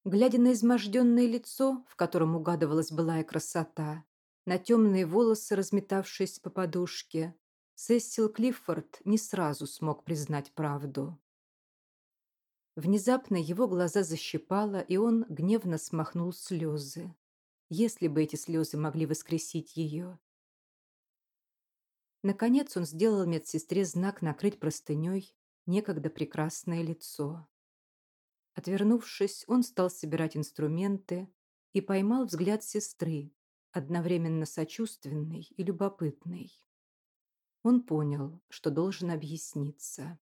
Глядя на изможденное лицо, в котором угадывалась былая красота, на темные волосы, разметавшиеся по подушке, Сесил Клиффорд не сразу смог признать правду. Внезапно его глаза защипало, и он гневно смахнул слезы. Если бы эти слезы могли воскресить ее. Наконец он сделал медсестре знак накрыть простыней некогда прекрасное лицо. Отвернувшись, он стал собирать инструменты и поймал взгляд сестры, одновременно сочувственный и любопытный. Он понял, что должен объясниться.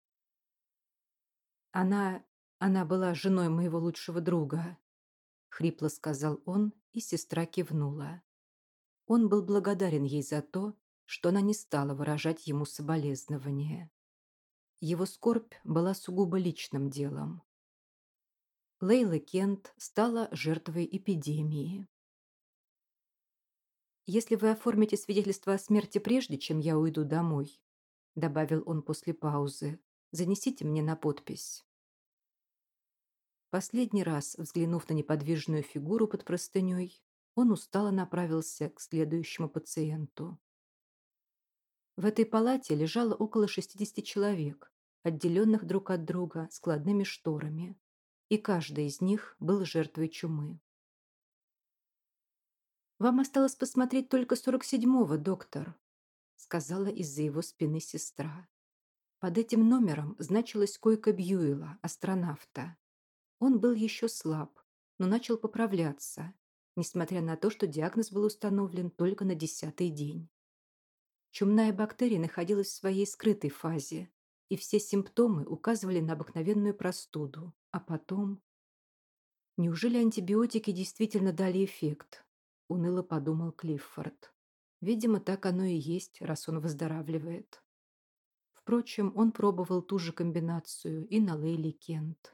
Она... она была женой моего лучшего друга, хрипло сказал он, и сестра кивнула. Он был благодарен ей за то, что она не стала выражать ему соболезнования. Его скорбь была сугубо личным делом. Лейла Кент стала жертвой эпидемии. «Если вы оформите свидетельство о смерти прежде, чем я уйду домой», добавил он после паузы, занесите мне на подпись. Последний раз, взглянув на неподвижную фигуру под простыней, он устало направился к следующему пациенту. В этой палате лежало около 60 человек, отделенных друг от друга складными шторами, и каждый из них был жертвой чумы. «Вам осталось посмотреть только 47-го, доктор», сказала из-за его спины сестра. Под этим номером значилась койка Бьюэлла, астронавта. Он был еще слаб, но начал поправляться, несмотря на то, что диагноз был установлен только на 10-й день. Чумная бактерия находилась в своей скрытой фазе, и все симптомы указывали на обыкновенную простуду. А потом... Неужели антибиотики действительно дали эффект? Уныло подумал Клиффорд. Видимо, так оно и есть, раз он выздоравливает. Впрочем, он пробовал ту же комбинацию и на Лейли Кент.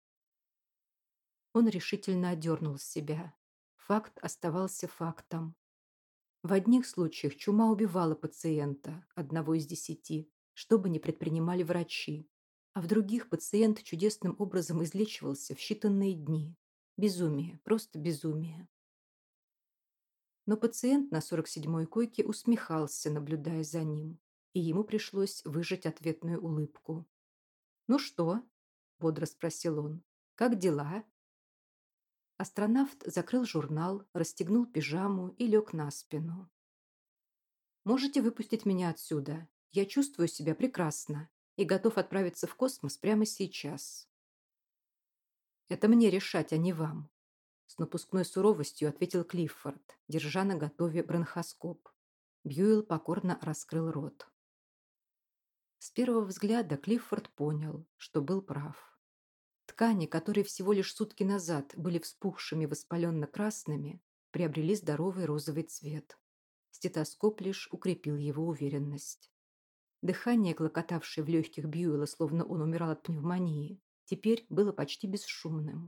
Он решительно одернул себя. Факт оставался фактом. В одних случаях чума убивала пациента, одного из 10, что бы ни предпринимали врачи, а в других пациент чудесным образом излечивался в считанные дни. Безумие, просто безумие. Но пациент на 47-й койке усмехался, наблюдая за ним, и ему пришлось выжать ответную улыбку. «Ну что?» – бодро спросил он. «Как дела?» Астронавт закрыл журнал, расстегнул пижаму и лег на спину. «Можете выпустить меня отсюда? Я чувствую себя прекрасно и готов отправиться в космос прямо сейчас». «Это мне решать, а не вам», – с напускной суровостью ответил Клиффорд, держа наготове бронхоскоп. Бьюэлл покорно раскрыл рот. С первого взгляда Клиффорд понял, что был прав. Ткани, которые всего лишь сутки назад были вспухшими воспаленно-красными, приобрели здоровый розовый цвет. Стетоскоп лишь укрепил его уверенность. Дыхание, клокотавшее в легких Бьюэлла, словно он умирал от пневмонии, теперь было почти бесшумным.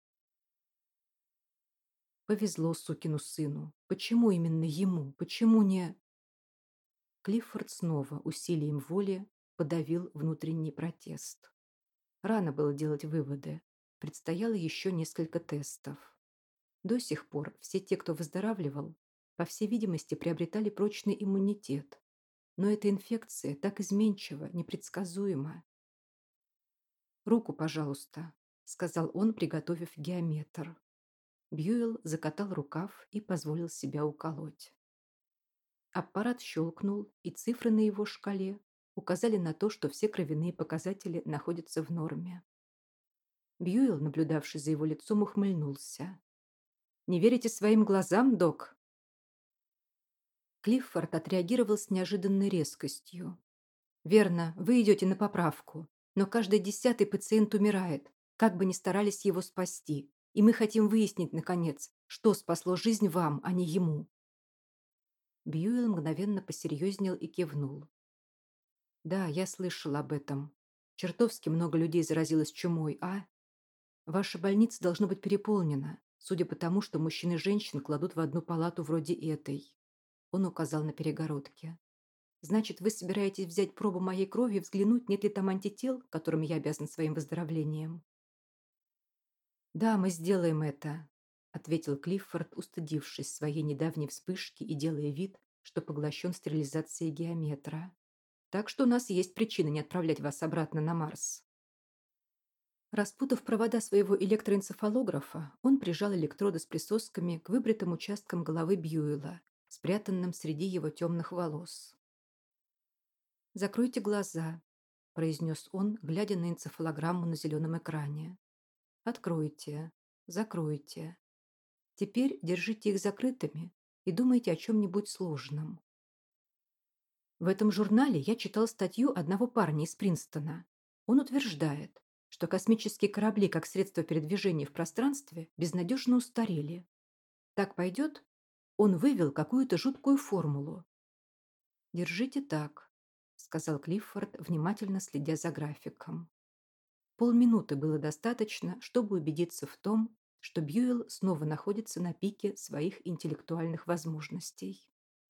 Повезло сукину сыну. Почему именно ему? Почему не... Клиффорд снова усилием воли подавил внутренний протест. Рано было делать выводы. Предстояло еще несколько тестов. До сих пор все те, кто выздоравливал, по всей видимости, приобретали прочный иммунитет. Но эта инфекция так изменчива, непредсказуема. «Руку, пожалуйста», — сказал он, приготовив геометр. Бьюэлл закатал рукав и позволил себя уколоть. Аппарат щелкнул, и цифры на его шкале указали на то, что все кровяные показатели находятся в норме. Бьюэлл, наблюдавший за его лицом, ухмыльнулся. «Не верите своим глазам, док?» Клиффорд отреагировал с неожиданной резкостью. «Верно, вы идете на поправку, но каждый 10-й пациент умирает, как бы ни старались его спасти, и мы хотим выяснить, наконец, что спасло жизнь вам, а не ему». Бьюэлл мгновенно посерьезнел и кивнул. «Да, я слышал об этом. Чертовски много людей заразилось чумой, а? Ваша больница должна быть переполнена, судя по тому, что мужчин и женщин кладут в одну палату вроде этой». Он указал на перегородки. «Значит, вы собираетесь взять пробу моей крови и взглянуть, нет ли там антител, которым я обязан своим выздоровлением?» «Да, мы сделаем это», — ответил Клиффорд, устыдившись своей недавней вспышки и делая вид, что поглощен стерилизацией геометра. «Так что у нас есть причина не отправлять вас обратно на Марс». Распутав провода своего электроэнцефалографа, он прижал электроды с присосками к выбритым участкам головы Бьюэлла, спрятанным среди его темных волос. «Закройте глаза», — произнес он, глядя на энцефалограмму на зеленом экране. «Откройте, закройте. Теперь держите их закрытыми и думайте о чем-нибудь сложном». В этом журнале я читал статью одного парня из Принстона. Он утверждает, что космические корабли как средство передвижения в пространстве безнадежно устарели. Так пойдет? Он вывел какую-то жуткую формулу. «Держите так», — сказал Клиффорд, внимательно следя за графиком. Полминуты было достаточно, чтобы убедиться в том, что Бьюэлл снова находится на пике своих интеллектуальных возможностей.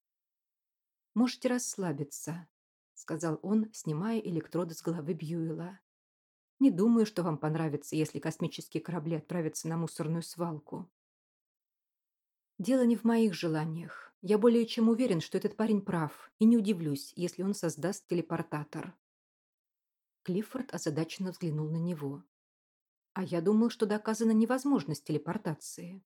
«Можете расслабиться», — сказал он, снимая электроды с головы Бьюэлла. «Не думаю, что вам понравится, если космические корабли отправятся на мусорную свалку». «Дело не в моих желаниях. Я более чем уверен, что этот парень прав, и не удивлюсь, если он создаст телепортатор». Клиффорд озадаченно взглянул на него. «А я думал, что доказана невозможность телепортации».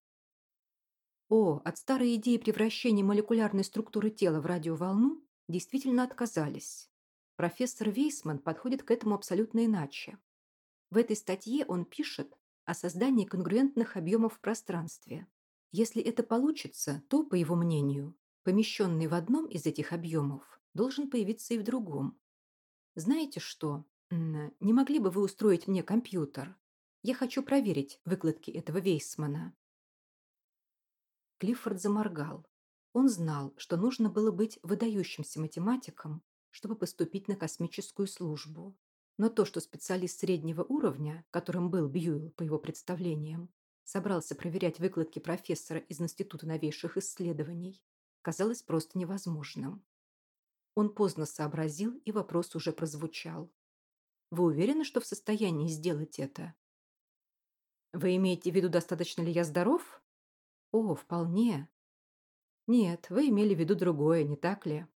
О, от старой идеи превращения молекулярной структуры тела в радиоволну действительно отказались. Профессор Вейсман подходит к этому абсолютно иначе. В этой статье он пишет о создании конгруентных объемов в пространстве. Если это получится, то, по его мнению, помещенный в одном из этих объемов должен появиться и в другом. Знаете что? Не могли бы вы устроить мне компьютер? Я хочу проверить выкладки этого Вейсмана. Клиффорд заморгал. Он знал, что нужно было быть выдающимся математиком, чтобы поступить на космическую службу. Но то, что специалист среднего уровня, которым был Бьюэлл по его представлениям, собрался проверять выкладки профессора из Института новейших исследований, казалось просто невозможным. Он поздно сообразил, и вопрос уже прозвучал. «Вы уверены, что в состоянии сделать это?» «Вы имеете в виду, достаточно ли я здоров?» «О, вполне. Нет, вы имели в виду другое, не так ли?»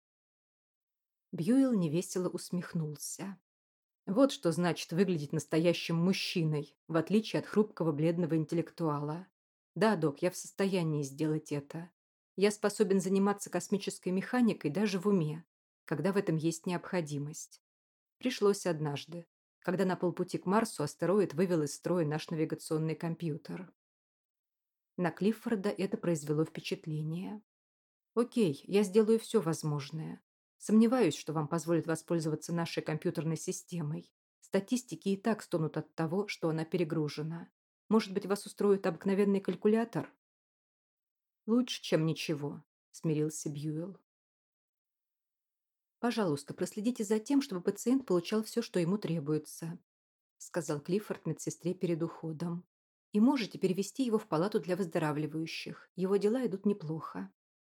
Бьюэлл невесело усмехнулся. Вот что значит выглядеть настоящим мужчиной, в отличие от хрупкого бледного интеллектуала. Да, док, я в состоянии сделать это. Я способен заниматься космической механикой даже в уме, когда в этом есть необходимость. Пришлось однажды, когда на полпути к Марсу астероид вывел из строя наш навигационный компьютер. На Клиффорда это произвело впечатление. Окей, я сделаю все возможное. Сомневаюсь, что вам позволят воспользоваться нашей компьютерной системой. Статистики и так стонут от того, что она перегружена. Может быть, вас устроит обыкновенный калькулятор? Лучше, чем ничего, смирился Бьюэлл. Пожалуйста, проследите за тем, чтобы пациент получал все, что ему требуется, сказал Клиффорд медсестре перед уходом. И можете перевести его в палату для выздоравливающих. Его дела идут неплохо.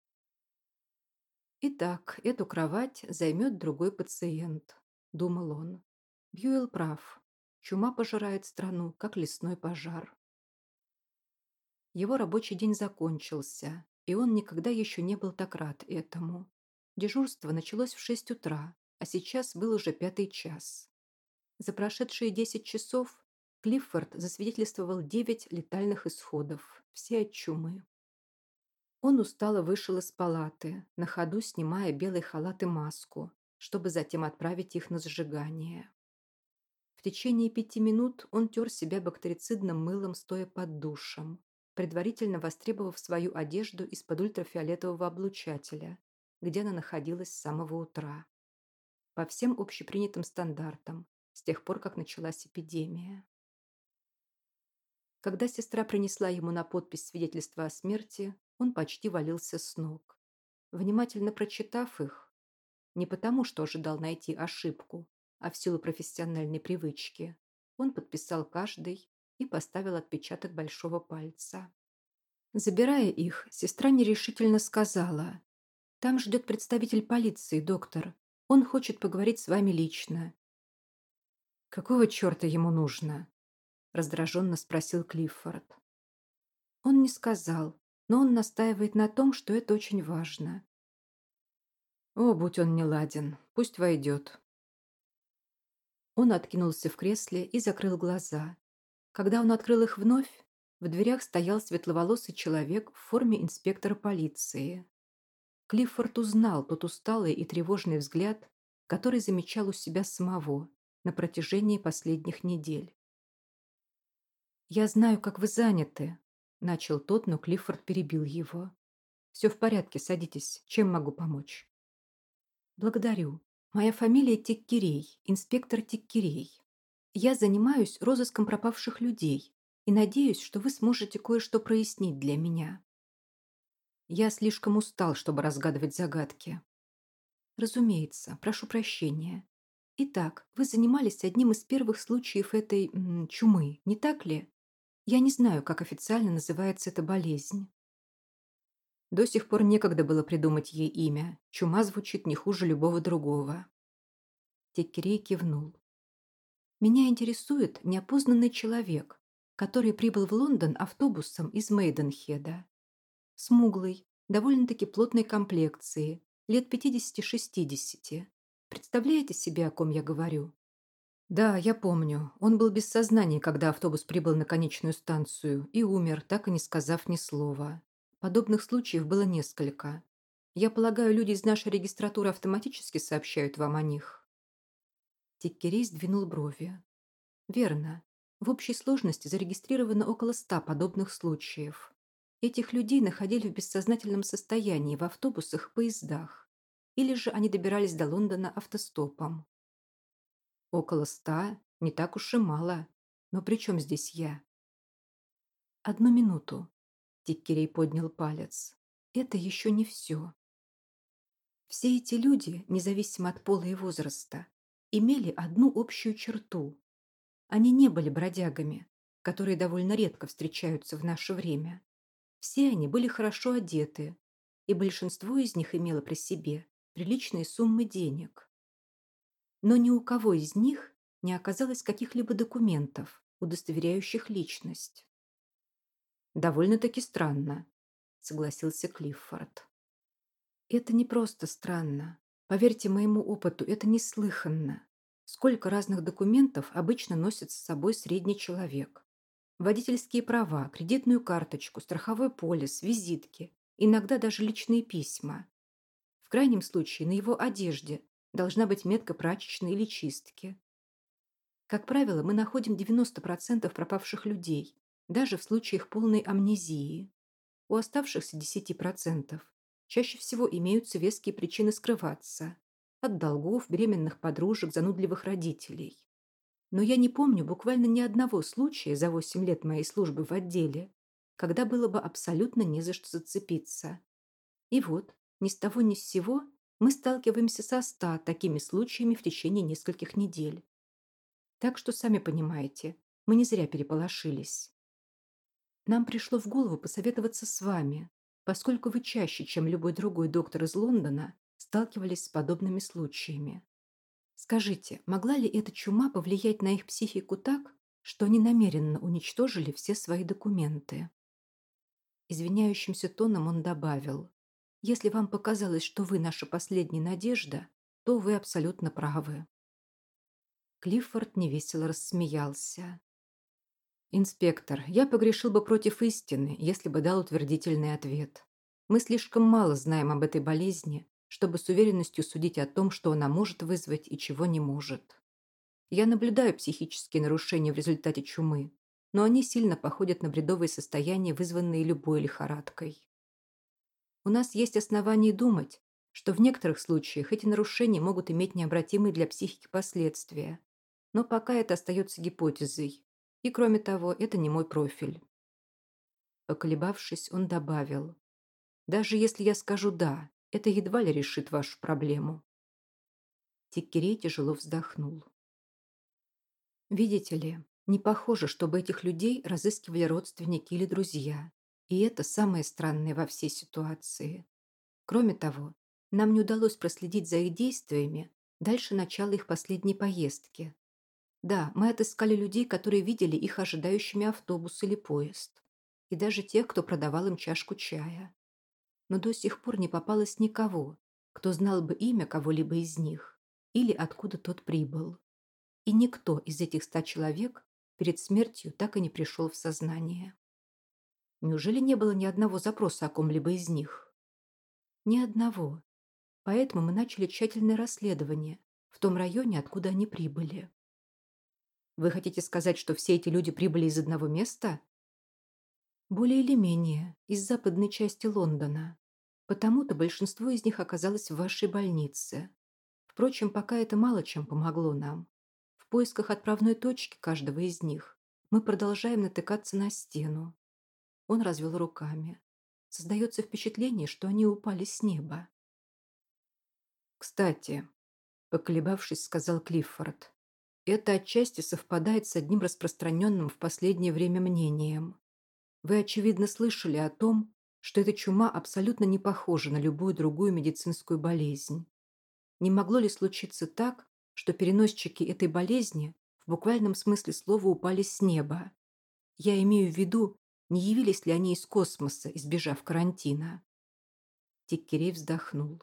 «Итак, эту кровать займет другой пациент», — думал он. Бьюэлл прав. Чума пожирает страну, как лесной пожар. Его рабочий день закончился, и он никогда еще не был так рад этому. Дежурство началось в 6 утра, а сейчас был уже 5-й час. За прошедшие 10 часов Клиффорд засвидетельствовал 9 летальных исходов, все от чумы. Он устало вышел из палаты, на ходу снимая белый халат и маску, чтобы затем отправить их на сжигание. В течение 5 минут он тер себя бактерицидным мылом, стоя под душем, предварительно востребовав свою одежду из-под ультрафиолетового облучателя, где она находилась с самого утра. По всем общепринятым стандартам, с тех пор, как началась эпидемия. Когда сестра принесла ему на подпись свидетельство о смерти, он почти валился с ног. Внимательно прочитав их, не потому, что ожидал найти ошибку, а в силу профессиональной привычки, он подписал каждый и поставил отпечаток большого пальца. Забирая их, сестра нерешительно сказала: «Там ждет представитель полиции, доктор. Он хочет поговорить с вами лично». «Какого черта ему нужно?» раздраженно спросил Клиффорд. Он не сказал, но он настаивает на том, что это очень важно. О, будь он неладен, пусть войдет. Он откинулся в кресле и закрыл глаза. Когда он открыл их вновь, в дверях стоял светловолосый человек в форме инспектора полиции. Клиффорд узнал тот усталый и тревожный взгляд, который замечал у себя самого на протяжении последних недель. «Я знаю, как вы заняты», — начал тот, но Клиффорд перебил его. «Все в порядке, садитесь. Чем могу помочь?» «Благодарю. Моя фамилия Теккерей, инспектор Теккерей. Я занимаюсь розыском пропавших людей и надеюсь, что вы сможете кое-что прояснить для меня. Я слишком устал, чтобы разгадывать загадки. Разумеется, прошу прощения. Итак, вы занимались одним из первых случаев этой чумы, не так ли? Я не знаю, как официально называется эта болезнь. До сих пор некогда было придумать ей имя. Чума звучит не хуже любого другого. Теккерей кивнул. Меня интересует неопознанный человек, который прибыл в Лондон автобусом из Мейденхеда. Смуглый, довольно-таки плотной комплекции, лет 50-60. Представляете себе, о ком я говорю? Да, я помню. Он был без сознания, когда автобус прибыл на конечную станцию и умер, так и не сказав ни слова. Подобных случаев было несколько. Я полагаю, люди из нашей регистратуры автоматически сообщают вам о них. Тиккерей сдвинул брови. Верно. В общей сложности зарегистрировано около 100 подобных случаев. Этих людей находили в бессознательном состоянии в автобусах и поездах. Или же они добирались до Лондона автостопом. Около 100, не так уж и мало. Но при чем здесь я? Одну минуту. Тиккерей поднял палец. Это еще не все. Все эти люди, независимо от пола и возраста, имели одну общую черту. Они не были бродягами, которые довольно редко встречаются в наше время. Все они были хорошо одеты, и большинство из них имело при себе приличные суммы денег. Но ни у кого из них не оказалось каких-либо документов, удостоверяющих личность. «Довольно-таки странно», — согласился Клиффорд. «Это не просто странно. Поверьте моему опыту, это неслыханно. Сколько разных документов обычно носит с собой средний человек? Водительские права, кредитную карточку, страховой полис, визитки, иногда даже личные письма. В крайнем случае на его одежде должна быть метка прачечной или чистки. Как правило, мы находим 90% пропавших людей, даже в случаях полной амнезии. У оставшихся 10% чаще всего имеются веские причины скрываться. От долгов, беременных подружек, занудливых родителей. Но я не помню буквально ни одного случая за 8 лет моей службы в отделе, когда было бы абсолютно не за что зацепиться. И вот, ни с того ни с сего, мы сталкиваемся со 100 такими случаями в течение нескольких недель. Так что, сами понимаете, мы не зря переполошились. Нам пришло в голову посоветоваться с вами, поскольку вы чаще, чем любой другой доктор из Лондона, сталкивались с подобными случаями. Скажите, могла ли эта чума повлиять на их психику так, что они намеренно уничтожили все свои документы? Извиняющимся тоном он добавил: «Если вам показалось, что вы наша последняя надежда, то вы абсолютно правы». Клиффорд невесело рассмеялся. «Инспектор, я погрешил бы против истины, если бы дал утвердительный ответ. Мы слишком мало знаем об этой болезни, чтобы с уверенностью судить о том, что она может вызвать и чего не может. Я наблюдаю психические нарушения в результате чумы, но они сильно походят на бредовые состояния, вызванные любой лихорадкой. У нас есть основания думать, что в некоторых случаях эти нарушения могут иметь необратимые для психики последствия, но пока это остается гипотезой. И кроме того, это не мой профиль». Поколебавшись, он добавил: «Даже если я скажу «да», это едва ли решит вашу проблему». Тиккерей тяжело вздохнул. «Видите ли, не похоже, чтобы этих людей разыскивали родственники или друзья. И это самое странное во всей ситуации. Кроме того, нам не удалось проследить за их действиями дальше начала их последней поездки. Да, мы отыскали людей, которые видели их ожидающими автобус или поезд. И даже тех, кто продавал им чашку чая. Но до сих пор не попалось никого, кто знал бы имя кого-либо из них или откуда тот прибыл. И никто из этих 100 человек перед смертью так и не пришел в сознание. Неужели не было ни одного запроса о ком-либо из них? Ни одного. Поэтому мы начали тщательное расследование в том районе, откуда они прибыли. Вы хотите сказать, что все эти люди прибыли из одного места? Более или менее, из западной части Лондона. Потому-то большинство из них оказалось в вашей больнице. Впрочем, пока это мало чем помогло нам. В поисках отправной точки каждого из них мы продолжаем натыкаться на стену. Он развел руками. Создается впечатление, что они упали с неба. «Кстати», — поколебавшись, сказал Клиффорд, «это отчасти совпадает с одним распространенным в последнее время мнением. Вы, очевидно, слышали о том, что эта чума абсолютно не похожа на любую другую медицинскую болезнь. Не могло ли случиться так, что переносчики этой болезни в буквальном смысле слова упали с неба? Я имею в виду, не явились ли они из космоса, избежав карантина?» Тиккерей вздохнул.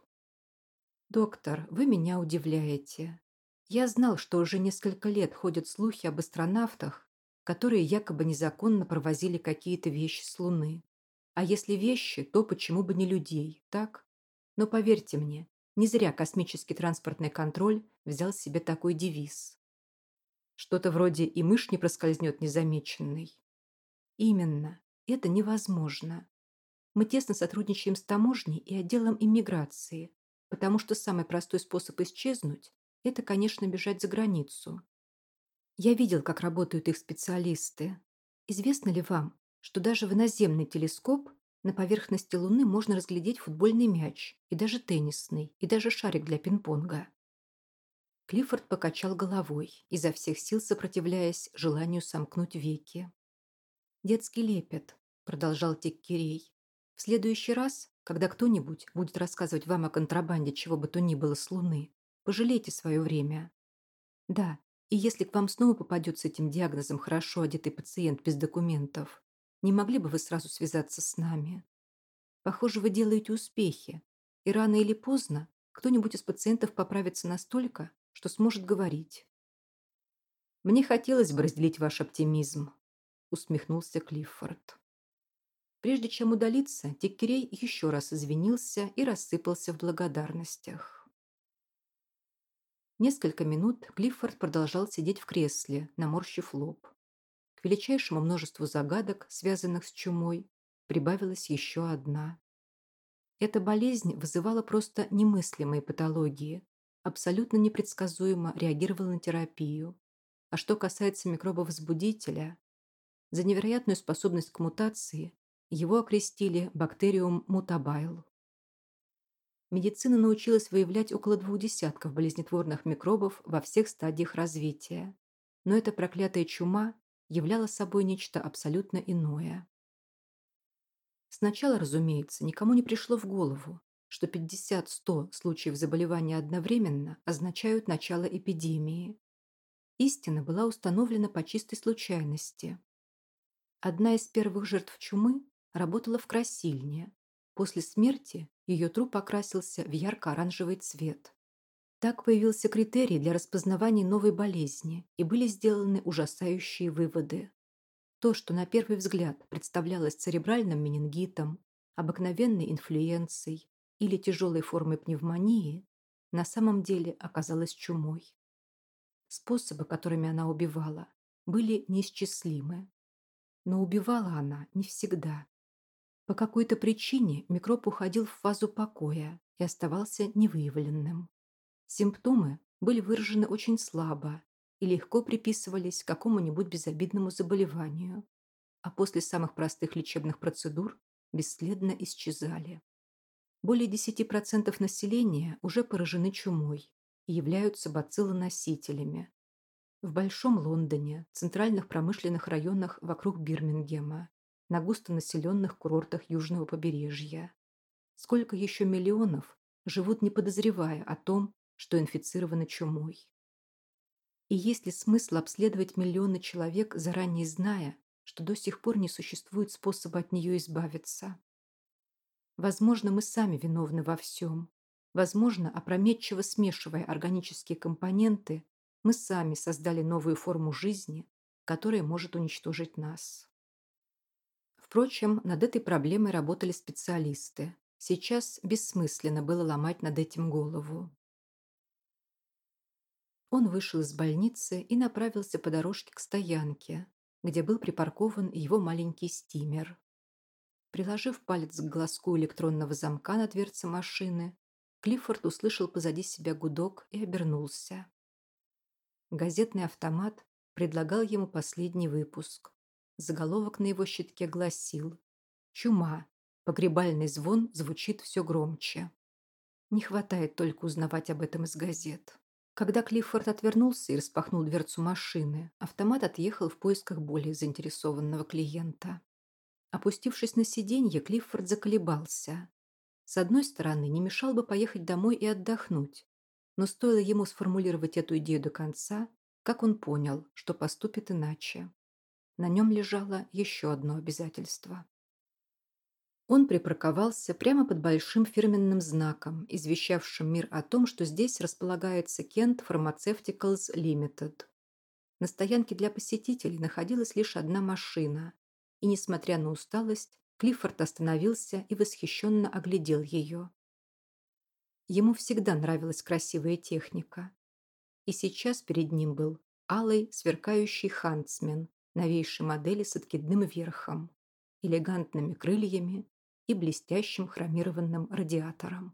«Доктор, вы меня удивляете. Я знал, что уже несколько лет ходят слухи об астронавтах, которые якобы незаконно провозили какие-то вещи с Луны. А если вещи, то почему бы не людей, так? Но поверьте мне, не зря космический транспортный контроль взял себе такой девиз. Что-то вроде «и мышь не проскользнет незамеченной». Именно, это невозможно. Мы тесно сотрудничаем с таможней и отделом иммиграции, потому что самый простой способ исчезнуть – это, конечно, бежать за границу. Я видел, как работают их специалисты. Известно ли вам, что даже в наземный телескоп на поверхности Луны можно разглядеть футбольный мяч, и даже теннисный, и даже шарик для пинг-понга? Клиффорд покачал головой, изо всех сил сопротивляясь желанию сомкнуть веки. «Детский лепет», – продолжал Тиккерей. «В следующий раз, когда кто-нибудь будет рассказывать вам о контрабанде чего бы то ни было с Луны, пожалейте свое время. Да, и если к вам снова попадет с этим диагнозом хорошо одетый пациент без документов, не могли бы вы сразу связаться с нами? Похоже, вы делаете успехи, и рано или поздно кто-нибудь из пациентов поправится настолько, что сможет говорить». «Мне хотелось бы разделить ваш оптимизм», — усмехнулся Клиффорд. Прежде чем удалиться, Тиккерей еще раз извинился и рассыпался в благодарностях. Несколько минут Клиффорд продолжал сидеть в кресле, наморщив лоб. К величайшему множеству загадок, связанных с чумой, прибавилась еще одна. Эта болезнь вызывала просто немыслимые патологии, абсолютно непредсказуемо реагировала на терапию. А что касается микробовозбудителя, за невероятную способность к мутации его окрестили бактериум мутабайл. Медицина научилась выявлять около 2 десятков болезнетворных микробов во всех стадиях развития. Но эта проклятая чума являла собой нечто абсолютно иное. Сначала, разумеется, никому не пришло в голову, что 50-100 случаев заболевания одновременно означают начало эпидемии. Истина была установлена по чистой случайности. Одна из первых жертв чумы работала в красильне. После смерти ее труп окрасился в ярко-оранжевый цвет. Так появился критерий для распознавания новой болезни, и были сделаны ужасающие выводы. То, что на первый взгляд представлялось церебральным менингитом, обыкновенной инфлюенцией или тяжелой формой пневмонии, на самом деле оказалось чумой. Способы, которыми она убивала, были неисчислимы. Но убивала она не всегда. По какой-то причине микроб уходил в фазу покоя и оставался невыявленным. Симптомы были выражены очень слабо и легко приписывались какому-нибудь безобидному заболеванию, а после самых простых лечебных процедур бесследно исчезали. Более 10% населения уже поражены чумой и являются бациллоносителями. В Большом Лондоне, центральных промышленных районах вокруг Бирмингема, на густонаселенных курортах южного побережья. Сколько еще миллионов живут, не подозревая о том, что инфицированы чумой. И есть ли смысл обследовать миллионы человек, заранее зная, что до сих пор не существует способа от нее избавиться? Возможно, мы сами виновны во всем. Возможно, опрометчиво смешивая органические компоненты, мы сами создали новую форму жизни, которая может уничтожить нас. Впрочем, над этой проблемой работали специалисты. Сейчас бессмысленно было ломать над этим голову. Он вышел из больницы и направился по дорожке к стоянке, где был припаркован его маленький стимер. Приложив палец к глазку электронного замка на дверце машины, Клиффорд услышал позади себя гудок и обернулся. Газетный автомат предлагал ему последний выпуск. Заголовок на его щитке гласил: «Чума. Погребальный звон звучит все громче». Не хватает только узнавать об этом из газет. Когда Клиффорд отвернулся и распахнул дверцу машины, автомат отъехал в поисках более заинтересованного клиента. Опустившись на сиденье, Клиффорд заколебался. С одной стороны, не мешал бы поехать домой и отдохнуть, но стоило ему сформулировать эту идею до конца, как он понял, что поступит иначе. На нем лежало еще одно обязательство. Он припарковался прямо под большим фирменным знаком, извещавшим мир о том, что здесь располагается Kent Pharmaceuticals Limited. На стоянке для посетителей находилась лишь одна машина, и, несмотря на усталость, Клиффорд остановился и восхищенно оглядел ее. Ему всегда нравилась красивая техника. И сейчас перед ним был алый, сверкающий Хантсмен новейшей модели с откидным верхом, элегантными крыльями и блестящим хромированным радиатором.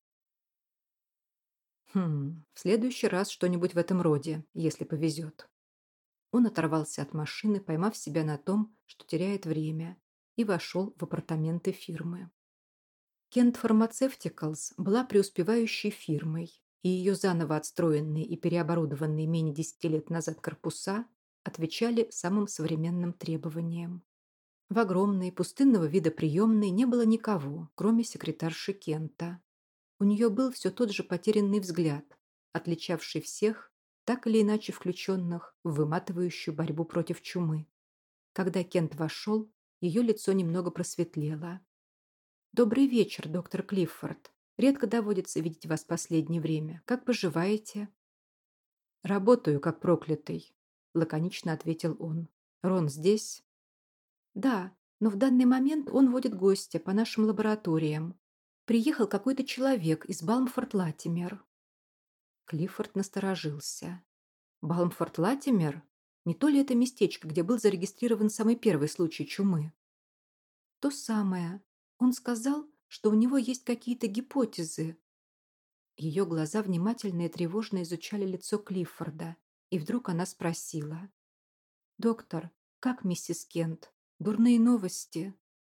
В следующий раз что-нибудь в этом роде, если повезет. Он оторвался от машины, поймав себя на том, что теряет время, и вошел в апартаменты фирмы. Kent Pharmaceuticals была преуспевающей фирмой, и ее заново отстроенные и переоборудованные менее 10 лет назад корпуса отвечали самым современным требованиям. В огромной, пустынного вида приемной не было никого, кроме секретарши Кента. У нее был все тот же потерянный взгляд, отличавший всех, так или иначе включенных в выматывающую борьбу против чумы. Когда Кент вошел, ее лицо немного просветлело. «Добрый вечер, доктор Клиффорд. Редко доводится видеть вас в последнее время. Как поживаете?» «Работаю, как проклятый», — лаконично ответил он. «Рон здесь?» «Да, но в данный момент он водит гостя по нашим лабораториям. Приехал какой-то человек из Балмфорд-Латимер». Клиффорд насторожился. «Балмфорд-Латимер? Не то ли это местечко, где был зарегистрирован самый первый случай чумы?» «То самое. Он сказал, что у него есть какие-то гипотезы». Ее глаза внимательно и тревожно изучали лицо Клиффорда, и вдруг она спросила: «Доктор, как миссис Кент? Дурные новости?»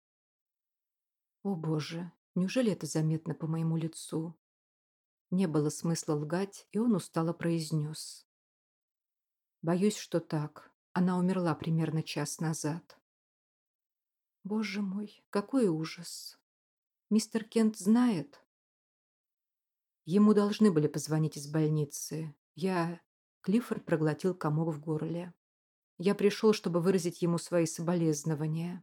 «О боже, неужели это заметно по моему лицу?» Не было смысла лгать, и он устало произнес: «Боюсь, что так. Она умерла примерно час назад». «Боже мой, какой ужас! Мистер Кент знает?» Ему должны были позвонить из больницы. Клиффорд проглотил комок в горле. Я пришел, чтобы выразить ему свои соболезнования.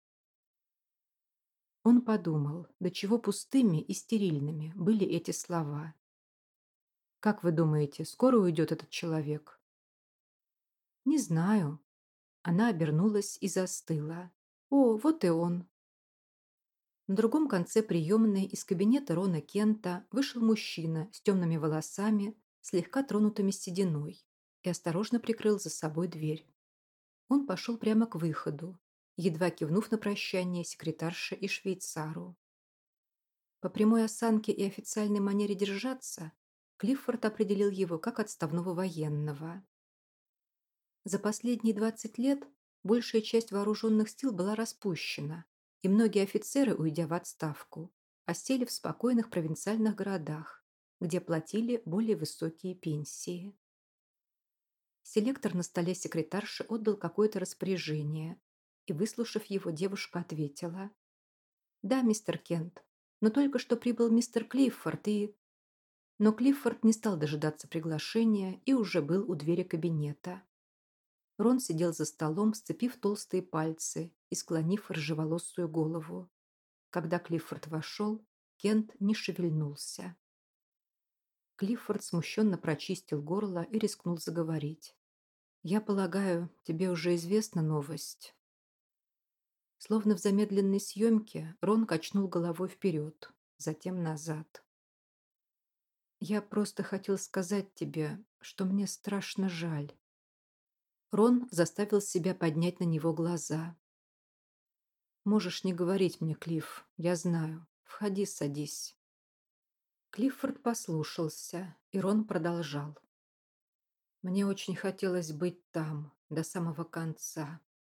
Он подумал, до чего пустыми и стерильными были эти слова. «Как вы думаете, скоро уйдет этот человек?» «Не знаю». Она обернулась и застыла. «О, вот и он». На другом конце приемной из кабинета Рона Кента вышел мужчина с темными волосами, слегка тронутыми сединой, и осторожно прикрыл за собой дверь. Он пошел прямо к выходу, едва кивнув на прощание секретарше и швейцару. По прямой осанке и официальной манере держаться Клиффорд определил его как отставного военного. За последние 20 лет большая часть вооруженных сил была распущена, и многие офицеры, уйдя в отставку, осели в спокойных провинциальных городах, где платили более высокие пенсии. Селектор на столе секретарши отдал какое-то распоряжение, и, выслушав его, девушка ответила: «Да, мистер Кент, но только что прибыл мистер Клиффорд и...» Но Клиффорд не стал дожидаться приглашения и уже был у двери кабинета. Рон сидел за столом, сцепив толстые пальцы и склонив рыжеволосую голову. Когда Клиффорд вошел, Кент не шевельнулся. Клиффорд смущенно прочистил горло и рискнул заговорить. «Я полагаю, тебе уже известна новость?» Словно в замедленной съемке, Рон качнул головой вперед, затем назад. «Я просто хотел сказать тебе, что мне страшно жаль». Рон заставил себя поднять на него глаза. «Можешь не говорить мне, Клифф, я знаю. Входи, садись». Клиффорд послушался, и Рон продолжал. «Мне очень хотелось быть там, до самого конца».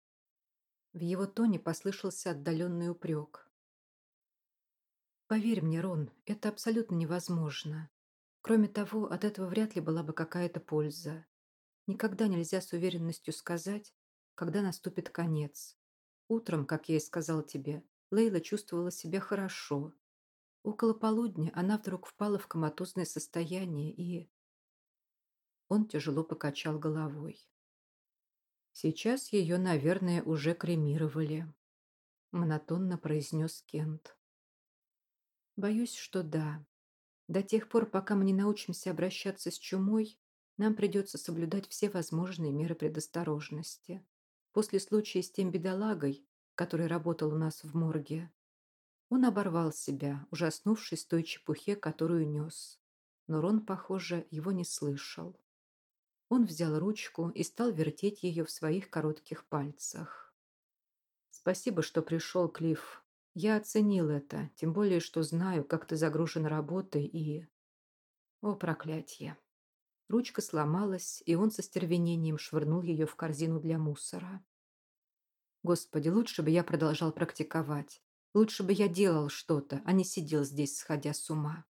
В его тоне послышался отдаленный упрек. «Поверь мне, Рон, это абсолютно невозможно. Кроме того, от этого вряд ли была бы какая-то польза. Никогда нельзя с уверенностью сказать, когда наступит конец. Утром, как я и сказал тебе, Лейла чувствовала себя хорошо. Около полудня она вдруг впала в коматозное состояние и...» Он тяжело покачал головой. «Сейчас ее, наверное, уже кремировали», — монотонно произнес Кент. «Боюсь, что да. До тех пор, пока мы не научимся обращаться с чумой, нам придется соблюдать все возможные меры предосторожности. После случая с тем бедолагой, который работал у нас в морге, он оборвал себя, ужаснувшись той чепухе, которую нес. Но Рон, похоже, его не слышал. Он взял ручку и стал вертеть ее в своих коротких пальцах. «Спасибо, что пришел, Клифф. Я оценил это, тем более, что знаю, как ты загружен работой и...» О, проклятье! Ручка сломалась, и он со стервенением швырнул ее в корзину для мусора. «Господи, лучше бы я продолжал практиковать. Лучше бы я делал что-то, а не сидел здесь, сходя с ума».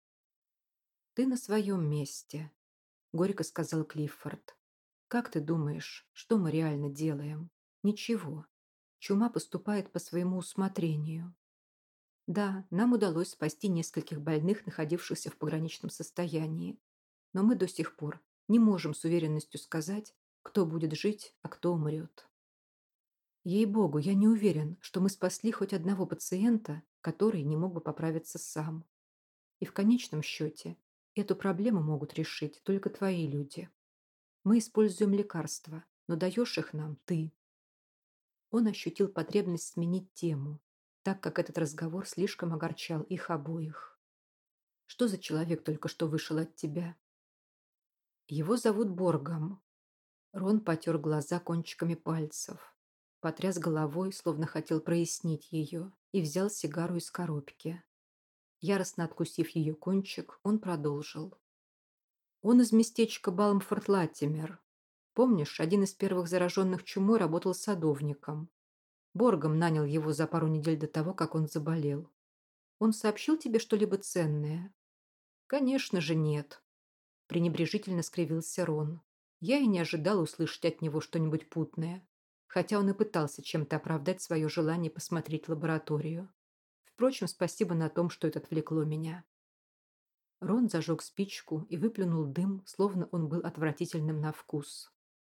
«Ты на своем месте», — горько сказал Клиффорд. «Как ты думаешь, что мы реально делаем? Ничего. Чума поступает по своему усмотрению. Да, нам удалось спасти нескольких больных, находившихся в пограничном состоянии, но мы до сих пор не можем с уверенностью сказать, кто будет жить, а кто умрет. Ей-богу, я не уверен, что мы спасли хоть одного пациента, который не мог бы поправиться сам. И в конечном счете эту проблему могут решить только твои люди. Мы используем лекарства, но даешь их нам ты». Он ощутил потребность сменить тему, так как этот разговор слишком огорчал их обоих. «Что за человек только что вышел от тебя?» «Его зовут Боргом». Рон потер глаза кончиками пальцев, потряс головой, словно хотел прояснить ее, и взял сигару из коробки. Яростно откусив ее кончик, он продолжил. «Он из местечка Балмфорд-Латтимер. Помнишь, один из первых зараженных чумой работал садовником. Боргом нанял его за пару недель до того, как он заболел. Он сообщил тебе что-либо ценное?» «Конечно же нет», – пренебрежительно скривился Рон. Я и не ожидал услышать от него что-нибудь путное, хотя он и пытался чем-то оправдать свое желание посмотреть лабораторию. Впрочем, спасибо на том, что это отвлекло меня. Рон зажег спичку и выплюнул дым, словно он был отвратительным на вкус.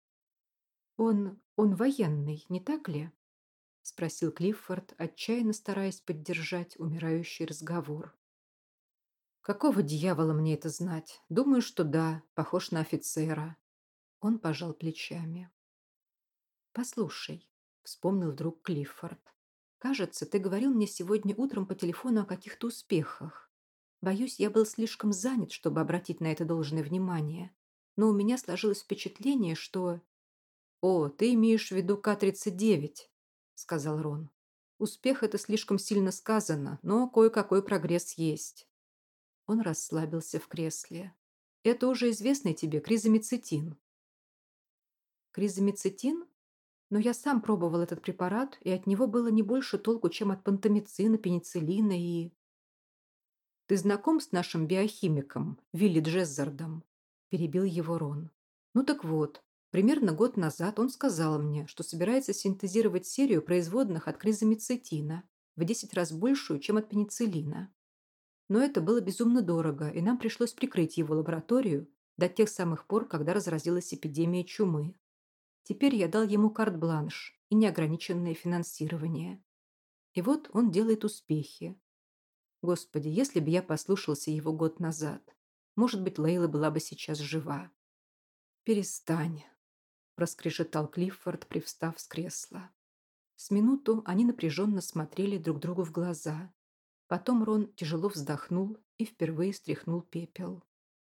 «Он военный, не так ли?» – спросил Клиффорд, отчаянно стараясь поддержать умирающий разговор. «Какого дьявола мне это знать? Думаю, что да, похож на офицера». Он пожал плечами. «Послушай», – вспомнил вдруг Клиффорд. «Кажется, ты говорил мне сегодня утром по телефону о каких-то успехах. Боюсь, я был слишком занят, чтобы обратить на это должное внимание. Но у меня сложилось впечатление, что...» «О, ты имеешь в виду К-39», – сказал Рон. «Успех – это слишком сильно сказано, но кое-какой прогресс есть». Он расслабился в кресле. «Это уже известный тебе кризамицетин». «Кризамицетин? Но я сам пробовал этот препарат, и от него было не больше толку, чем от пантомицина, пенициллина и...» «Ты знаком с нашим биохимиком, Вилли Джеззардом?» – перебил его Рон. «Ну так вот, примерно год назад он сказал мне, что собирается синтезировать серию производных от кризамицетина в 10 раз большую, чем от пенициллина. Но это было безумно дорого, и нам пришлось прикрыть его лабораторию до тех самых пор, когда разразилась эпидемия чумы. Теперь я дал ему карт-бланш и неограниченное финансирование. И вот он делает успехи. Господи, если бы я послушался его год назад, может быть, Лейла была бы сейчас жива. «Перестань», – проскрежетал Клиффорд, привстав с кресла. С минуту они напряженно смотрели друг другу в глаза. Потом Рон тяжело вздохнул и впервые стряхнул пепел.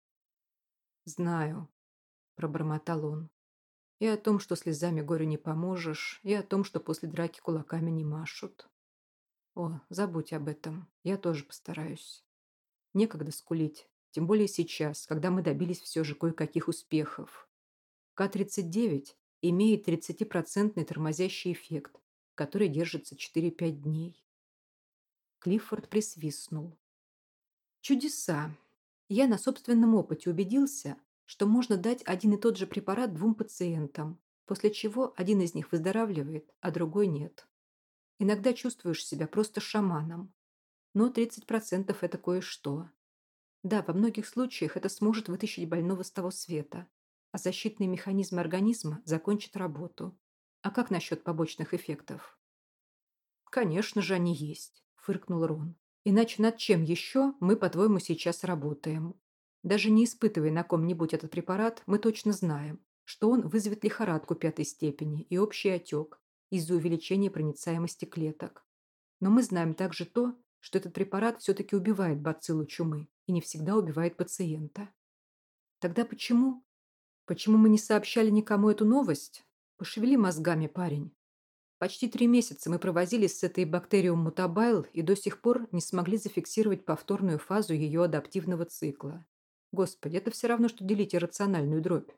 «Знаю», – пробормотал он, – «и о том, что слезами горю не поможешь, и о том, что после драки кулаками не машут. О, забудь об этом, я тоже постараюсь. Некогда скулить, тем более сейчас, когда мы добились все же кое-каких успехов. К-39 имеет 30% тормозящий эффект, который держится 4-5 дней». Клиффорд присвистнул. «Чудеса. Я на собственном опыте убедился, что можно дать один и тот же препарат двум пациентам, после чего один из них выздоравливает, а другой нет. Иногда чувствуешь себя просто шаманом. Но 30% это кое-что. Да, во многих случаях это сможет вытащить больного с того света, а защитные механизмы организма закончат работу. А как насчет побочных эффектов?» «Конечно же они есть», – фыркнул Рон. «Иначе над чем еще мы, по-твоему, сейчас работаем? Даже не испытывая на ком-нибудь этот препарат, мы точно знаем, что он вызовет лихорадку 5-й степени и общий отек из-за увеличения проницаемости клеток. Но мы знаем также то, что этот препарат все-таки убивает бациллу чумы и не всегда убивает пациента. Тогда почему? Почему мы не сообщали никому эту новость? Пошевели мозгами, парень. Почти 3 месяца мы провозились с этой бактериум мутабайл и до сих пор не смогли зафиксировать повторную фазу ее адаптивного цикла. Господи, это все равно, что делить иррациональную дробь.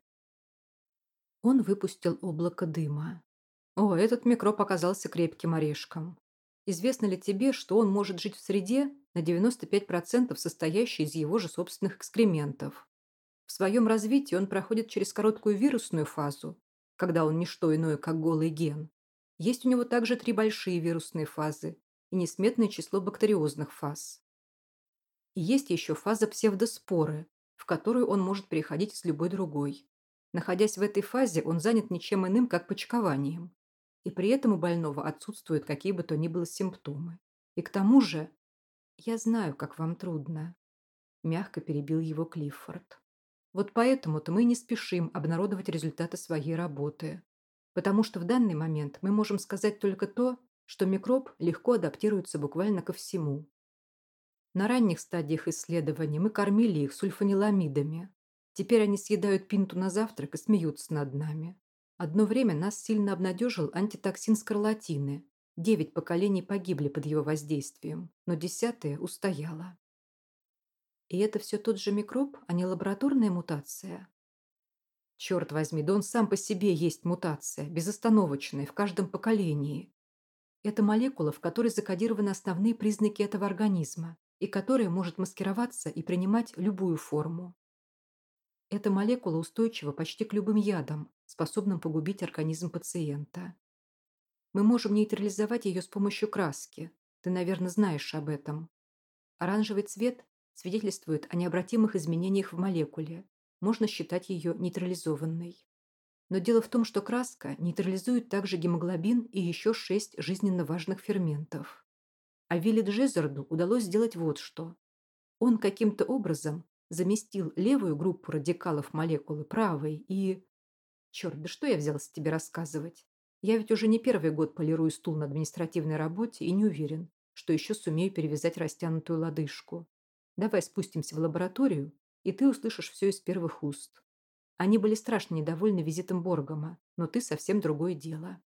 Он выпустил облако дыма. О, этот микроб оказался крепким орешком. Известно ли тебе, что он может жить в среде, на 95% состоящей из его же собственных экскрементов? В своем развитии он проходит через короткую вирусную фазу, когда он не что иное, как голый ген. Есть у него также 3 большие вирусные фазы и несметное число бактериозных фаз. И есть еще фаза псевдоспоры, в которую он может переходить с любой другой. Находясь в этой фазе, он занят ничем иным, как почкованием. И при этом у больного отсутствуют какие бы то ни было симптомы. И к тому же, я знаю, как вам трудно, мягко перебил его Клиффорд. Вот поэтому-то мы не спешим обнародовать результаты своей работы. Потому что в данный момент мы можем сказать только то, что микроб легко адаптируется буквально ко всему. На ранних стадиях исследований мы кормили их сульфаниламидами. Теперь они съедают пинту на завтрак и смеются над нами. Одно время нас сильно обнадежил антитоксин скарлатины. 9 поколений погибли под его воздействием, но 10-е устояло. И это все тот же микроб, а не лабораторная мутация? Черт возьми, да он сам по себе есть мутация, безостановочная, в каждом поколении. Это молекула, в которой закодированы основные признаки этого организма, и которая может маскироваться и принимать любую форму. Эта молекула устойчива почти к любым ядам, способным погубить организм пациента. Мы можем нейтрализовать ее с помощью краски. Ты, наверное, знаешь об этом. Оранжевый цвет свидетельствует о необратимых изменениях в молекуле. Можно считать ее нейтрализованной. Но дело в том, что краска нейтрализует также гемоглобин и еще 6 жизненно важных ферментов. А Вилли Джезарду удалось сделать вот что. Он каким-то образом заместил левую группу радикалов молекулы правой и... Черт, да что я взялся тебе рассказывать? Я ведь уже не первый год полирую стул на административной работе и не уверен, что еще сумею перевязать растянутую лодыжку. Давай спустимся в лабораторию, и ты услышишь все из первых уст. Они были страшно недовольны визитом Боргома, но ты совсем другое дело.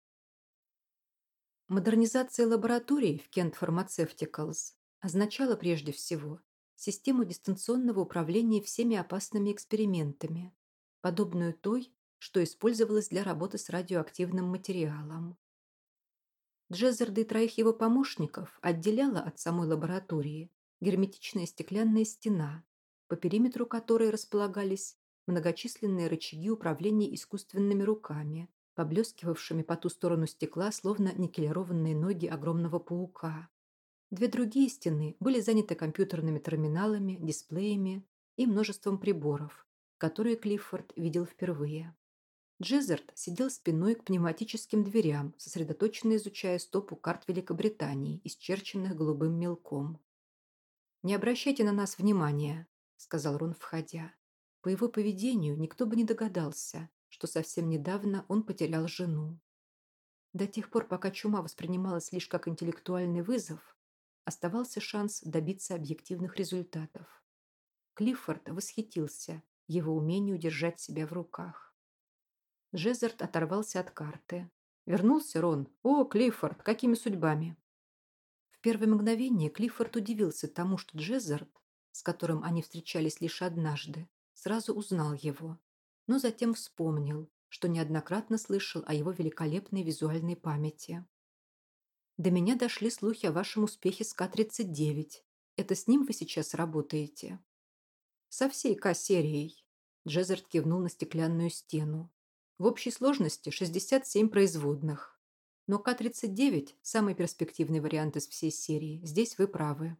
Модернизация лабораторий в Kent Pharmaceuticals означала прежде всего систему дистанционного управления всеми опасными экспериментами, подобную той, что использовалась для работы с радиоактивным материалом. Джезарда и 3 его помощников отделяла от самой лаборатории герметичная стеклянная стена, по периметру которой располагались многочисленные рычаги управления искусственными руками, поблескивавшими по ту сторону стекла, словно никелированные ноги огромного паука. Две другие стены были заняты компьютерными терминалами, дисплеями и множеством приборов, которые Клиффорд видел впервые. Джезерт сидел спиной к пневматическим дверям, сосредоточенно изучая стопу карт Великобритании, исчерченных голубым мелком. «Не обращайте на нас внимания», — сказал Рон, входя. По его поведению никто бы не догадался, что совсем недавно он потерял жену. До тех пор, пока чума воспринималась лишь как интеллектуальный вызов, оставался шанс добиться объективных результатов. Клиффорд восхитился его умению держать себя в руках. Джезерт оторвался от карты. «Вернулся, Рон? О, Клиффорд, какими судьбами?» В первое мгновение Клиффорд удивился тому, что Джезерт, с которым они встречались лишь однажды, сразу узнал его, но затем вспомнил, что неоднократно слышал о его великолепной визуальной памяти. «До меня дошли слухи о вашем успехе с К-39. Это с ним вы сейчас работаете?» «Со всей К-серией», — Джезерт кивнул на стеклянную стену. «В общей сложности 67 производных. Но К-39 – самый перспективный вариант из всей серии. Здесь вы правы».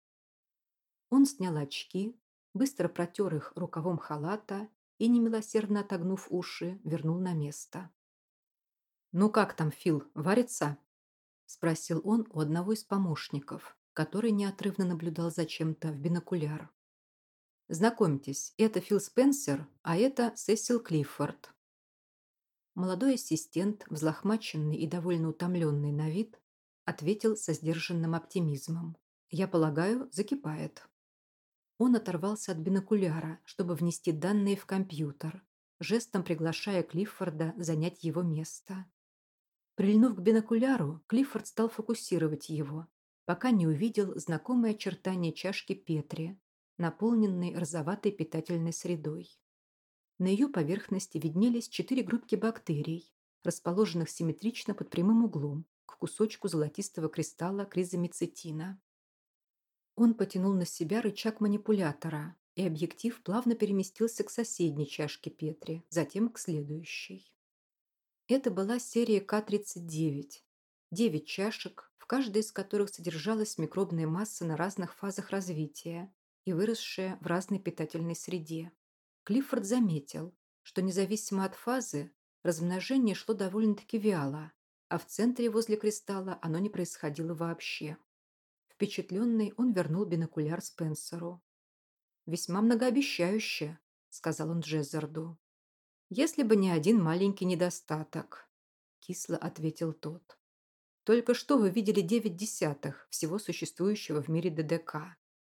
Он снял очки, быстро протер их рукавом халата и, немилосердно отогнув уши, вернул на место. «Ну как там, Фил, варится?» – спросил он у одного из помощников, который неотрывно наблюдал за чем-то в бинокуляр. «Знакомьтесь, это Фил Спенсер, а это Сесил Клиффорд». Молодой ассистент, взлохмаченный и довольно утомленный на вид, ответил со сдержанным оптимизмом. «Я полагаю, закипает». Он оторвался от бинокуляра, чтобы внести данные в компьютер, жестом приглашая Клиффорда занять его место. Прильнув к бинокуляру, Клиффорд стал фокусировать его, пока не увидел знакомые очертания чашки Петри, наполненной розоватой питательной средой. На ее поверхности виднелись 4 группки бактерий, расположенных симметрично под прямым углом к кусочку золотистого кристалла кризомицетина. Он потянул на себя рычаг манипулятора, и объектив плавно переместился к соседней чашке Петри, затем к следующей. Это была серия К-39. 9 чашек, в каждой из которых содержалась микробная масса на разных фазах развития и выросшая в разной питательной среде. Клиффорд заметил, что независимо от фазы, размножение шло довольно-таки вяло, а в центре возле кристалла оно не происходило вообще. Впечатленный, он вернул бинокуляр Спенсеру. «Весьма многообещающе», — сказал он Джезарду. «Если бы не один маленький недостаток», — кисло ответил тот. «Только что вы видели 9/10 всего существующего в мире ДДК».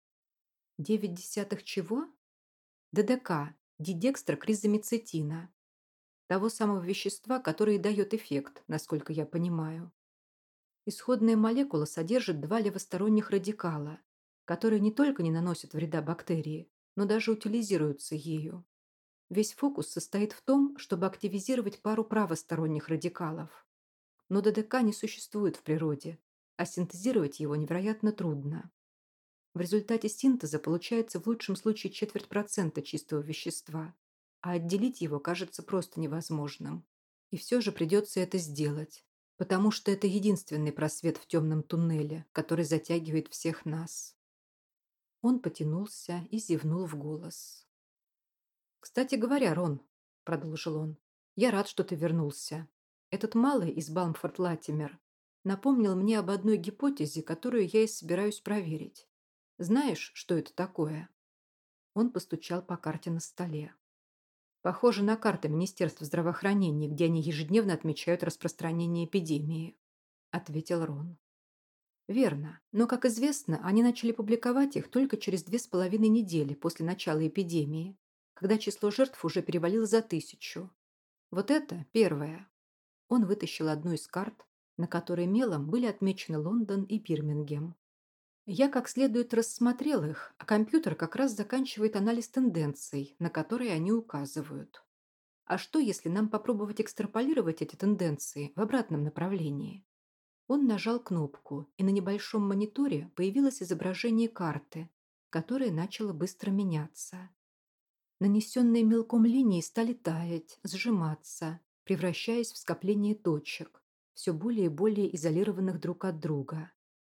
9/10 чего? ДДК, дидекстрокризомицетина. Того самого вещества, которое дает эффект, насколько я понимаю. Исходная молекула содержит 2 левосторонних радикала, которые не только не наносят вреда бактерии, но даже утилизируются ею. Весь фокус состоит в том, чтобы активизировать пару правосторонних радикалов. Но ДДК не существует в природе, а синтезировать его невероятно трудно. В результате синтеза получается в лучшем случае 0,25% чистого вещества, а отделить его кажется просто невозможным. И все же придется это сделать, потому что это единственный просвет в темном туннеле, который затягивает всех нас. Он потянулся и зевнул в голос. «Кстати говоря, Рон», — продолжил он, — «я рад, что ты вернулся. Этот малый из Балмфорд-Латимер напомнил мне об одной гипотезе, которую я и собираюсь проверить. Знаешь, что это такое?» Он постучал по карте на столе. «Похоже на карты Министерства здравоохранения, где они ежедневно отмечают распространение эпидемии», — ответил Рон. «Верно, но, как известно, они начали публиковать их только через 2,5 недели после начала эпидемии, когда число жертв уже перевалило за 1000. Вот это первое». Он вытащил одну из карт, на которой мелом были отмечены Лондон и Бирмингем. Я как следует рассмотрел их, а компьютер как раз заканчивает анализ тенденций, на которые они указывают. А что, если нам попробовать экстраполировать эти тенденции в обратном направлении? Он нажал кнопку, и на небольшом мониторе появилось изображение карты, которое начало быстро меняться. Нанесенные мелком линии стали таять, сжиматься, превращаясь в скопление точек, все более и более изолированных друг от друга.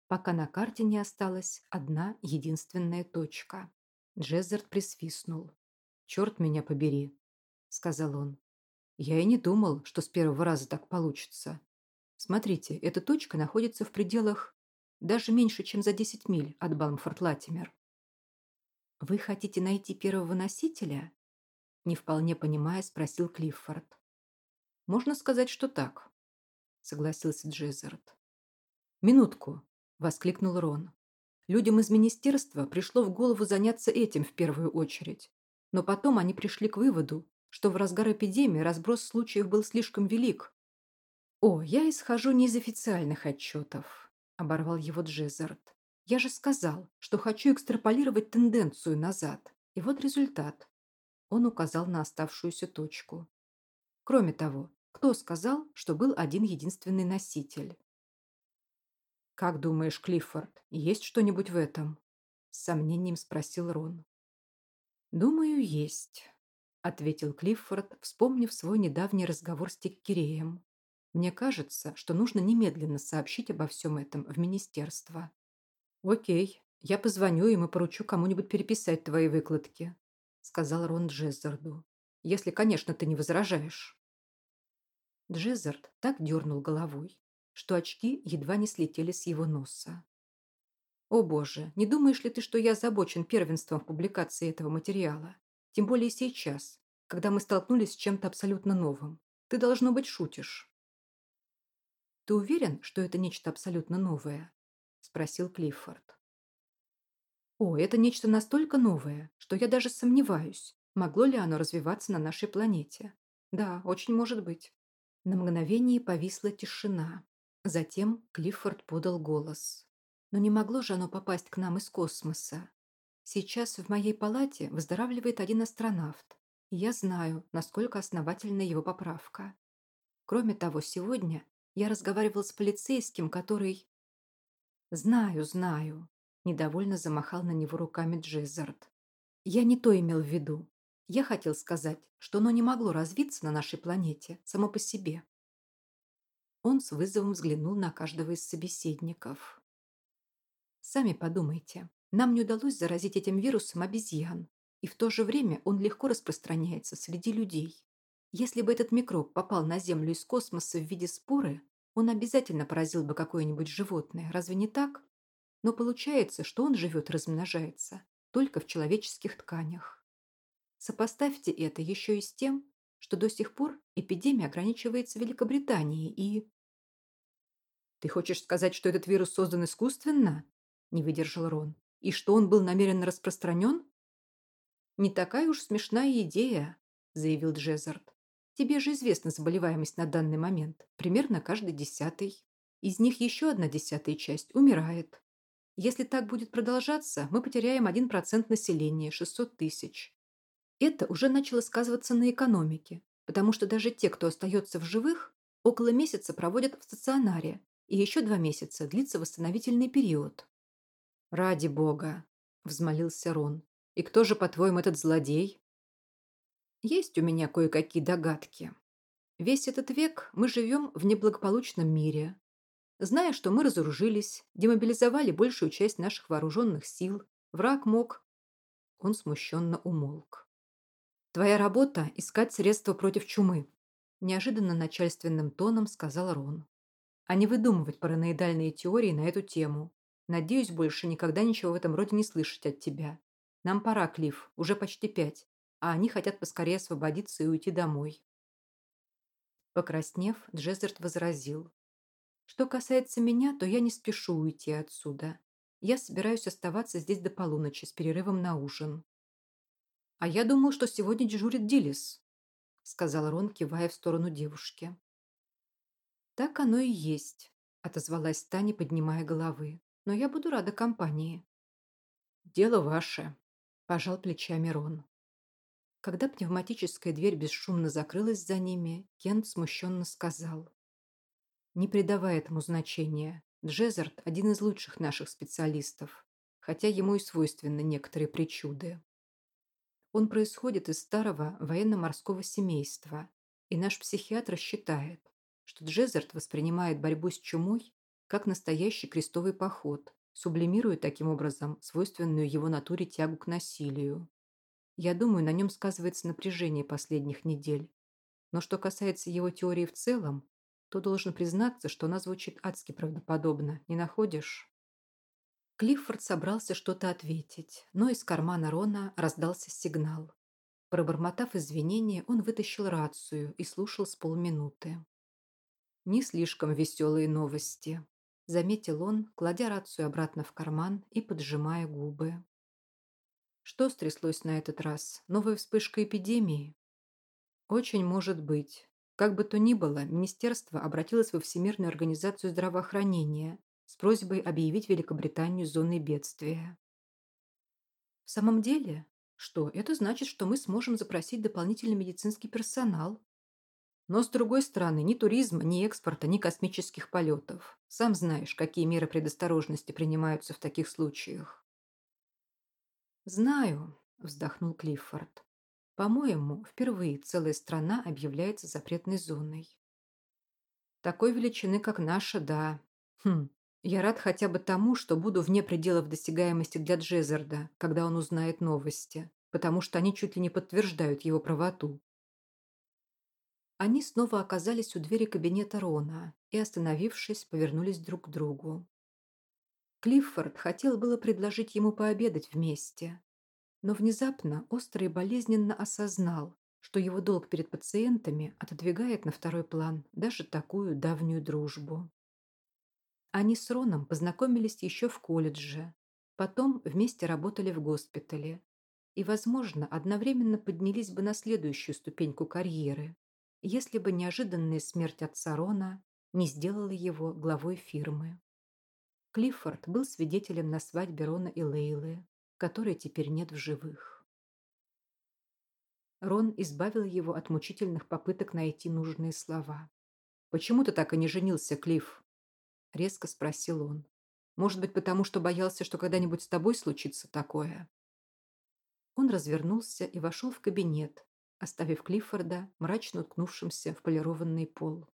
пока на карте не осталась одна единственная точка. Джезерт присвистнул. «Черт меня побери», — сказал он. «Я и не думал, что с первого раза так получится. Смотрите, эта точка находится в пределах даже меньше, чем за 10 миль от Балмфорд-Латимер». «Вы хотите найти первого носителя?» Не вполне понимая, спросил Клиффорд. «Можно сказать, что так», — согласился Джезерт. «Минутку», — воскликнул Рон. «Людям из министерства пришло в голову заняться этим в первую очередь. Но потом они пришли к выводу, что в разгар эпидемии разброс случаев был слишком велик. «О, я исхожу не из официальных отчетов», — оборвал его Джезерт. «Я же сказал, что хочу экстраполировать тенденцию назад. И вот результат». Он указал на оставшуюся точку. Кроме того, кто сказал, что был один единственный носитель? «Как думаешь, Клиффорд, есть что-нибудь в этом?» С сомнением спросил Рон. «Думаю, есть», — ответил Клиффорд, вспомнив свой недавний разговор с Теккереем. «Мне кажется, что нужно немедленно сообщить обо всем этом в министерство». «Окей, я позвоню им и поручу кому-нибудь переписать твои выкладки», — сказал Рон Джеззарду. «Если, конечно, ты не возражаешь». Джеззард так дернул головой, что очки едва не слетели с его носа. «О боже, не думаешь ли ты, что я озабочен первенством в публикации этого материала? Тем более сейчас, когда мы столкнулись с чем-то абсолютно новым. Ты, должно быть, шутишь». «Ты уверен, что это нечто абсолютно новое?» – спросил Клиффорд. «О, это нечто настолько новое, что я даже сомневаюсь, могло ли оно развиваться на нашей планете. Да, очень может быть». На мгновение повисла тишина. Затем Клиффорд подал голос. «Но не могло же оно попасть к нам из космоса? Сейчас в моей палате выздоравливает один астронавт, и я знаю, насколько основательна его поправка. Кроме того, сегодня я разговаривал с полицейским, который...» «Знаю, знаю», – недовольно замахал на него руками Джеззард. «Я не то имел в виду. Я хотел сказать, что оно не могло развиться на нашей планете само по себе». Он с вызовом взглянул на каждого из собеседников. «Сами подумайте, нам не удалось заразить этим вирусом обезьян, и в то же время он легко распространяется среди людей. Если бы этот микроб попал на Землю из космоса в виде споры, он обязательно поразил бы какое-нибудь животное, разве не так? Но получается, что он живет и размножается только в человеческих тканях. Сопоставьте это еще и с тем, что до сих пор эпидемия ограничивается Великобританией и...» «Ты хочешь сказать, что этот вирус создан искусственно?» – не выдержал Рон. «И что он был намеренно распространен?» «Не такая уж смешная идея», – заявил Джезард. «Тебе же известна заболеваемость на данный момент. Примерно каждый 10-й. Из них еще 1/10 часть умирает. Если так будет продолжаться, мы потеряем 1% населения, 600 тысяч. Это уже начало сказываться на экономике, потому что даже те, кто остается в живых, около месяца проводят в стационаре, и еще 2 месяца длится восстановительный период». «Ради бога!» – взмолился Рон. «И кто же, по-твоему, этот злодей?» «Есть у меня кое-какие догадки. Весь этот век мы живем в неблагополучном мире. Зная, что мы разоружились, демобилизовали большую часть наших вооруженных сил, враг мог...» Он смущенно умолк. «Твоя работа – искать средства против чумы», – неожиданно начальственным тоном сказал Рон. «А не выдумывать параноидальные теории на эту тему. Надеюсь, больше никогда ничего в этом роде не слышать от тебя. Нам пора, Клифф, уже почти 5, а они хотят поскорее освободиться и уйти домой». Покраснев, Джезерт возразил. «Что касается меня, то я не спешу уйти отсюда. Я собираюсь оставаться здесь до полуночи с перерывом на ужин». «А я думал, что сегодня дежурит Дилис», — сказал Рон, кивая в сторону девушки. «Так оно и есть», — отозвалась Таня, поднимая головы. «Но я буду рада компании». «Дело ваше», — пожал плечами Рон. Когда пневматическая дверь бесшумно закрылась за ними, Кент смущенно сказал: «Не придавай этому значения. Джезард – один из лучших наших специалистов, хотя ему и свойственны некоторые причуды. Он происходит из старого военно-морского семейства, и наш психиатр считает, что Джезард воспринимает борьбу с чумой как настоящий крестовый поход, сублимируя таким образом свойственную его натуре тягу к насилию. Я думаю, на нем сказывается напряжение последних недель. Но что касается его теории в целом, то должен признаться, что она звучит адски правдоподобно, не находишь? Клиффорд собрался что-то ответить, но из кармана Рона раздался сигнал. Пробормотав извинения, он вытащил рацию и слушал с полминуты. «Не слишком веселые новости», — заметил он, кладя рацию обратно в карман и поджимая губы. «Что стряслось на этот раз? Новая вспышка эпидемии?» «Очень может быть. Как бы то ни было, министерство обратилось во Всемирную организацию здравоохранения с просьбой объявить Великобританию зоной бедствия». «В самом деле? Что, это значит, что мы сможем запросить дополнительный медицинский персонал?» Но, с другой стороны, ни туризма, ни экспорта, ни космических полетов. Сам знаешь, какие меры предосторожности принимаются в таких случаях. «Знаю», – вздохнул Клиффорд. «По-моему, впервые целая страна объявляется запретной зоной. Такой величины, как наша, да. Я рад хотя бы тому, что буду вне пределов досягаемости для Джезерда, когда он узнает новости, потому что они чуть ли не подтверждают его правоту». Они снова оказались у двери кабинета Рона и, остановившись, повернулись друг к другу. Клиффорд хотел было предложить ему пообедать вместе, но внезапно остро и болезненно осознал, что его долг перед пациентами отодвигает на второй план даже такую давнюю дружбу. Они с Роном познакомились еще в колледже, потом вместе работали в госпитале и, возможно, одновременно поднялись бы на следующую ступеньку карьеры, если бы неожиданная смерть отца Рона не сделала его главой фирмы. Клиффорд был свидетелем на свадьбе Рона и Лейлы, которой теперь нет в живых. Рон избавил его от мучительных попыток найти нужные слова. «Почему ты так и не женился, Клифф?» — резко спросил он. «Может быть, потому что боялся, что когда-нибудь с тобой случится такое?» Он развернулся и вошел в кабинет, оставив Клиффорда мрачно уткнувшимся в полированный пол.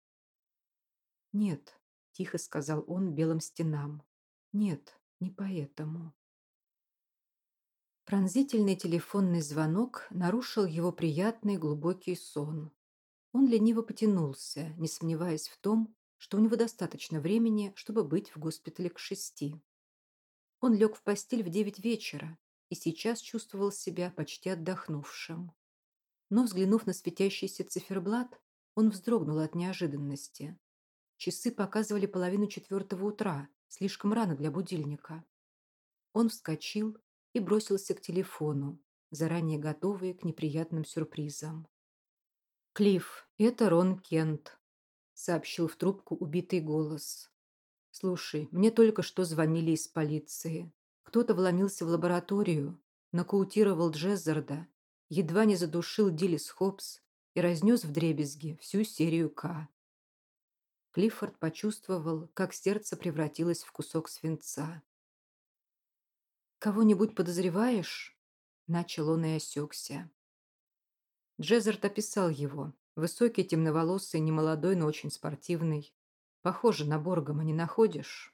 «Нет», — тихо сказал он белым стенам. «Нет, не поэтому». Пронзительный телефонный звонок нарушил его приятный глубокий сон. Он лениво потянулся, не сомневаясь в том, что у него достаточно времени, чтобы быть в госпитале к 6. Он лег в постель в 9 вечера и сейчас чувствовал себя почти отдохнувшим. Но, взглянув на светящийся циферблат, он вздрогнул от неожиданности. Часы показывали 3:30 утра, слишком рано для будильника. Он вскочил и бросился к телефону, заранее готовый к неприятным сюрпризам. «Клифф, это Рон Кент», — сообщил в трубку убитый голос. «Слушай, мне только что звонили из полиции. Кто-то вломился в лабораторию, нокаутировал Джеззарда, едва не задушил Диллис Хопс и разнес вдребезги всю серию К». Клиффорд почувствовал, как сердце превратилось в кусок свинца. «Кого-нибудь подозреваешь?» – начал он и осекся. Джезерт описал его. Высокий, темноволосый, немолодой, но очень спортивный. Похоже на Боргома, не находишь?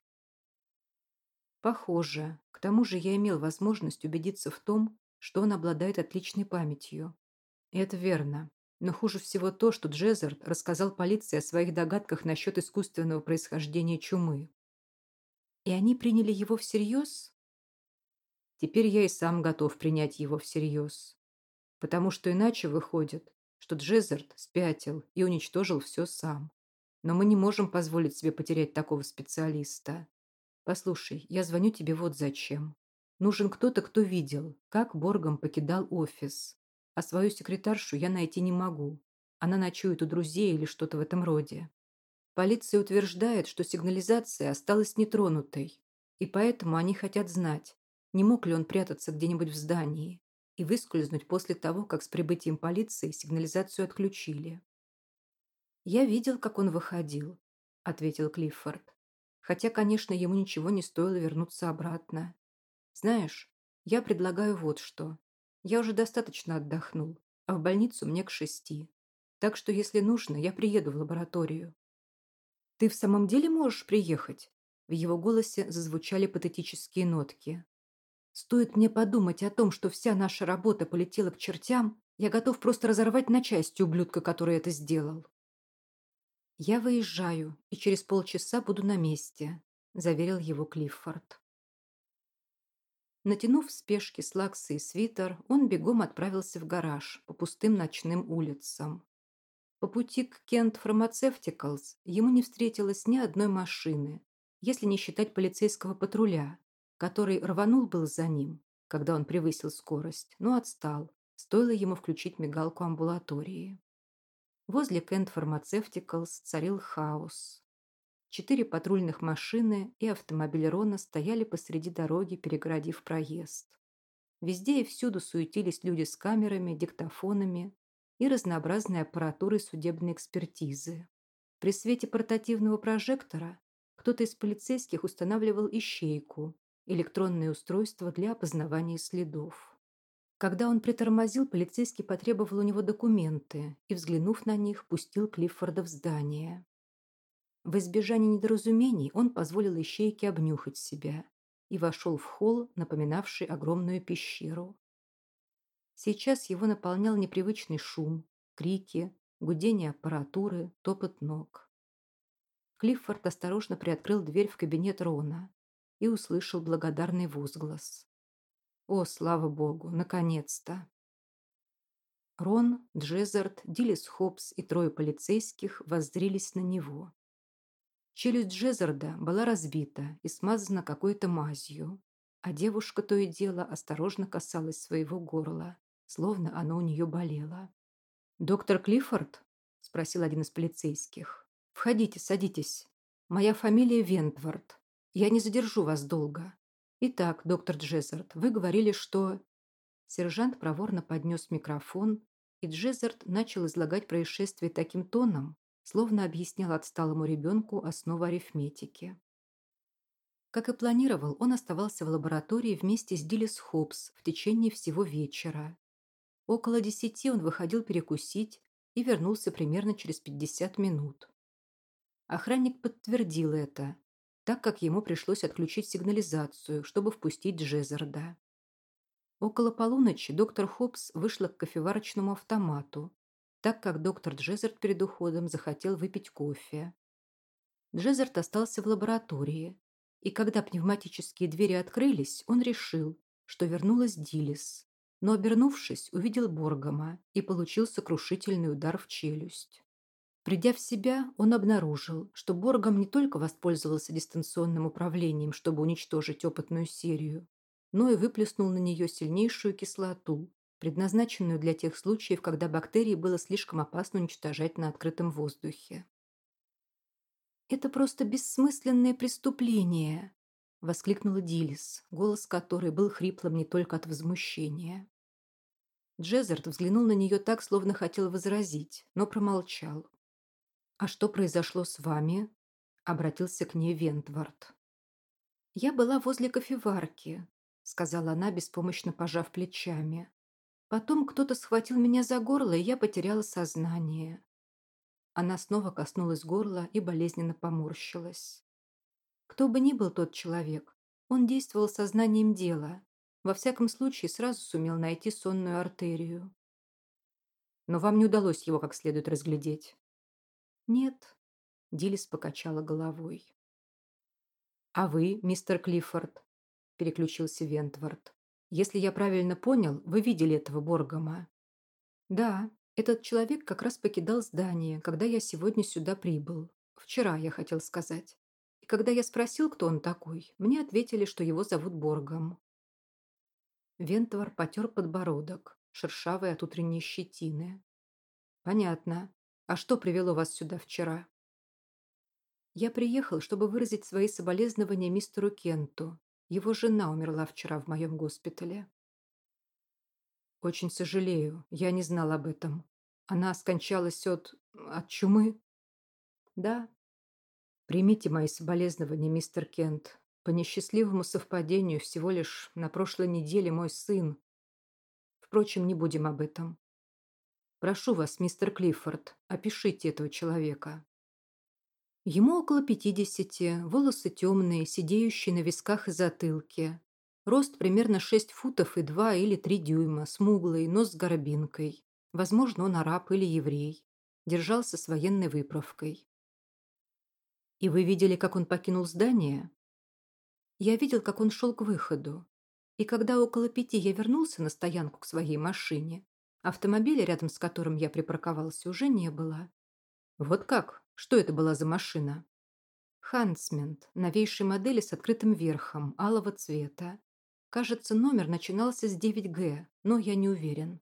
Похоже. К тому же я имел возможность убедиться в том, что он обладает отличной памятью. И это верно. Но хуже всего то, что Джезерт рассказал полиции о своих догадках насчет искусственного происхождения чумы. И они приняли его всерьез? Теперь я и сам готов принять его всерьез. Потому что иначе выходит, что Джезерт спятил и уничтожил все сам. Но мы не можем позволить себе потерять такого специалиста. Послушай, я звоню тебе вот зачем. Нужен кто-то, кто видел, как Боргом покидал офис. А свою секретаршу я найти не могу. Она ночует у друзей или что-то в этом роде. Полиция утверждает, что сигнализация осталась нетронутой, и поэтому они хотят знать, не мог ли он прятаться где-нибудь в здании и выскользнуть после того, как с прибытием полиции сигнализацию отключили. «Я видел, как он выходил», — ответил Клиффорд. «Хотя, конечно, ему ничего не стоило вернуться обратно. Знаешь, я предлагаю вот что. Я уже достаточно отдохнул, а в больницу мне к 6. Так что, если нужно, я приеду в лабораторию». Ты в самом деле можешь приехать?» В его голосе зазвучали патетические нотки. «Стоит мне подумать о том, что вся наша работа полетела к чертям, я готов просто разорвать на части ублюдка, который это сделал». «Я выезжаю, и через полчаса буду на месте», – заверил его Клиффорд. Натянув в спешке слаксы и свитер, он бегом отправился в гараж по пустым ночным улицам. По пути к Kent Pharmaceuticals ему не встретилось ни одной машины, если не считать полицейского патруля, который рванул был за ним, когда он превысил скорость, но отстал, стоило ему включить мигалку амбулатории. Возле Kent Pharmaceuticals царил хаос. 4 патрульных машины и автомобиль Рона стояли посреди дороги, перегородив проезд. Везде и всюду суетились люди с камерами, диктофонами и разнообразной аппаратурой судебной экспертизы. При свете портативного прожектора кто-то из полицейских устанавливал ищейку, электронное устройство для опознавания следов. Когда он притормозил, полицейский потребовал у него документы и, взглянув на них, пустил Клиффорда в здание. В избежание недоразумений он позволил ищейке обнюхать себя и вошел в холл, напоминавший огромную пещеру. Сейчас его наполнял непривычный шум, крики, гудение аппаратуры, топот ног. Клиффорд осторожно приоткрыл дверь в кабинет Рона и услышал благодарный возглас. «О, слава богу, наконец-то!» Рон, Джезард, Диллис Хопс и 3 полицейских воззрились на него. Челюсть Джезарда была разбита и смазана какой-то мазью, а девушка то и дело осторожно касалась своего горла, словно оно у нее болело. «Доктор Клиффорд?» – спросил один из полицейских. «Входите, садитесь. Моя фамилия Вентвард. Я не задержу вас долго. Итак, доктор Джезард, вы говорили, что...» Сержант проворно поднес микрофон, и Джезард начал излагать происшествие таким тоном, словно объяснял отсталому ребенку основы арифметики. Как и планировал, он оставался в лаборатории вместе с Диллис Хопс в течение всего вечера. Около 10 он выходил перекусить и вернулся примерно через 50 минут. Охранник подтвердил это, так как ему пришлось отключить сигнализацию, чтобы впустить Джезарда. Около полуночи доктор Хопс вышла к кофеварочному автомату, так как доктор Джезард перед уходом захотел выпить кофе. Джезард остался в лаборатории, и когда пневматические двери открылись, он решил, что вернулась Диллис, но, обернувшись, увидел Боргама и получил сокрушительный удар в челюсть. Придя в себя, он обнаружил, что Боргам не только воспользовался дистанционным управлением, чтобы уничтожить опытную серию, но и выплеснул на нее сильнейшую кислоту, предназначенную для тех случаев, когда бактерии было слишком опасно уничтожать на открытом воздухе. «Это просто бессмысленное преступление!» – воскликнула Диллис, голос которой был хриплым не только от возмущения. Джезард взглянул на нее так, словно хотел возразить, но промолчал. «А что произошло с вами?» – обратился к ней Вентвард. «Я была возле кофеварки», – сказала она, беспомощно пожав плечами. «Потом кто-то схватил меня за горло, и я потеряла сознание». Она снова коснулась горла и болезненно поморщилась. Кто бы ни был тот человек, он действовал сознанием дела. Во всяком случае, сразу сумел найти сонную артерию. «Но вам не удалось его как следует разглядеть?» «Нет», – Диллис покачала головой. «А вы, мистер Клиффорд?» – переключился Вентвард. «Если я правильно понял, вы видели этого Боргама?» «Да, этот человек как раз покидал здание, когда я сегодня сюда прибыл. Вчера, я хотел сказать. И когда я спросил, кто он такой, мне ответили, что его зовут Боргом». Вентвар потер подбородок, шершавый от утренней щетины. «Понятно. А что привело вас сюда вчера?» «Я приехал, чтобы выразить свои соболезнования мистеру Кенту. Его жена умерла вчера в моем госпитале». «Очень сожалею, я не знал об этом. Она скончалась от чумы?» «Да». «Примите мои соболезнования, мистер Кент. По несчастливому совпадению всего лишь на прошлой неделе мой сын. Впрочем, не будем об этом. Прошу вас, мистер Клиффорд, опишите этого человека». Ему около 50, волосы темные, сидеющие на висках и затылке. Рост примерно 6 футов и 2 или 3 дюйма, смуглый, нос с горбинкой. Возможно, он араб или еврей. Держался с военной выправкой. «И вы видели, как он покинул здание?» «Я видел, как он шел к выходу. И когда около 5 я вернулся на стоянку к своей машине, автомобиля, рядом с которым я припарковался, уже не было». «Вот как? Что это была за машина?» Хансмент, новейшей модели с открытым верхом, алого цвета. Кажется, номер начинался с 9Г, но я не уверен.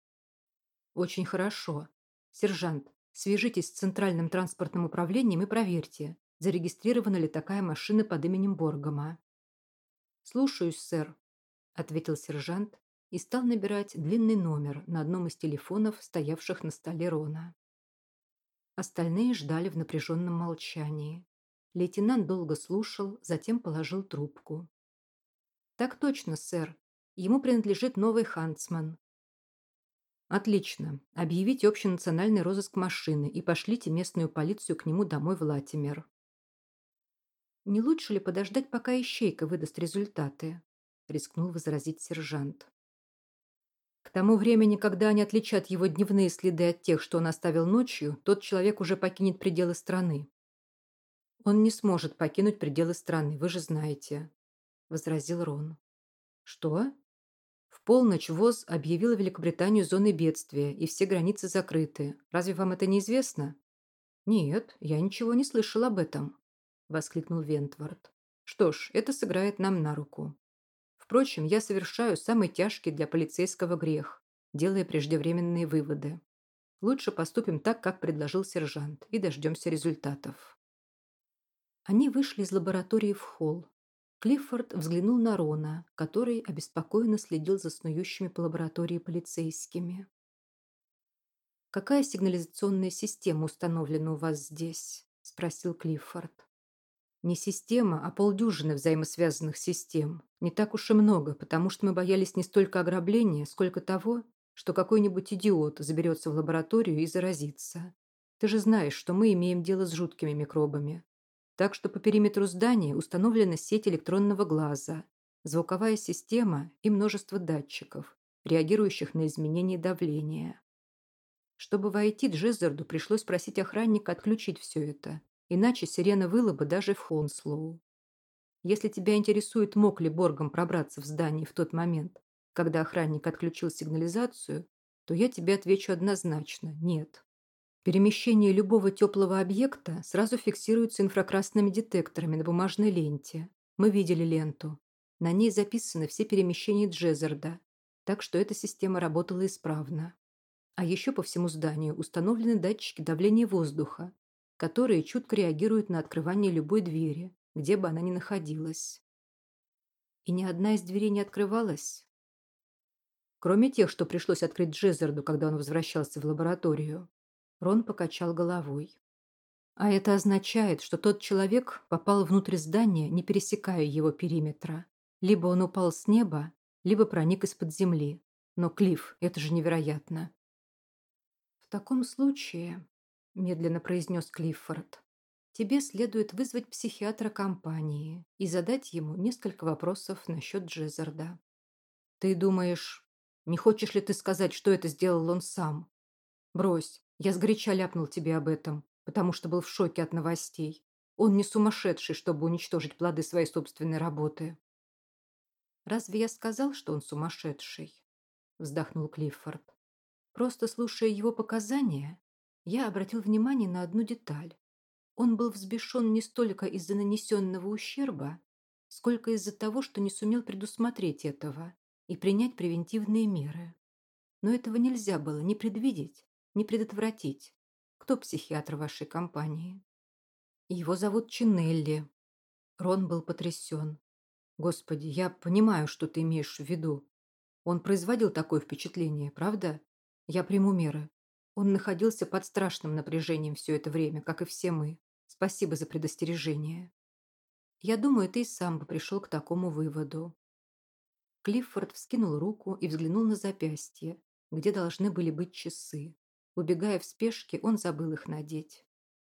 Очень хорошо. Сержант, свяжитесь с Центральным транспортным управлением и проверьте, зарегистрирована ли такая машина под именем Боргома. Слушаюсь, сэр, ответил сержант и стал набирать длинный номер на одном из телефонов, стоявших на столе Рона. Остальные ждали в напряженном молчании. Лейтенант долго слушал, затем положил трубку. «Так точно, сэр. Ему принадлежит новый ханцман». «Отлично. Объявите общенациональный розыск машины и пошлите местную полицию к нему домой в Латимер». «Не лучше ли подождать, пока ищейка выдаст результаты?» — рискнул возразить сержант. «К тому времени, когда они отличат его дневные следы от тех, что он оставил ночью, тот человек уже покинет пределы страны». «Он не сможет покинуть пределы страны, вы же знаете», — возразил Рон. «Что?» «В полночь ВОЗ объявила Великобританию зоной бедствия, и все границы закрыты. Разве вам это не известно?» «Нет, я ничего не слышал об этом», — воскликнул Вентворд. «Что ж, это сыграет нам на руку. Впрочем, я совершаю самый тяжкий для полицейского грех, делая преждевременные выводы. Лучше поступим так, как предложил сержант, и дождемся результатов». Они вышли из лаборатории в холл. Клиффорд взглянул на Рона, который обеспокоенно следил за снующими по лаборатории полицейскими. «Какая сигнализационная система установлена у вас здесь?» – спросил Клиффорд. «Не система, а полдюжины взаимосвязанных систем. Не так уж и много, потому что мы боялись не столько ограбления, сколько того, что какой-нибудь идиот заберется в лабораторию и заразится. Ты же знаешь, что мы имеем дело с жуткими микробами. Так что по периметру здания установлена сеть электронного глаза, звуковая система и множество датчиков, реагирующих на изменения давления. Чтобы войти, Джеззарду пришлось просить охранника отключить все это, иначе сирена выла бы даже в Хонслоу. Если тебя интересует, мог ли Боргом пробраться в здание в тот момент, когда охранник отключил сигнализацию, то я тебе отвечу однозначно – нет. Перемещение любого теплого объекта сразу фиксируется инфракрасными детекторами на бумажной ленте. Мы видели ленту. На ней записаны все перемещения Джезарда, так что эта система работала исправно. А еще по всему зданию установлены датчики давления воздуха, которые чутко реагируют на открывание любой двери, где бы она ни находилась. И ни одна из дверей не открывалась, кроме тех, что пришлось открыть Джезарду, когда он возвращался в лабораторию. Рон покачал головой. А это означает, что тот человек попал внутрь здания, не пересекая его периметра. Либо он упал с неба, либо проник из-под земли. Но, Клифф, это же невероятно. В таком случае, медленно произнес Клиффорд, тебе следует вызвать психиатра компании и задать ему несколько вопросов насчет Джезарда. Ты думаешь, не хочешь ли ты сказать, что это сделал он сам? Брось, я сгоряча ляпнул тебе об этом, потому что был в шоке от новостей. Он не сумасшедший, чтобы уничтожить плоды своей собственной работы. «Разве я сказал, что он сумасшедший?» – вздохнул Клиффорд. «Просто слушая его показания, я обратил внимание на одну деталь. Он был взбешен не столько из-за нанесенного ущерба, сколько из-за того, что не сумел предусмотреть этого и принять превентивные меры. Но этого нельзя было ни предвидеть, ни предотвратить. Кто психиатр вашей компании?» «Его зовут Чинелли». Рон был потрясен. «Господи, я понимаю, что ты имеешь в виду. Он производил такое впечатление, правда? Я приму меры. Он находился под страшным напряжением все это время, как и все мы. Спасибо за предостережение. Я думаю, ты и сам бы пришел к такому выводу». Клиффорд вскинул руку и взглянул на запястье, где должны были быть часы. Убегая в спешке, он забыл их надеть.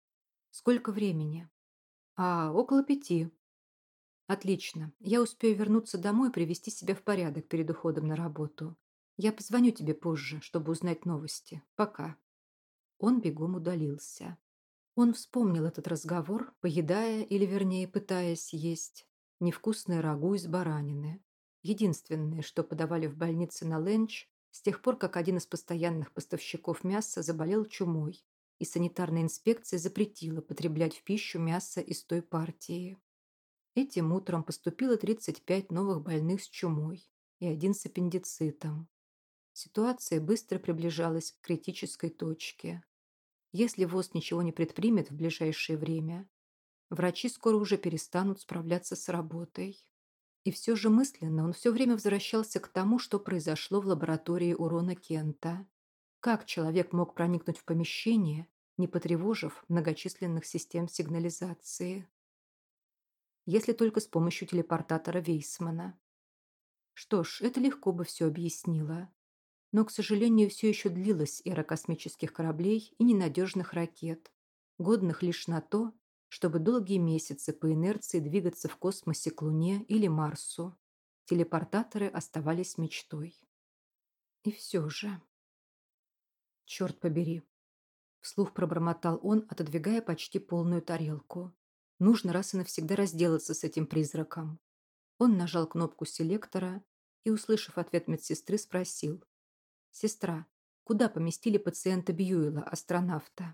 Сколько времени? Около 5. Отлично. Я успею вернуться домой и привести себя в порядок перед уходом на работу. Я позвоню тебе позже, чтобы узнать новости. Пока. Он бегом удалился. Он вспомнил этот разговор, поедая, или вернее пытаясь есть, невкусное рагу из баранины. Единственное, что подавали в больнице на ленч, с тех пор, как один из постоянных поставщиков мяса заболел чумой, и санитарная инспекция запретила потреблять в пищу мясо из той партии. Этим утром поступило 35 новых больных с чумой и один с аппендицитом. Ситуация быстро приближалась к критической точке. Если ВОЗ ничего не предпримет в ближайшее время, врачи скоро уже перестанут справляться с работой. И все же мысленно он все время возвращался к тому, что произошло в лаборатории у Рона Кента. Как человек мог проникнуть в помещение, не потревожив многочисленных систем сигнализации? Если только с помощью телепортатора Вейсмана. Что ж, это легко бы все объяснило. Но, к сожалению, все еще длилась эра космических кораблей и ненадежных ракет, годных лишь на то, чтобы долгие месяцы по инерции двигаться в космосе к Луне или Марсу. Телепортаторы оставались мечтой. И все же... Черт побери. Вслух пробормотал он, отодвигая почти полную тарелку. Нужно раз и навсегда разделаться с этим призраком. Он нажал кнопку селектора и, услышав ответ медсестры, спросил: «Сестра, куда поместили пациента Бьюэла, астронавта?»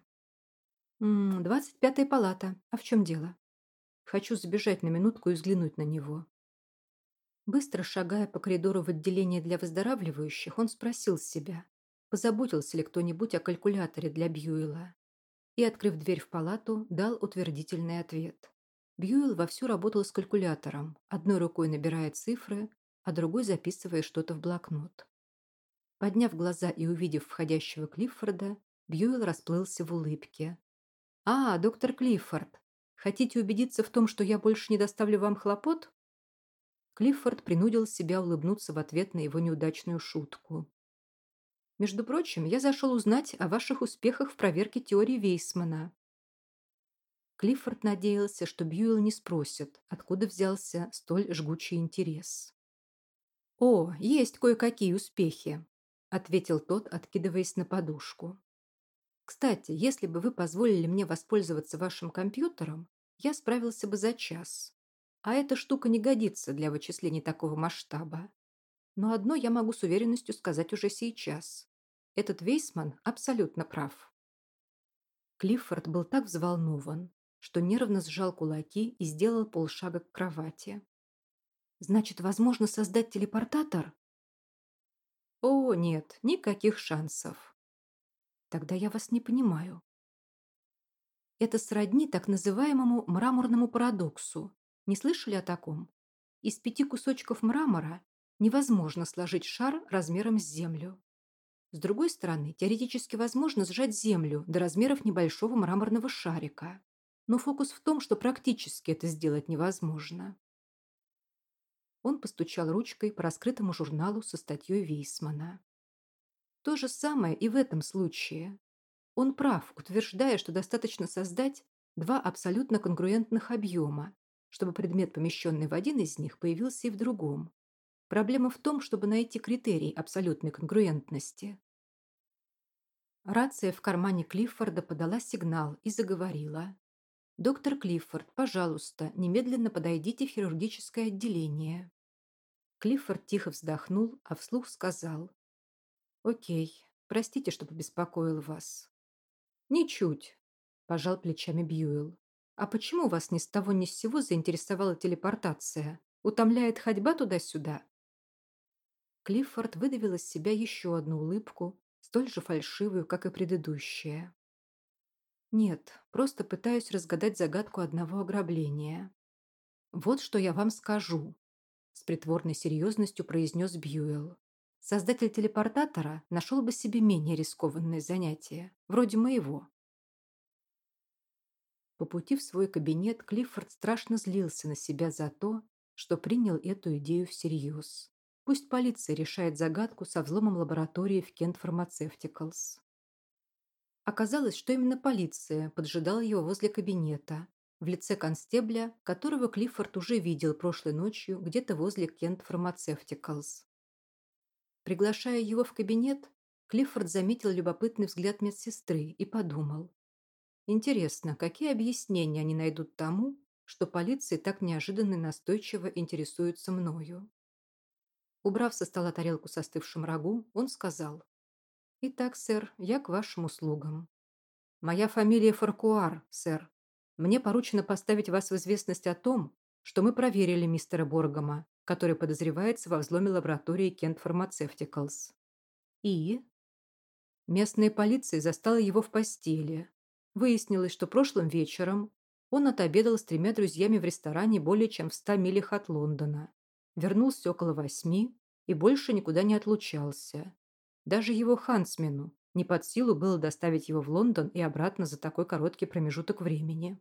25-я палата. А в чем дело?» «Хочу забежать на минутку и взглянуть на него». Быстро шагая по коридору в отделение для выздоравливающих, он спросил себя, позаботился ли кто-нибудь о калькуляторе для Бьюэла, и, открыв дверь в палату, дал утвердительный ответ. Бьюэлл вовсю работал с калькулятором, одной рукой набирая цифры, а другой записывая что-то в блокнот. Подняв глаза и увидев входящего Клиффорда, Бьюэлл расплылся в улыбке. Доктор Клиффорд, хотите убедиться в том, что я больше не доставлю вам хлопот?» Клиффорд принудил себя улыбнуться в ответ на его неудачную шутку. «Между прочим, я зашел узнать о ваших успехах в проверке теории Вейсмана». Клиффорд надеялся, что Бьюэлл не спросит, откуда взялся столь жгучий интерес. Есть кое-какие успехи», — ответил тот, откидываясь на подушку. «Кстати, если бы вы позволили мне воспользоваться вашим компьютером, я справился бы за час. А эта штука не годится для вычислений такого масштаба. Но одно я могу с уверенностью сказать уже сейчас. Этот Вейсман абсолютно прав». Клиффорд был так взволнован, что нервно сжал кулаки и сделал полшага к кровати. «Значит, возможно создать телепортатор?» Нет, никаких шансов». «Тогда я вас не понимаю». Это сродни так называемому мраморному парадоксу. Не слышали о таком? Из 5 кусочков мрамора невозможно сложить шар размером с Землю. С другой стороны, теоретически возможно сжать Землю до размеров небольшого мраморного шарика. Но фокус в том, что практически это сделать невозможно. Он постучал ручкой по раскрытому журналу со статьей Вейсмана. То же самое и в этом случае. Он прав, утверждая, что достаточно создать два абсолютно конгруентных объема, чтобы предмет, помещенный в один из них, появился и в другом. Проблема в том, чтобы найти критерий абсолютной конгруентности. Рация в кармане Клиффорда подала сигнал и заговорила. «Доктор Клиффорд, пожалуйста, немедленно подойдите в хирургическое отделение». Клиффорд тихо вздохнул, а вслух сказал: «Окей, простите, что побеспокоил вас». «Ничуть», – пожал плечами Бьюэлл. «А почему вас ни с того ни с сего заинтересовала телепортация? Утомляет ходьба туда-сюда?» Клиффорд выдавил из себя еще одну улыбку, столь же фальшивую, как и предыдущая. «Нет, просто пытаюсь разгадать загадку одного ограбления». «Вот что я вам скажу», – с притворной серьезностью произнес Бьюэлл. «Создатель телепортатора нашел бы себе менее рискованное занятие, вроде моего». По пути в свой кабинет Клиффорд страшно злился на себя за то, что принял эту идею всерьез. Пусть полиция решает загадку со взломом лаборатории в Кент Фармацевтикалс. Оказалось, что именно полиция поджидала его возле кабинета в лице констебля, которого Клиффорд уже видел прошлой ночью где-то возле Кент Фармацевтикалс. Приглашая его в кабинет, Клиффорд заметил любопытный взгляд медсестры и подумал. Интересно, какие объяснения они найдут тому, что полиция так неожиданно и настойчиво интересуется мною? Убрав со стола тарелку с остывшим рагу, он сказал. «Итак, сэр, я к вашим услугам. Моя фамилия Фаркуар, сэр. Мне поручено поставить вас в известность о том, что мы проверили мистера Боргама, который подозревается во взломе лаборатории Кент Фармацевтикалс. И местная полиция застала его в постели. Выяснилось, что прошлым вечером он отобедал с 3 друзьями в ресторане более чем в 100 милях от Лондона. Вернулся около 8 и больше никуда не отлучался. Даже его хансмену не под силу было доставить его в Лондон и обратно за такой короткий промежуток времени.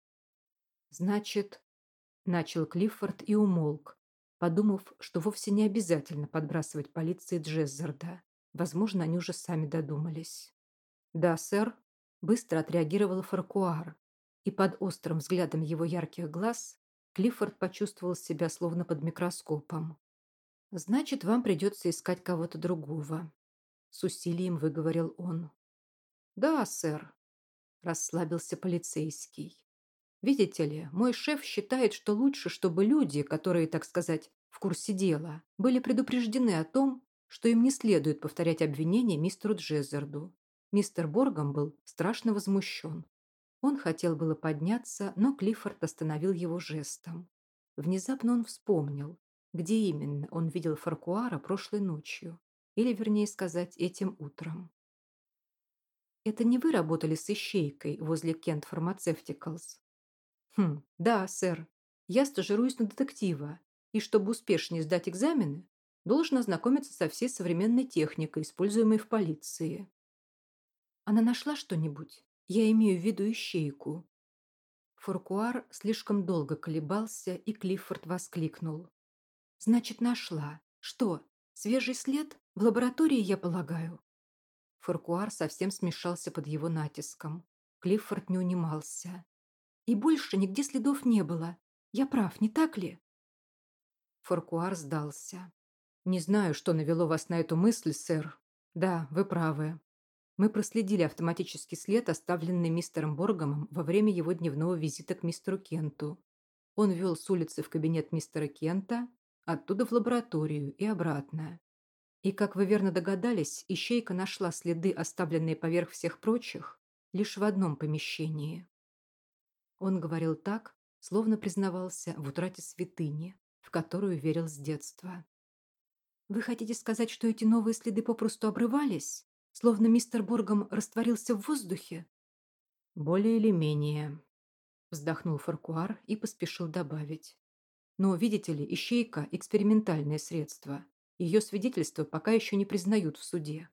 «Значит, — начал Клиффорд и умолк, подумав, что вовсе не обязательно подбрасывать полиции Джеззарда. Возможно, они уже сами додумались. «Да, сэр», — быстро отреагировал Фаркуар, и под острым взглядом его ярких глаз Клиффорд почувствовал себя словно под микроскопом. «Значит, вам придется искать кого-то другого», — с усилием выговорил он. «Да, сэр», — расслабился полицейский. «Видите ли, мой шеф считает, что лучше, чтобы люди, которые, так сказать, в курсе дела, были предупреждены о том, что им не следует повторять обвинения мистеру Джеззарду. Мистер Боргам был страшно возмущен. Он хотел было подняться, но Клиффорд остановил его жестом. Внезапно он вспомнил, где именно он видел Фаркуара прошлой ночью, или, вернее сказать, этим утром. «Это не вы работали с ищейкой возле Кент Фармацевтикалс?» Да, сэр. Я стажируюсь на детектива, и чтобы успешнее сдать экзамены, должен ознакомиться со всей современной техникой, используемой в полиции. Она нашла что-нибудь? Я имею в виду ищейку». Фуркуар слишком долго колебался, и Клиффорд воскликнул. «Значит, нашла. Что, свежий след? В лаборатории, я полагаю?» Фуркуар совсем смешался под его натиском. Клиффорд не унимался. «И больше нигде следов не было. Я прав, не так ли?» Фуркуар сдался. «Не знаю, что навело вас на эту мысль, сэр. Да, вы правы. Мы проследили автоматический след, оставленный мистером Боргамом во время его дневного визита к мистеру Кенту. Он вел с улицы в кабинет мистера Кента, оттуда в лабораторию и обратно. И, как вы верно догадались, ищейка нашла следы, оставленные поверх всех прочих, лишь в одном помещении». Он говорил так, словно признавался в утрате святыни, в которую верил с детства. «Вы хотите сказать, что эти новые следы попросту обрывались? Словно мистер Боргам растворился в воздухе?» «Более или менее», — вздохнул Фаркуар и поспешил добавить. «Но, видите ли, ищейка — экспериментальное средство. Ее свидетельства пока еще не признают в суде».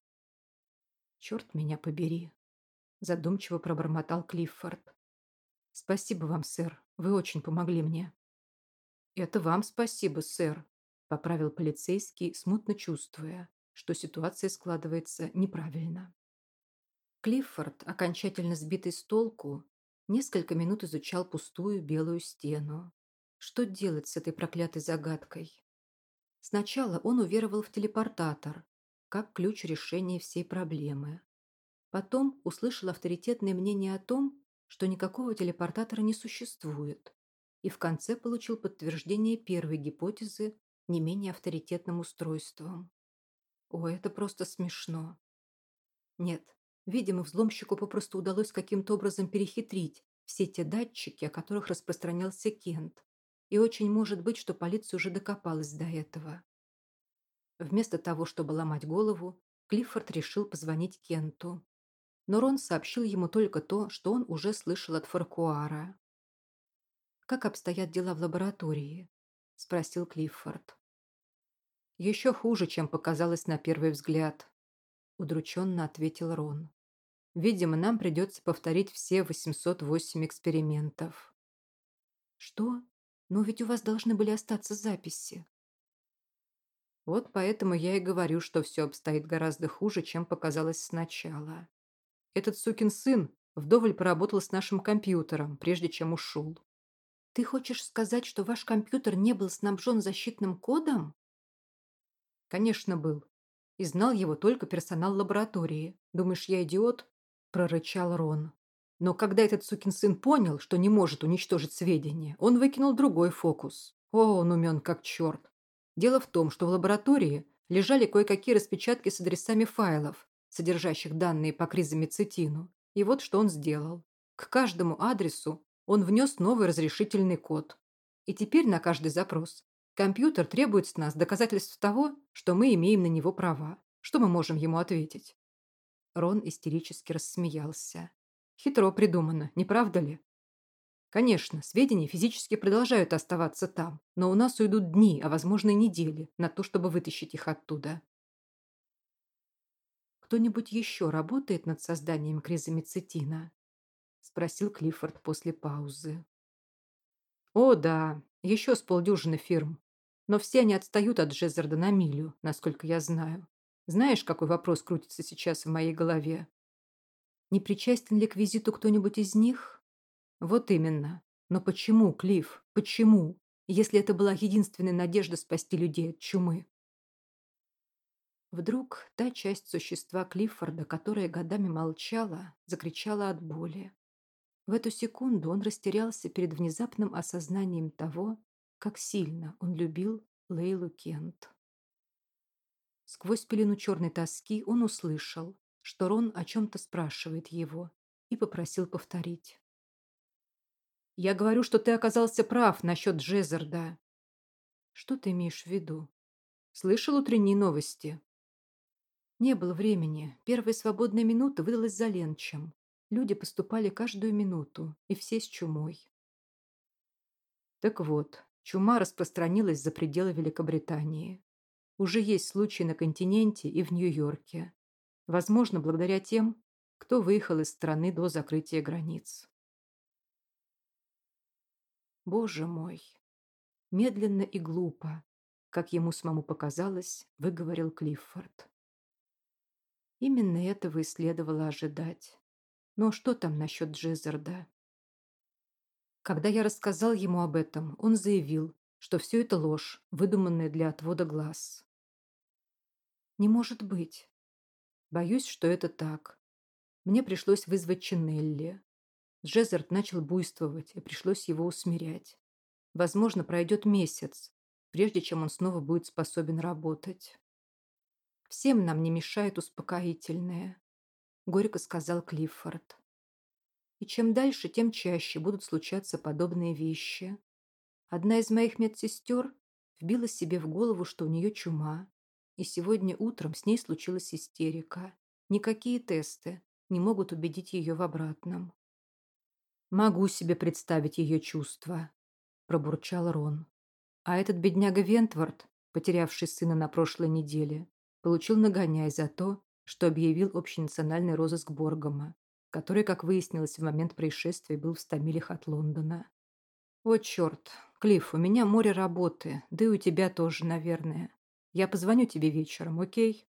«Черт меня побери», — задумчиво пробормотал Клиффорд. «Спасибо вам, сэр. Вы очень помогли мне». «Это вам спасибо, сэр», — поправил полицейский, смутно чувствуя, что ситуация складывается неправильно. Клиффорд, окончательно сбитый с толку, несколько минут изучал пустую белую стену. Что делать с этой проклятой загадкой? Сначала он уверовал в телепортатор, как ключ решения всей проблемы. Потом услышал авторитетное мнение о том, что никакого телепортатора не существует, и в конце получил подтверждение первой гипотезы не менее авторитетным устройством. О, это просто смешно. Нет, видимо, взломщику попросту удалось каким-то образом перехитрить все те датчики, о которых распространялся Кент, и очень может быть, что полиция уже докопалась до этого. Вместо того, чтобы ломать голову, Клиффорд решил позвонить Кенту. Но Рон сообщил ему только то, что он уже слышал от Фаркуара. «Как обстоят дела в лаборатории?» – спросил Клиффорд. «Еще хуже, чем показалось на первый взгляд», – удрученно ответил Рон. «Видимо, нам придется повторить все 808 экспериментов». «Что? Но ведь у вас должны были остаться записи». «Вот поэтому я и говорю, что все обстоит гораздо хуже, чем показалось сначала. Этот сукин сын вдоволь поработал с нашим компьютером, прежде чем ушел. Ты хочешь сказать, что ваш компьютер не был снабжен защитным кодом? Конечно, был. И знал его только персонал лаборатории. Думаешь, я идиот? Прорычал Рон. Но когда этот сукин сын понял, что не может уничтожить сведения, он выкинул другой фокус. О, он умен как черт. Дело в том, что в лаборатории лежали кое-какие распечатки с адресами файлов, содержащих данные по кризомицетину. И вот что он сделал. К каждому адресу он внес новый разрешительный код. И теперь на каждый запрос компьютер требует с нас доказательств того, что мы имеем на него права. Что мы можем ему ответить? Рон истерически рассмеялся. Хитро придумано, не правда ли? Конечно, сведения физически продолжают оставаться там, но у нас уйдут дни, а возможно и недели, на то, чтобы вытащить их оттуда. «Кто-нибудь еще работает над созданием кризомицетина?» – спросил Клиффорд после паузы. «О, да, еще с полдюжины фирм. Но все они отстают от Джезерда на милю, насколько я знаю. Знаешь, какой вопрос крутится сейчас в моей голове? Не причастен ли к визиту кто-нибудь из них? Вот именно. Но почему, Клифф? Почему? Если это была единственная надежда спасти людей от чумы. Вдруг та часть существа Клиффорда, которая годами молчала, закричала от боли. В эту секунду он растерялся перед внезапным осознанием того, как сильно он любил Лейлу Кент. Сквозь пелену черной тоски он услышал, что Рон о чем-то спрашивает его, и попросил повторить. «Я говорю, что ты оказался прав насчет Джезерда». «Что ты имеешь в виду? Слышал утренние новости?» Не было времени. Первая свободная минута выдалась за ленчем. Люди поступали каждую минуту, и все с чумой. Так вот, чума распространилась за пределы Великобритании. Уже есть случаи на континенте и в Нью-Йорке. Возможно, благодаря тем, кто выехал из страны до закрытия границ. Боже мой! Медленно и глупо, как ему самому показалось, выговорил Клиффорд. Именно этого и следовало ожидать. Но что там насчет Джезерда? Когда я рассказал ему об этом, он заявил, что все это ложь, выдуманная для отвода глаз. Не может быть. Боюсь, что это так. Мне пришлось вызвать Чинелли. Джезерд начал буйствовать, и пришлось его усмирять. Возможно, пройдет месяц, прежде чем он снова будет способен работать. «Всем нам не мешает успокоительное», — горько сказал Клиффорд. «И чем дальше, тем чаще будут случаться подобные вещи. Одна из моих медсестер вбила себе в голову, что у нее чума, и сегодня утром с ней случилась истерика. Никакие тесты не могут убедить ее в обратном». «Могу себе представить ее чувства», – пробурчал Рон. «А этот бедняга Вентворд, потерявший сына на прошлой неделе, получил нагоняй за то, что объявил общенациональный розыск Боргома, который, как выяснилось в момент происшествия, был в 100 милях от Лондона. О, черт, Клифф, у меня море работы, да и у тебя тоже, наверное. Я позвоню тебе вечером, окей?»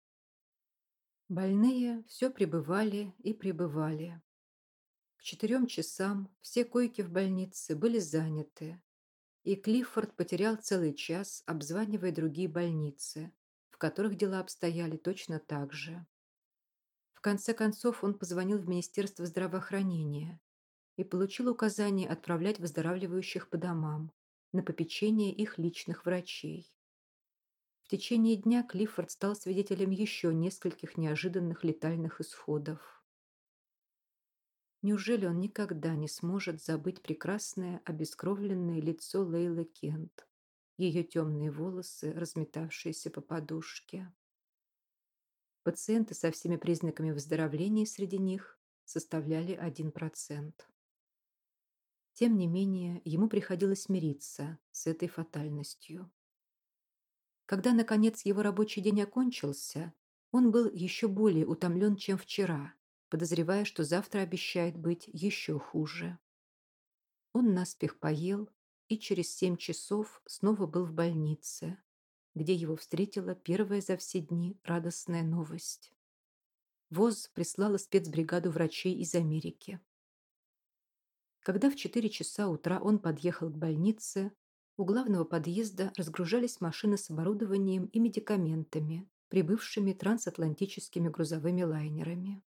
Больные все прибывали и прибывали. К 4 часам все койки в больнице были заняты, и Клиффорд потерял целый час, обзванивая другие больницы, в которых дела обстояли точно так же. В конце концов он позвонил в Министерство здравоохранения и получил указание отправлять выздоравливающих по домам на попечение их личных врачей. В течение дня Клиффорд стал свидетелем еще нескольких неожиданных летальных исходов. Неужели он никогда не сможет забыть прекрасное обескровленное лицо Лейлы Кент, ее темные волосы, разметавшиеся по подушке? Пациенты со всеми признаками выздоровления среди них составляли 1%. Тем не менее, ему приходилось мириться с этой фатальностью. Когда, наконец, его рабочий день окончился, он был еще более утомлен, чем вчера, подозревая, что завтра обещает быть еще хуже. Он наспех поел и через 7 часов снова был в больнице, где его встретила первая за все дни радостная новость. ВОЗ прислала спецбригаду врачей из Америки. Когда в 4 часа утра он подъехал к больнице, у главного подъезда разгружались машины с оборудованием и медикаментами, прибывшими трансатлантическими грузовыми лайнерами.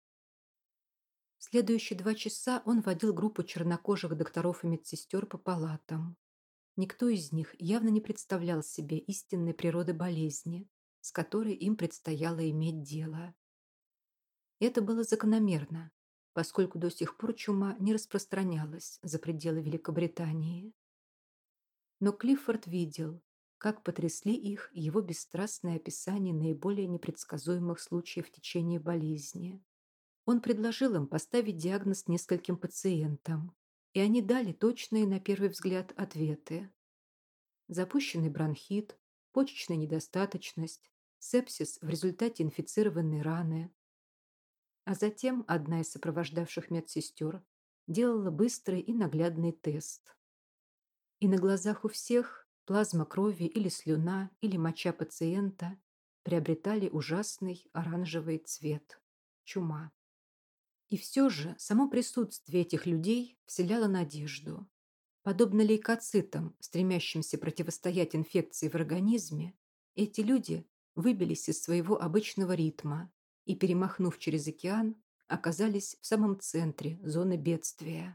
В следующие 2 часа он водил группу чернокожих докторов и медсестер по палатам. Никто из них явно не представлял себе истинной природы болезни, с которой им предстояло иметь дело. Это было закономерно, поскольку до сих пор чума не распространялась за пределы Великобритании. Но Клиффорд видел, как потрясли их его бесстрастное описание наиболее непредсказуемых случаев в течение болезни. Он предложил им поставить диагноз нескольким пациентам, и они дали точные, на первый взгляд, ответы. Запущенный бронхит, почечная недостаточность, сепсис в результате инфицированной раны. А затем одна из сопровождавших медсестер делала быстрый и наглядный тест. И на глазах у всех плазма крови или слюна, или моча пациента приобретали ужасный оранжевый цвет. Чума. И все же само присутствие этих людей вселяло надежду. Подобно лейкоцитам, стремящимся противостоять инфекции в организме, эти люди выбились из своего обычного ритма и, перемахнув через океан, оказались в самом центре зоны бедствия.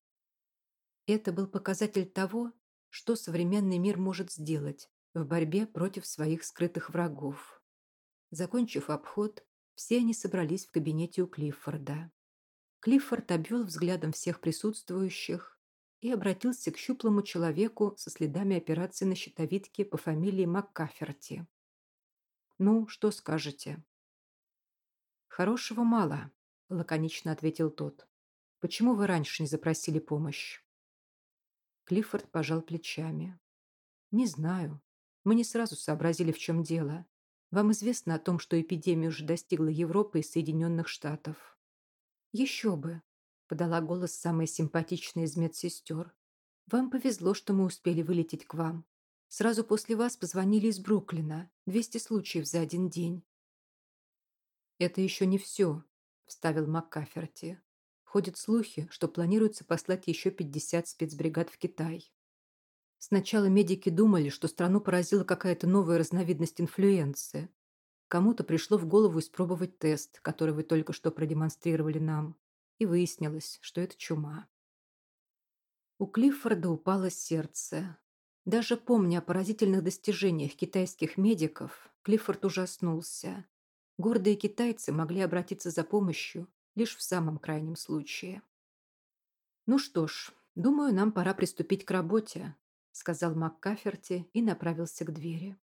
Это был показатель того, что современный мир может сделать в борьбе против своих скрытых врагов. Закончив обход, все они собрались в кабинете у Клиффорда. Клиффорд обвел взглядом всех присутствующих и обратился к щуплому человеку со следами операции на щитовидке по фамилии МакКаферти. «Ну, что скажете?» «Хорошего мало», — лаконично ответил тот. «Почему вы раньше не запросили помощь?» Клиффорд пожал плечами. «Не знаю. Мы не сразу сообразили, в чем дело. Вам известно о том, что эпидемия уже достигла Европы и Соединенных Штатов?» «Еще бы», — подала голос самая симпатичная из медсестер. «Вам повезло, что мы успели вылететь к вам. Сразу после вас позвонили из Бруклина. 200 случаев за один день». «Это еще не все», — вставил МакКаферти. «Ходят слухи, что планируется послать еще 50 спецбригад в Китай. Сначала медики думали, что страну поразила какая-то новая разновидность инфлюенции. Кому-то пришло в голову испробовать тест, который вы только что продемонстрировали нам, и выяснилось, что это чума». У Клиффорда упало сердце. Даже помня о поразительных достижениях китайских медиков, Клиффорд ужаснулся. Гордые китайцы могли обратиться за помощью лишь в самом крайнем случае. «Ну что ж, думаю, нам пора приступить к работе», сказал МакКаферти и направился к двери.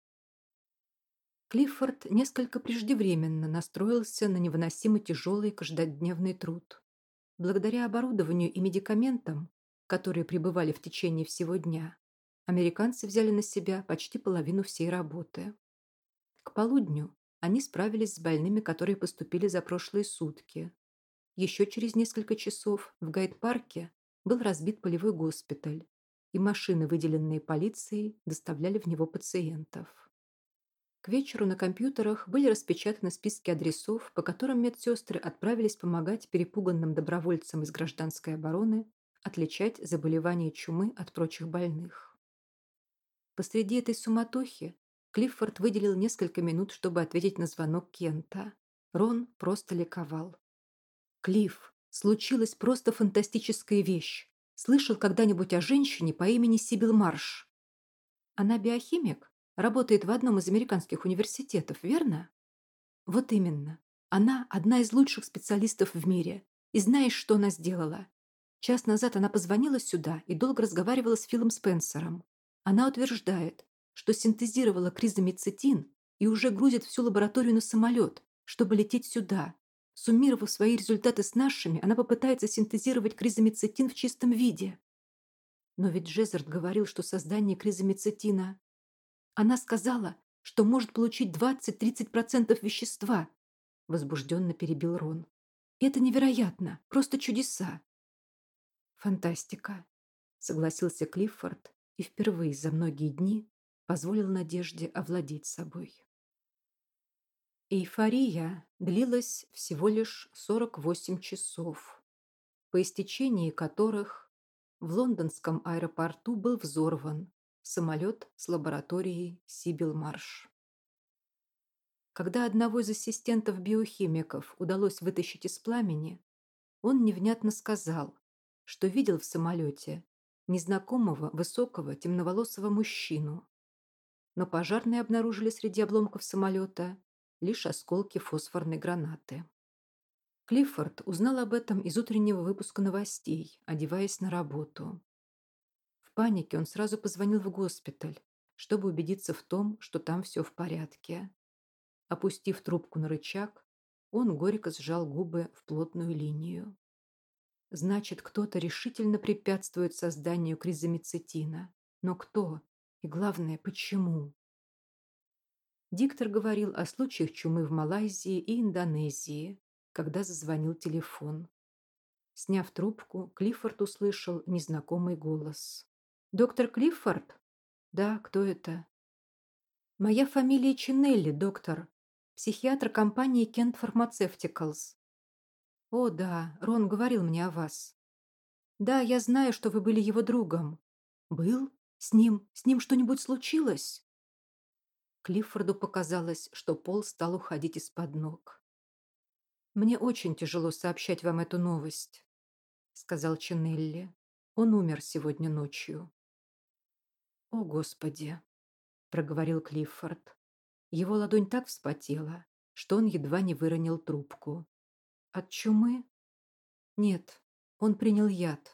Клиффорд несколько преждевременно настроился на невыносимо тяжелый каждодневный труд. Благодаря оборудованию и медикаментам, которые пребывали в течение всего дня, американцы взяли на себя почти половину всей работы. К полудню они справились с больными, которые поступили за прошлые сутки. Еще через несколько часов в Гайд-парке был разбит полевой госпиталь, и машины, выделенные полицией, доставляли в него пациентов. К вечеру на компьютерах были распечатаны списки адресов, по которым медсестры отправились помогать перепуганным добровольцам из гражданской обороны отличать заболевание чумы от прочих больных. Посреди этой суматохи Клиффорд выделил несколько минут, чтобы ответить на звонок Кента. Рон просто ликовал. «Клифф, случилась просто фантастическая вещь. Слышал когда-нибудь о женщине по имени Сибил Марш?» «Она биохимик? Работает в одном из американских университетов, верно?» «Вот именно. Она одна из лучших специалистов в мире. И знаешь, что она сделала? Час назад она позвонила сюда и долго разговаривала с Филом Спенсером. Она утверждает, что синтезировала кризомицетин и уже грузит всю лабораторию на самолет, чтобы лететь сюда. Суммировав свои результаты с нашими, она попытается синтезировать кризомицетин в чистом виде». «Но ведь Джезард говорил, что создание кризомицетина...» «Она сказала, что может получить 20-30% вещества», возбужденно перебил Рон. «Это невероятно, просто чудеса». «Фантастика», согласился Клиффорд и впервые за многие дни позволил надежде овладеть собой. Эйфория длилась всего лишь 48 часов, по истечении которых в лондонском аэропорту был взорван самолет с лабораторией Сибилмарш. Когда одного из ассистентов-биохимиков удалось вытащить из пламени, он невнятно сказал, что видел в самолете незнакомого высокого темноволосого мужчину, но пожарные обнаружили среди обломков самолета лишь осколки фосфорной гранаты. Клиффорд узнал об этом из утреннего выпуска новостей, одеваясь на работу. В панике он сразу позвонил в госпиталь, чтобы убедиться в том, что там все в порядке. Опустив трубку на рычаг, он горько сжал губы в плотную линию. Значит, кто-то решительно препятствует созданию кризомицетина. Но кто? И главное, почему? Диктор говорил о случаях чумы в Малайзии и Индонезии, когда зазвонил телефон. Сняв трубку, Клиффорд услышал незнакомый голос. «Доктор Клиффорд?» «Да, кто это?» «Моя фамилия Чинелли, доктор. Психиатр компании Kent Pharmaceuticals». «О, да, Рон говорил мне о вас». «Да, я знаю, что вы были его другом». «Был? С ним что-нибудь случилось?» Клиффорду показалось, что пол стал уходить из-под ног. «Мне очень тяжело сообщать вам эту новость», — сказал Чинелли. «Он умер сегодня ночью». «О, Господи!» — проговорил Клиффорд. Его ладонь так вспотела, что он едва не выронил трубку. «От чумы?» «Нет, он принял яд».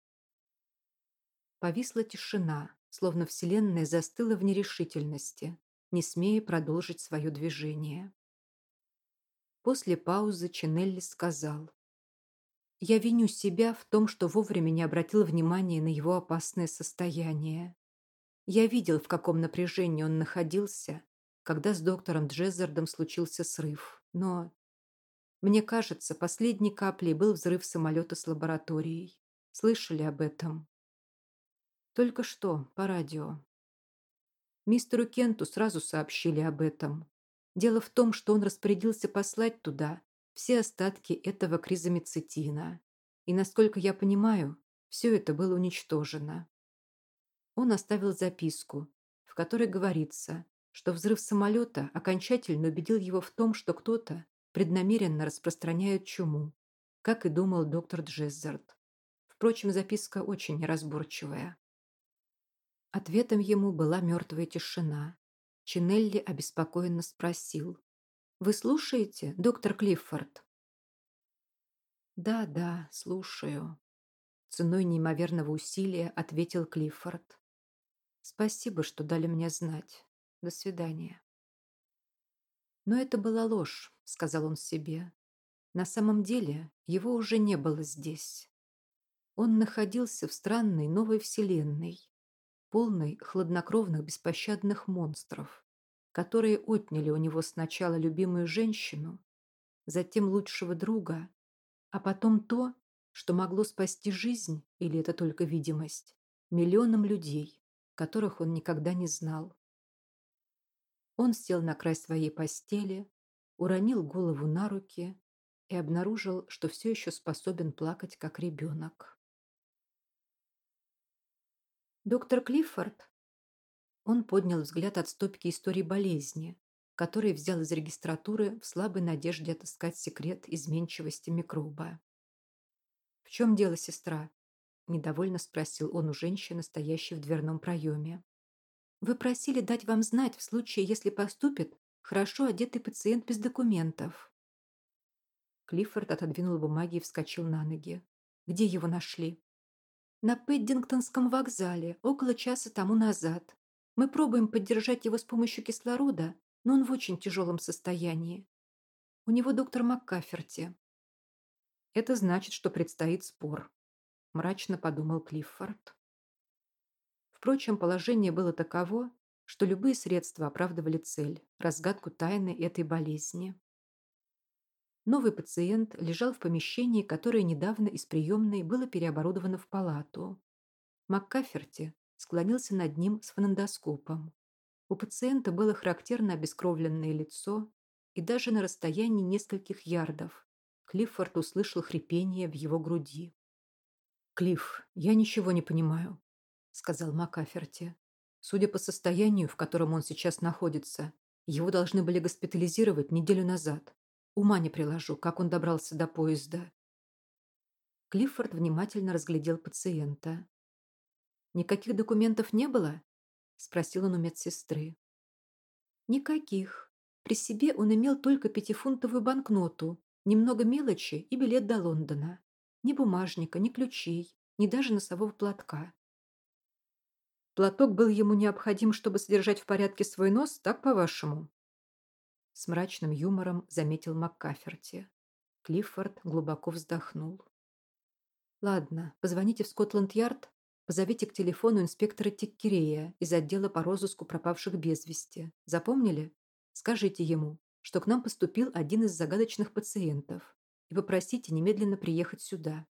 Повисла тишина, словно вселенная застыла в нерешительности, не смея продолжить свое движение. После паузы Чинелли сказал: «Я виню себя в том, что вовремя не обратил внимания на его опасное состояние. Я видел, в каком напряжении он находился, когда с доктором Джеззардом случился срыв. Но, мне кажется, последней каплей был взрыв самолета с лабораторией. Слышали об этом?» «Только что, по радио». Мистеру Кенту сразу сообщили об этом. Дело в том, что он распорядился послать туда все остатки этого кризомицетина. И, насколько я понимаю, все это было уничтожено. Он оставил записку, в которой говорится, что взрыв самолета окончательно убедил его в том, что кто-то преднамеренно распространяет чуму, как и думал доктор Джеззард. Впрочем, записка очень неразборчивая. Ответом ему была мертвая тишина. Чинелли обеспокоенно спросил: «Вы слушаете, доктор Клиффорд?» «Да, да, слушаю», — ценой неимоверного усилия ответил Клиффорд. «Спасибо, что дали мне знать. До свидания». «Но это была ложь», — сказал он себе. На самом деле его уже не было здесь. Он находился в странной новой вселенной, полной хладнокровных беспощадных монстров, которые отняли у него сначала любимую женщину, затем лучшего друга, а потом то, что могло спасти жизнь, или это только видимость, миллионам людей, которых он никогда не знал. Он сел на край своей постели, уронил голову на руки и обнаружил, что все еще способен плакать, как ребенок. «Доктор Клиффорд?» Он поднял взгляд от стопки историй болезни, который взял из регистратуры в слабой надежде отыскать секрет изменчивости микроба. «В чем дело, сестра?» – недовольно спросил он у женщины, стоящей в дверном проеме. «Вы просили дать вам знать в случае, если поступит хорошо одетый пациент без документов». Клиффорд отодвинул бумаги и вскочил на ноги. «Где его нашли?» «На Пэддингтонском вокзале, около часа тому назад. Мы пробуем поддержать его с помощью кислорода, но он в очень тяжелом состоянии. У него доктор МакКаферти». «Это значит, что предстоит спор», – мрачно подумал Клиффорд. Впрочем, положение было таково, что любые средства оправдывали цель – разгадку тайны этой болезни. Новый пациент лежал в помещении, которое недавно из приемной было переоборудовано в палату. МакКаферти склонился над ним с фонендоскопом. У пациента было характерно обескровленное лицо, и даже на расстоянии нескольких ярдов Клиффорд услышал хрипение в его груди. «Клифф, я ничего не понимаю», — сказал Маккаферти. «Судя по состоянию, в котором он сейчас находится, его должны были госпитализировать неделю назад. Ума не приложу, как он добрался до поезда». Клиффорд внимательно разглядел пациента. «Никаких документов не было?» — спросил он у медсестры. «Никаких. При себе он имел только 5-фунтовую банкноту, немного мелочи и билет до Лондона. Ни бумажника, ни ключей, ни даже носового платка». «Платок был ему необходим, чтобы содержать в порядке свой нос, так, по-вашему?» С мрачным юмором заметил Маккаферти. Клиффорд глубоко вздохнул. «Ладно, позвоните в Скотланд-Ярд, позовите к телефону инспектора Тиккерея из отдела по розыску пропавших без вести. Запомнили? Скажите ему, что к нам поступил один из загадочных пациентов, и попросите немедленно приехать сюда».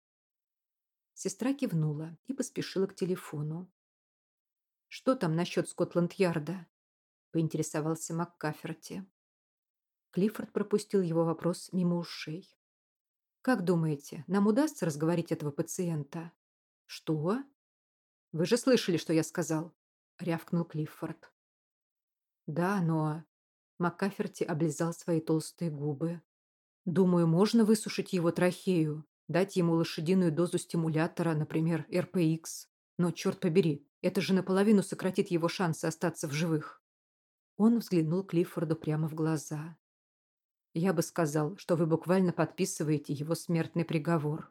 Сестра кивнула и поспешила к телефону. «Что там насчет Скотланд-Ярда?» — поинтересовался Маккаферти. Клиффорд пропустил его вопрос мимо ушей. «Как думаете, нам удастся разговорить этого пациента?» «Что?» «Вы же слышали, что я сказал?» — рявкнул Клиффорд. «Да, но...» Маккаферти облизал свои толстые губы. «Думаю, можно высушить его трахею, дать ему лошадиную дозу стимулятора, например, РПХ. Но, черт побери, это же наполовину сократит его шансы остаться в живых». Он взглянул Клиффорду прямо в глаза. «Я бы сказал, что вы буквально подписываете его смертный приговор».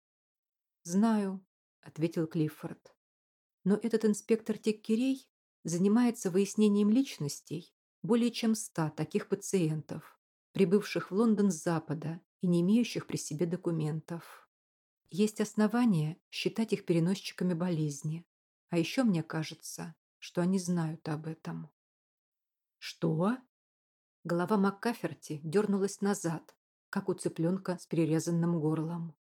«Знаю», — ответил Клиффорд. «Но этот инспектор Теккерей занимается выяснением личностей более чем 100 таких пациентов, прибывших в Лондон с Запада и не имеющих при себе документов. Есть основания считать их переносчиками болезни. А еще мне кажется, что они знают об этом». «Что?» Голова Маккаферти дернулась назад, как у цыпленка с перерезанным горлом.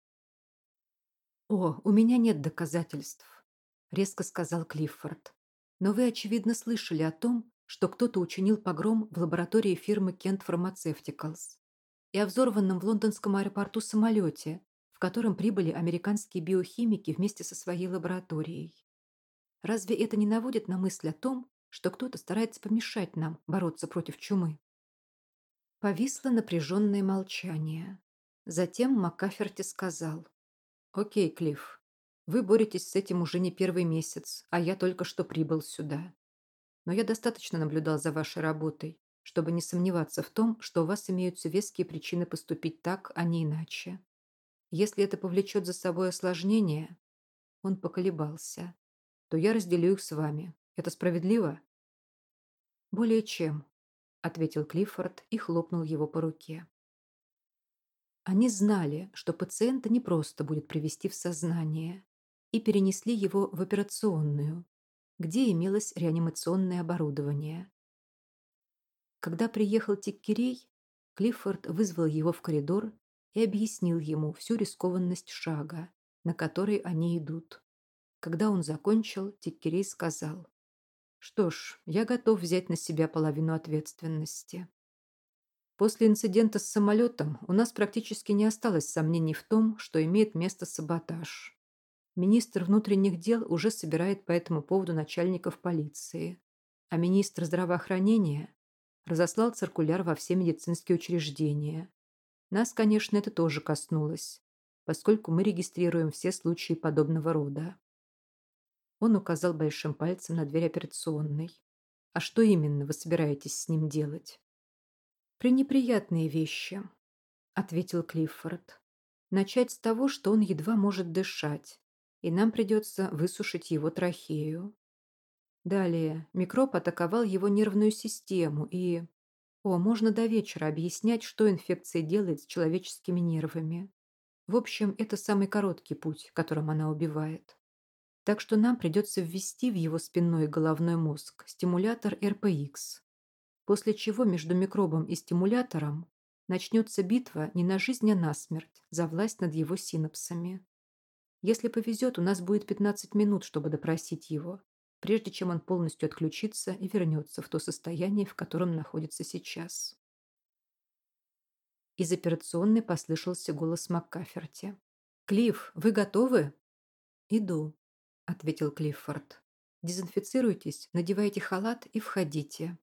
«О, у меня нет доказательств», — резко сказал Клиффорд. «Но вы, очевидно, слышали о том, что кто-то учинил погром в лаборатории фирмы Kent Pharmaceuticals и о взорванном в лондонском аэропорту самолете, в котором прибыли американские биохимики вместе со своей лабораторией. Разве это не наводит на мысль о том, что кто-то старается помешать нам бороться против чумы?» Повисло напряженное молчание. Затем Маккаферти сказал: «Окей, Клифф, вы боретесь с этим уже не первый месяц, а я только что прибыл сюда. Но я достаточно наблюдал за вашей работой, чтобы не сомневаться в том, что у вас имеются веские причины поступить так, а не иначе. Если это повлечет за собой осложнения...» Он поколебался. «То я разделю их с вами. Это справедливо?» «Более чем», — ответил Клиффорд и хлопнул его по руке. Они знали, что пациента не просто будет привести в сознание, и перенесли его в операционную, где имелось реанимационное оборудование. Когда приехал Тиккерей, Клиффорд вызвал его в коридор и объяснил ему всю рискованность шага, на который они идут. Когда он закончил, Тиккерей сказал: «Что ж, я готов взять на себя половину ответственности». После инцидента с самолетом у нас практически не осталось сомнений в том, что имеет место саботаж. Министр внутренних дел уже собирает по этому поводу начальников полиции, а министр здравоохранения разослал циркуляр во все медицинские учреждения. Нас, конечно, это тоже коснулось, поскольку мы регистрируем все случаи подобного рода. Он указал большим пальцем на дверь операционной. «А что именно вы собираетесь с ним делать?» «Пренеприятные вещи», — ответил Клиффорд. «Начать с того, что он едва может дышать, и нам придется высушить его трахею. Далее, микроб атаковал его нервную систему и... можно до вечера объяснять, что инфекция делает с человеческими нервами. В общем, это самый короткий путь, которым она убивает. Так что нам придется ввести в его спинной и головной мозг стимулятор РПХ, после чего между микробом и стимулятором начнется битва не на жизнь, а на смерть за власть над его синапсами. Если повезет, у нас будет 15 минут, чтобы допросить его, прежде чем он полностью отключится и вернется в то состояние, в котором находится сейчас». Из операционной послышался голос Маккаферти. «Клифф, вы готовы?» «Иду», — ответил Клиффорд. «Дезинфицируйтесь, надевайте халат и входите».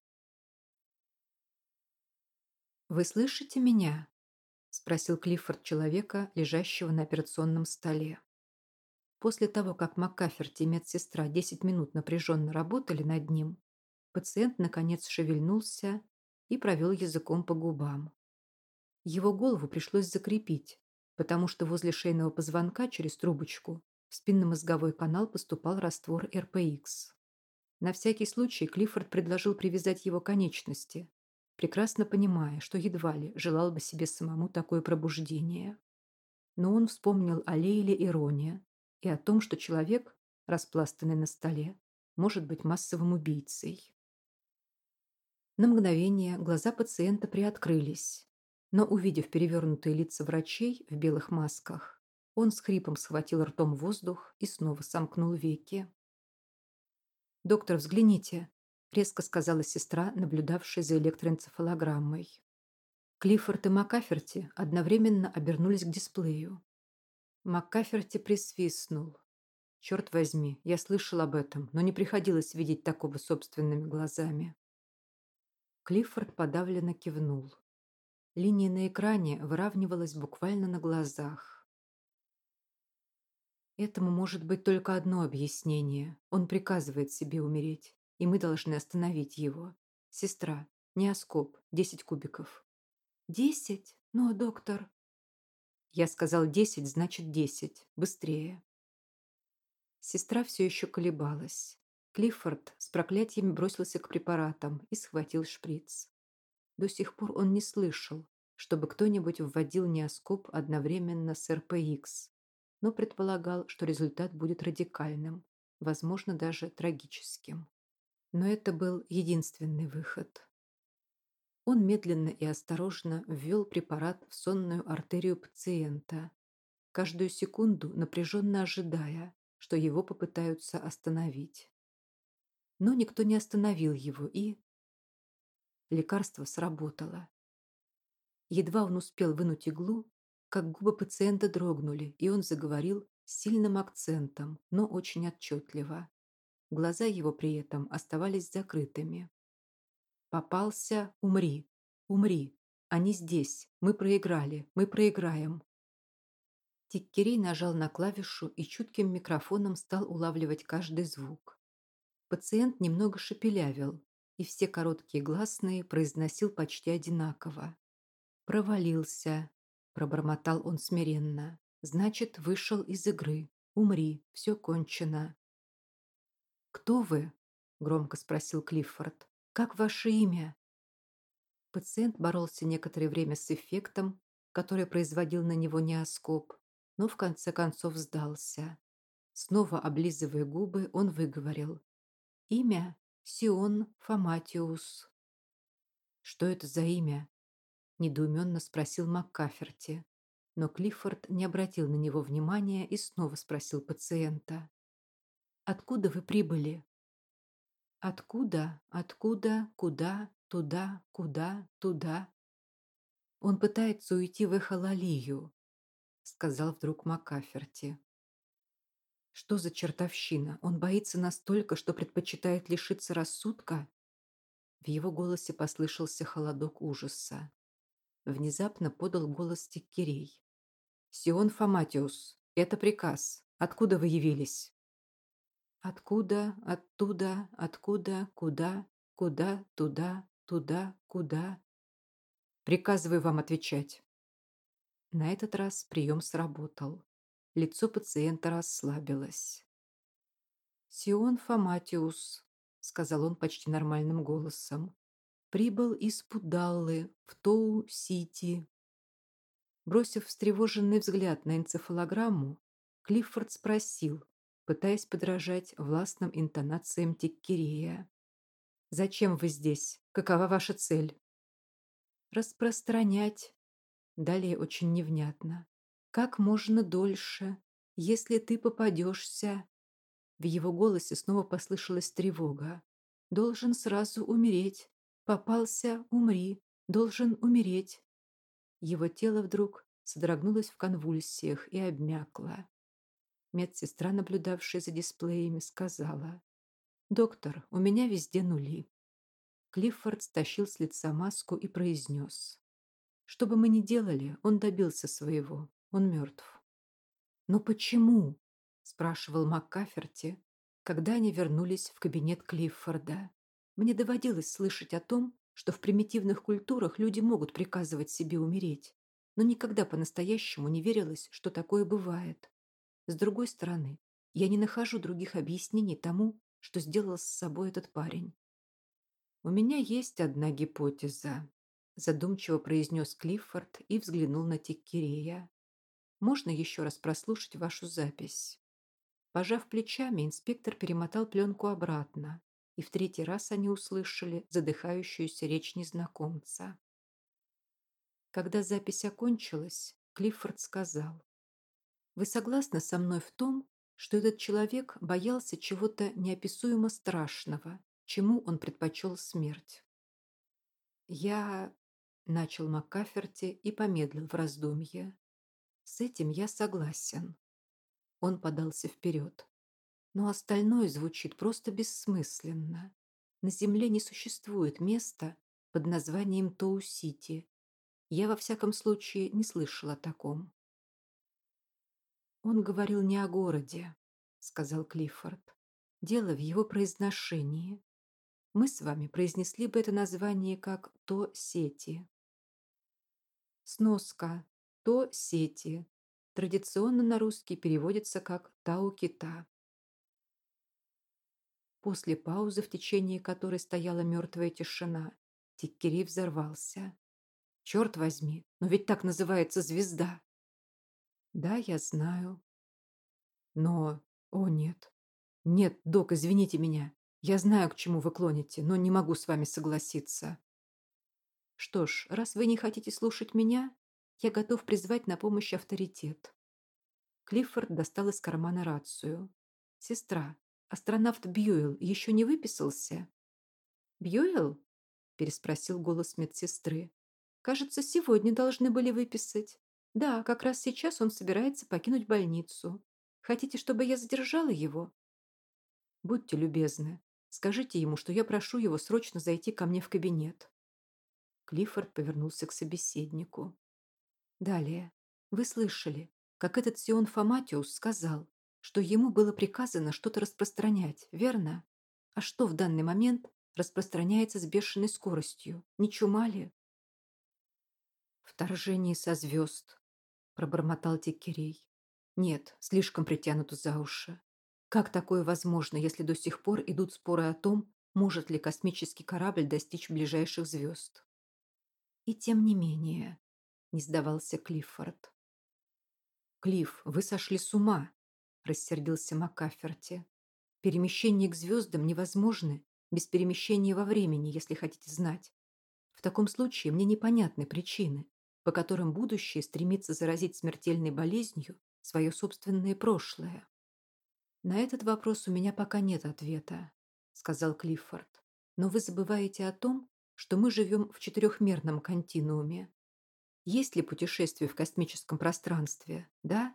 «Вы слышите меня?» — спросил Клиффорд человека, лежащего на операционном столе. После того, как Маккаферти и медсестра 10 минут напряженно работали над ним, пациент наконец шевельнулся и провел языком по губам. Его голову пришлось закрепить, потому что возле шейного позвонка через трубочку в спинномозговой канал поступал раствор РПХ. На всякий случай Клиффорд предложил привязать его конечности, прекрасно понимая, что едва ли желал бы себе самому такое пробуждение. Но он вспомнил о Лейле и Роне и о том, что человек, распластанный на столе, может быть массовым убийцей. На мгновение глаза пациента приоткрылись, но, увидев перевернутые лица врачей в белых масках, он с хрипом схватил ртом воздух и снова сомкнул веки. «Доктор, взгляните», — резко сказала сестра, наблюдавшая за электроэнцефалограммой. Клиффорд и Маккаферти одновременно обернулись к дисплею. Маккаферти присвистнул. «Черт возьми, я слышал об этом, но не приходилось видеть такого собственными глазами». Клиффорд подавленно кивнул. Линия на экране выравнивалась буквально на глазах. Этому может быть только одно объяснение. Он приказывает себе умереть, и мы должны остановить его. Сестра, неоскоп, 10 кубиков. 10? Но, доктор... Я сказал 10, значит 10. Быстрее. Сестра все еще колебалась. Клиффорд с проклятиями бросился к препаратам и схватил шприц. До сих пор он не слышал, чтобы кто-нибудь вводил неоскоп одновременно с РПХ, но предполагал, что результат будет радикальным, возможно, даже трагическим. Но это был единственный выход. Он медленно и осторожно ввел препарат в сонную артерию пациента, каждую секунду напряженно ожидая, что его попытаются остановить. Но никто не остановил его, и лекарство сработало. Едва он успел вынуть иглу, как губы пациента дрогнули, и он заговорил с сильным акцентом, но очень отчетливо. Глаза его при этом оставались закрытыми. «Попался, умри, умри. Они здесь. Мы проиграли, мы проиграем». Тиккерей нажал на клавишу и чутким микрофоном стал улавливать каждый звук. Пациент немного шепелявил, и все короткие гласные произносил почти одинаково. «Провалился», — пробормотал он смиренно. «Значит, вышел из игры. Умри, все кончено». «Кто вы?» — громко спросил Клиффорд. «Как ваше имя?» Пациент боролся некоторое время с эффектом, который производил на него неоскоп, но в конце концов сдался. Снова облизывая губы, он выговорил. «Имя Сион Фоматиус». «Что это за имя?» – недоуменно спросил Маккаферти. Но Клиффорд не обратил на него внимания и снова спросил пациента. «Откуда вы прибыли?» «Откуда? Откуда? Куда? Туда? Куда? Туда?» «Он пытается уйти в Эхололию», — сказал вдруг Маккаферти. «Что за чертовщина? Он боится настолько, что предпочитает лишиться рассудка?» В его голосе послышался холодок ужаса. Внезапно подал голос Тиккерей. «Сион Фоматиус, это приказ. Откуда вы явились?» «Откуда, оттуда, откуда, куда, куда, туда, туда, куда?» «Приказываю вам отвечать». На этот раз прием сработал. Лицо пациента расслабилось. «Сион Фоматиус», — сказал он почти нормальным голосом, — «прибыл из Пудаллы в Тоу-Сити». Бросив встревоженный взгляд на энцефалограмму, Клиффорд спросил, пытаясь подражать властным интонациям Тиккерея. «Зачем вы здесь? Какова ваша цель?» «Распространять». Далее очень невнятно. «Как можно дольше, если ты попадешься...» В его голосе снова послышалась тревога. «Должен сразу умереть. Попался — умри. Должен умереть». Его тело вдруг содрогнулось в конвульсиях и обмякло. Медсестра, наблюдавшая за дисплеями, сказала: «Доктор, у меня везде нули». Клиффорд стащил с лица маску и произнес: «Что бы мы ни делали, он добился своего. Он мертв». «Но почему?» – спрашивал МакКаферти, когда они вернулись в кабинет Клиффорда. «Мне доводилось слышать о том, что в примитивных культурах люди могут приказывать себе умереть, но никогда по-настоящему не верилось, что такое бывает. С другой стороны, я не нахожу других объяснений тому, что сделал с собой этот парень». «У меня есть одна гипотеза», – задумчиво произнес Клиффорд и взглянул на Тиккерея. «Можно еще раз прослушать вашу запись?» Пожав плечами, инспектор перемотал пленку обратно, и в третий раз они услышали задыхающуюся речь незнакомца. Когда запись окончилась, Клиффорд сказал: «Вы согласны со мной в том, что этот человек боялся чего-то неописуемо страшного, чему он предпочел смерть?» «Я...» — начал МакКаферти и помедлил в раздумье. «С этим я согласен». Он подался вперед. «Но остальное звучит просто бессмысленно. На Земле не существует места под названием Тоу-Сити. Я, во всяком случае, не слышал о таком». «Он говорил не о городе», — сказал Клиффорд. «Дело в его произношении. Мы с вами произнесли бы это название как То-Сети». Сноска. То-Сети. Традиционно на русский переводится как Тау-Кита. После паузы, в течение которой стояла мертвая тишина, Тиккери взорвался. «Черт возьми, но ведь так называется звезда!» «Да, я знаю. Но... О, нет. Нет, док, извините меня. Я знаю, к чему вы клоните, но не могу с вами согласиться». «Что ж, раз вы не хотите слушать меня, я готов призвать на помощь авторитет». Клиффорд достал из кармана рацию. «Сестра, астронавт Бьюэлл еще не выписался?» «Бьюэлл?» – переспросил голос медсестры. «Кажется, сегодня должны были выписать. Да, как раз сейчас он собирается покинуть больницу. Хотите, чтобы я задержала его?» «Будьте любезны, скажите ему, что я прошу его срочно зайти ко мне в кабинет». Клиффорд повернулся к собеседнику. «Далее. Вы слышали, как этот Сион Фоматиус сказал, что ему было приказано что-то распространять, верно? А что в данный момент распространяется с бешеной скоростью? Не чума ли?» «Вторжение со звезд», — пробормотал Тиккерей. «Нет, слишком притянуто за уши. Как такое возможно, если до сих пор идут споры о том, может ли космический корабль достичь ближайших звезд?» «И тем не менее», — не сдавался Клиффорд. «Клифф, вы сошли с ума», — рассердился МакКаферти. «Перемещение к звездам невозможно без перемещения во времени, если хотите знать. В таком случае мне непонятны причины, по которым будущее стремится заразить смертельной болезнью свое собственное прошлое». «На этот вопрос у меня пока нет ответа», — сказал Клиффорд. «Но вы забываете о том, что мы живем в четырехмерном континууме. Есть ли путешествие в космическом пространстве, да?»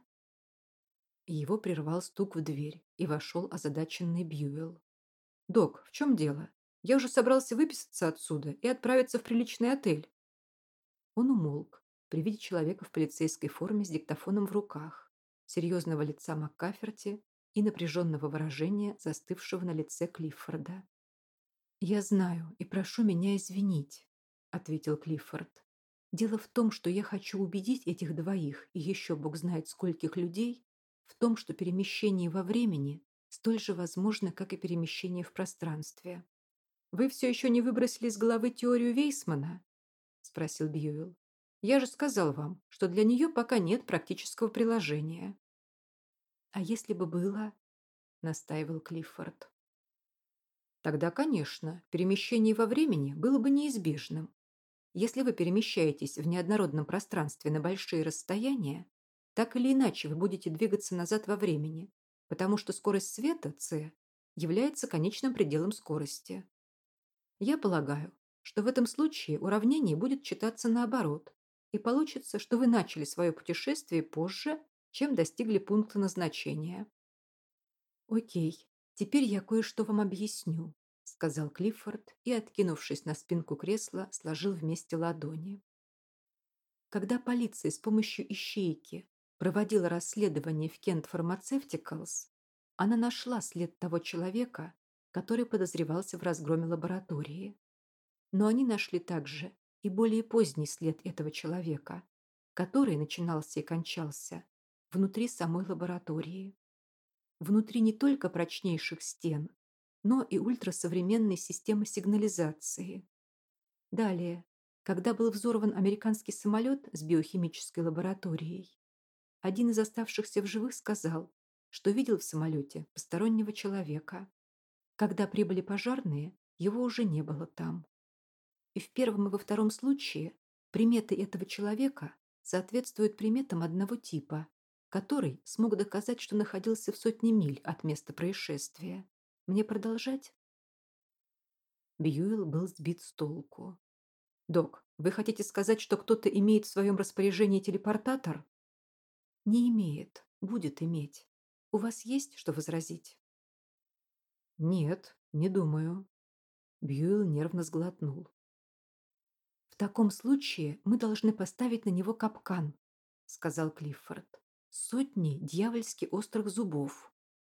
Его прервал стук в дверь, и вошел озадаченный Бьюэлл. «Док, в чем дело? Я уже собрался выписаться отсюда и отправиться в приличный отель». Он умолк при виде человека в полицейской форме с диктофоном в руках, серьезного лица МакКаферти и напряженного выражения, застывшего на лице Клиффорда. «Я знаю и прошу меня извинить», — ответил Клиффорд. «Дело в том, что я хочу убедить этих двоих и еще бог знает скольких людей в том, что перемещение во времени столь же возможно, как и перемещение в пространстве». «Вы все еще не выбросили из головы теорию Вейсмана?» — спросил Бьюэлл. «Я же сказал вам, что для нее пока нет практического приложения». «А если бы было?» — настаивал Клиффорд. «Тогда, конечно, перемещение во времени было бы неизбежным. Если вы перемещаетесь в неоднородном пространстве на большие расстояния, так или иначе вы будете двигаться назад во времени, потому что скорость света, c, является конечным пределом скорости. Я полагаю, что в этом случае уравнение будет читаться наоборот, и получится, что вы начали свое путешествие позже, чем достигли пункта назначения. «Окей, теперь я кое-что вам объясню», — сказал Клиффорд и, откинувшись на спинку кресла, сложил вместе ладони. Когда полиция с помощью ищейки проводила расследование в Kent Pharmaceuticals, она нашла след того человека, который подозревался в разгроме лаборатории. Но они нашли также и более поздний след этого человека, который начинался и кончался внутри самой лаборатории. Внутри не только прочнейших стен, но и ультрасовременной системы сигнализации. Далее, когда был взорван американский самолет с биохимической лабораторией, один из оставшихся в живых сказал, что видел в самолете постороннего человека. Когда прибыли пожарные, его уже не было там. И в первом и во втором случае приметы этого человека соответствуют приметам одного типа, который смог доказать, что находился в сотне миль от места происшествия. Мне продолжать? Бьюэлл был сбит с толку. «Док, вы хотите сказать, что кто-то имеет в своем распоряжении телепортатор?» «Не имеет, будет иметь. У вас есть что возразить?» «Нет, не думаю». Бьюэлл нервно сглотнул. «В таком случае мы должны поставить на него капкан», — сказал Клиффорд. «Сотни дьявольски острых зубов».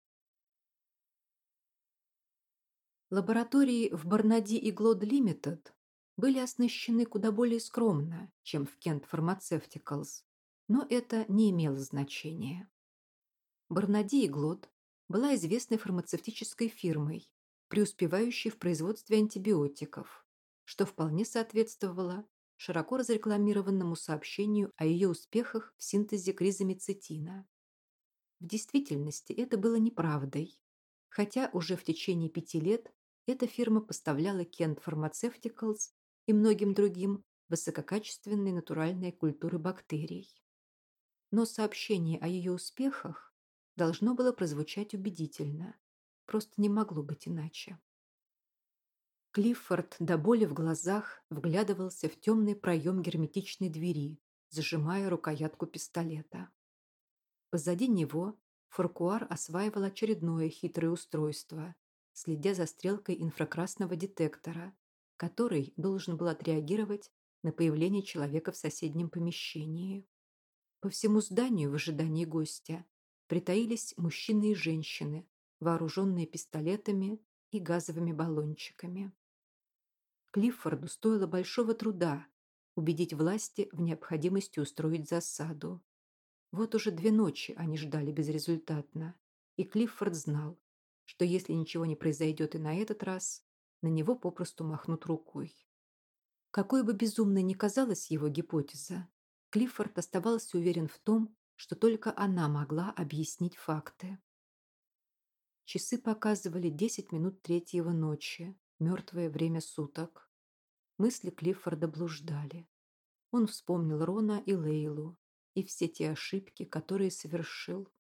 Лаборатории в Барнади и Глод Лимитед были оснащены куда более скромно, чем в Kent Pharmaceuticals, но это не имело значения. Барнади и Глод была известной фармацевтической фирмой, преуспевающей в производстве антибиотиков, что вполне соответствовало широко разрекламированному сообщению о ее успехах в синтезе кризамицетина. В действительности это было неправдой, хотя уже в течение 5 лет эта фирма поставляла Kent Pharmaceuticals и многим другим высококачественные натуральные культуры бактерий. Но сообщение о ее успехах должно было прозвучать убедительно, просто не могло быть иначе. Клиффорд до боли в глазах вглядывался в темный проем герметичной двери, зажимая рукоятку пистолета. Позади него Фуркуар осваивал очередное хитрое устройство, следя за стрелкой инфракрасного детектора, который должен был отреагировать на появление человека в соседнем помещении. По всему зданию в ожидании гостя притаились мужчины и женщины, вооруженные пистолетами и газовыми баллончиками. Клиффорду стоило большого труда убедить власти в необходимости устроить засаду. Вот уже 2 ночи они ждали безрезультатно, и Клиффорд знал, что если ничего не произойдет и на этот раз, на него попросту махнут рукой. Какой бы безумной ни казалась его гипотеза, Клиффорд оставался уверен в том, что только она могла объяснить факты. Часы показывали 10 минут 3-го ночи, мертвое время суток. Мысли Клиффорда блуждали. Он вспомнил Рона и Лейлу и все те ошибки, которые совершил.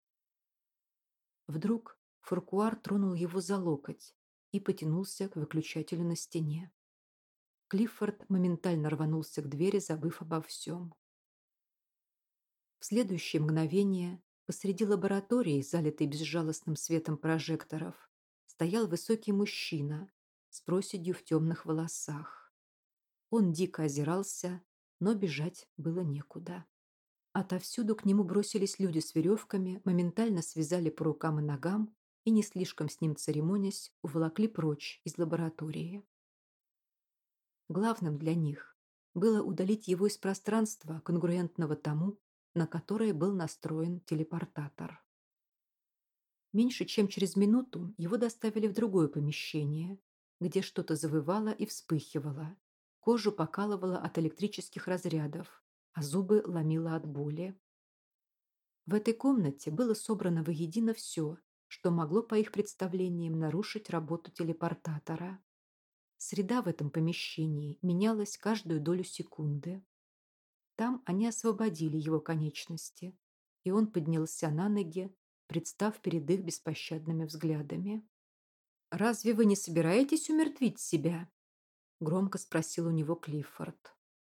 Вдруг Фуркуар тронул его за локоть и потянулся к выключателю на стене. Клиффорд моментально рванулся к двери, забыв обо всем. В следующее мгновение посреди лаборатории, залитой безжалостным светом прожекторов, стоял высокий мужчина с проседью в темных волосах. Он дико озирался, но бежать было некуда. Отовсюду к нему бросились люди с веревками, моментально связали по рукам и ногам и, не слишком с ним церемонясь, уволокли прочь из лаборатории. Главным для них было удалить его из пространства, конгруентного тому, на которое был настроен телепортатор. Меньше чем через минуту его доставили в другое помещение, где что-то завывало и вспыхивало, кожу покалывало от электрических разрядов, а зубы ломило от боли. В этой комнате было собрано воедино все, что могло, по их представлениям, нарушить работу телепортатора. Среда в этом помещении менялась каждую долю секунды. Там они освободили его конечности, и он поднялся на ноги, представ перед их беспощадными взглядами. «Разве вы не собираетесь умертвить себя?» — громко спросил у него Клиффорд.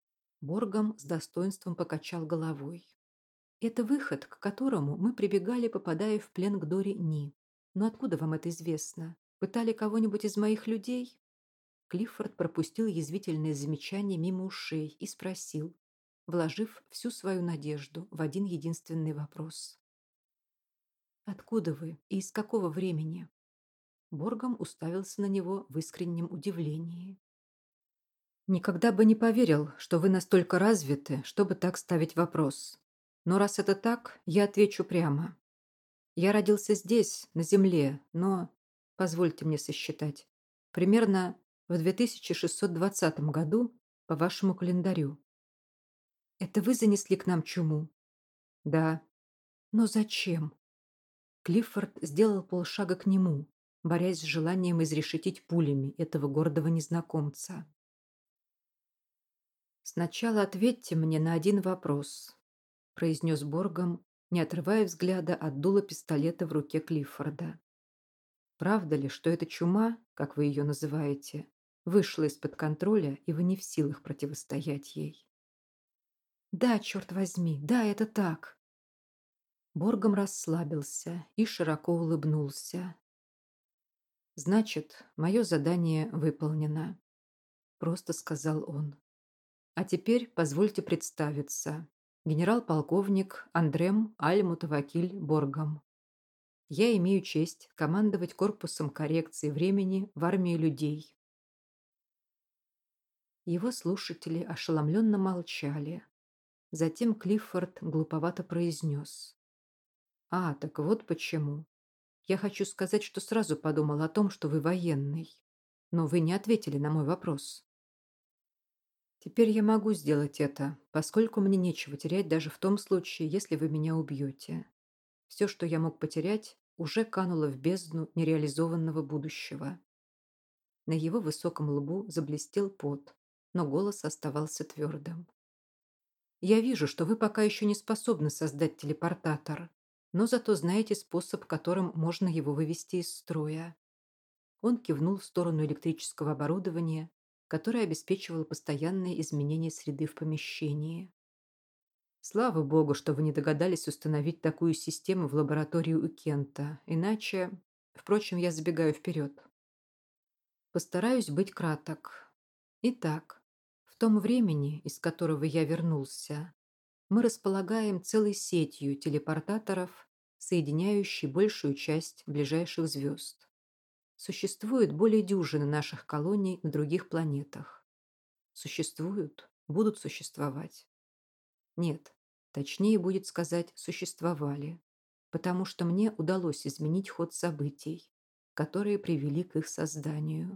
Боргом с достоинством покачал головой. Это выход, к которому мы прибегали, попадая в плен к Дори Ни. Но откуда вам это известно? Пытали кого-нибудь из моих людей? Клиффорд пропустил язвительное замечание мимо ушей и спросил, вложив всю свою надежду в один единственный вопрос. «Откуда вы и из какого времени?» Боргом уставился на него в искреннем удивлении. «Никогда бы не поверил, что вы настолько развиты, чтобы так ставить вопрос. Но раз это так, я отвечу прямо. Я родился здесь, на Земле, но, позвольте мне сосчитать, примерно в 2620 году по вашему календарю. Это вы занесли к нам чуму? Да. Но зачем? Клиффорд сделал полшага к нему, борясь с желанием изрешетить пулями этого гордого незнакомца. «Сначала ответьте мне на один вопрос», — произнес Боргом, не отрывая взгляда от дула пистолета в руке Клиффорда. «Правда ли, что эта чума, как вы ее называете, вышла из-под контроля, и вы не в силах противостоять ей?» «Да, черт возьми, да, это так». Боргом расслабился и широко улыбнулся. «Значит, мое задание выполнено», — просто сказал он. «А теперь позвольте представиться. Генерал-полковник Андрем Аль-Мутавакиль Боргом. Я имею честь командовать корпусом коррекции времени в армии людей». Его слушатели ошеломленно молчали. Затем Клиффорд глуповато произнес. «А, так вот почему. Я хочу сказать, что сразу подумал о том, что вы военный. Но вы не ответили на мой вопрос». «Теперь я могу сделать это, поскольку мне нечего терять даже в том случае, если вы меня убьете. Все, что я мог потерять, уже кануло в бездну нереализованного будущего». На его высоком лбу заблестел пот, но голос оставался твердым. «Я вижу, что вы пока еще не способны создать телепортатор, но зато знаете способ, которым можно его вывести из строя». Он кивнул в сторону электрического оборудования, которое обеспечивало постоянные изменения среды в помещении. «Слава богу, что вы не догадались установить такую систему в лаборатории у Кента, иначе... Впрочем, я забегаю вперед. Постараюсь быть краток. Итак, в том времени, из которого я вернулся, мы располагаем целой сетью телепортаторов, соединяющей большую часть ближайших звезд. Существует более дюжины наших колоний на других планетах. Существуют, будут существовать. Нет, точнее будет сказать, существовали, потому что мне удалось изменить ход событий, которые привели к их созданию.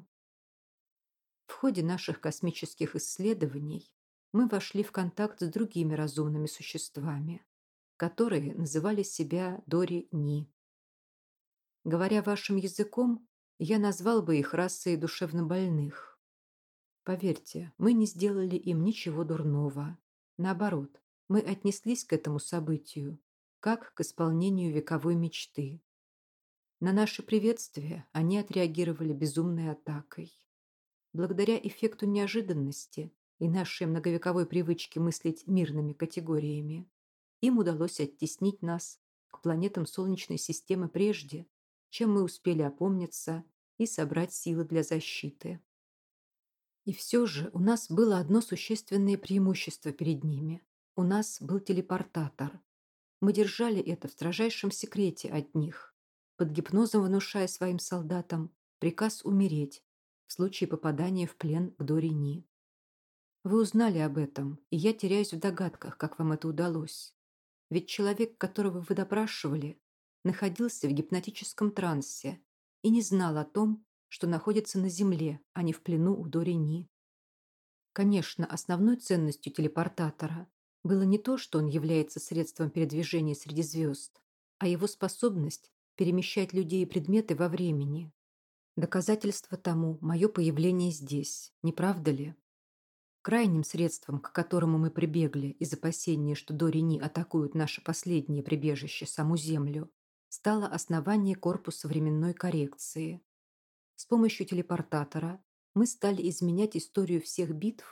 В ходе наших космических исследований мы вошли в контакт с другими разумными существами, которые называли себя Дори-Ни. Говоря вашим языком, я назвал бы их расой душевнобольных. Поверьте, мы не сделали им ничего дурного. Наоборот, мы отнеслись к этому событию, как к исполнению вековой мечты. На наше приветствие они отреагировали безумной атакой. Благодаря эффекту неожиданности и нашей многовековой привычке мыслить мирными категориями, им удалось оттеснить нас к планетам Солнечной системы прежде, чем мы успели опомниться и собрать силы для защиты. И все же у нас было одно существенное преимущество перед ними. У нас был телепортатор. Мы держали это в строжайшем секрете от них, под гипнозом внушая своим солдатам приказ умереть в случае попадания в плен к Дори-Ни. Вы узнали об этом, и я теряюсь в догадках, как вам это удалось. Ведь человек, которого вы допрашивали, находился в гипнотическом трансе и не знал о том, что находится на Земле, а не в плену у Дори-Ни. Конечно, основной ценностью телепортатора было не то, что он является средством передвижения среди звезд, а его способность перемещать людей и предметы во времени. Доказательство тому мое появление здесь, не правда ли? Крайним средством, к которому мы прибегли из опасения, что Дори-Ни атакуют наше последнее прибежище, саму Землю, стало основание корпуса временной коррекции. С помощью телепортатора мы стали изменять историю всех битв,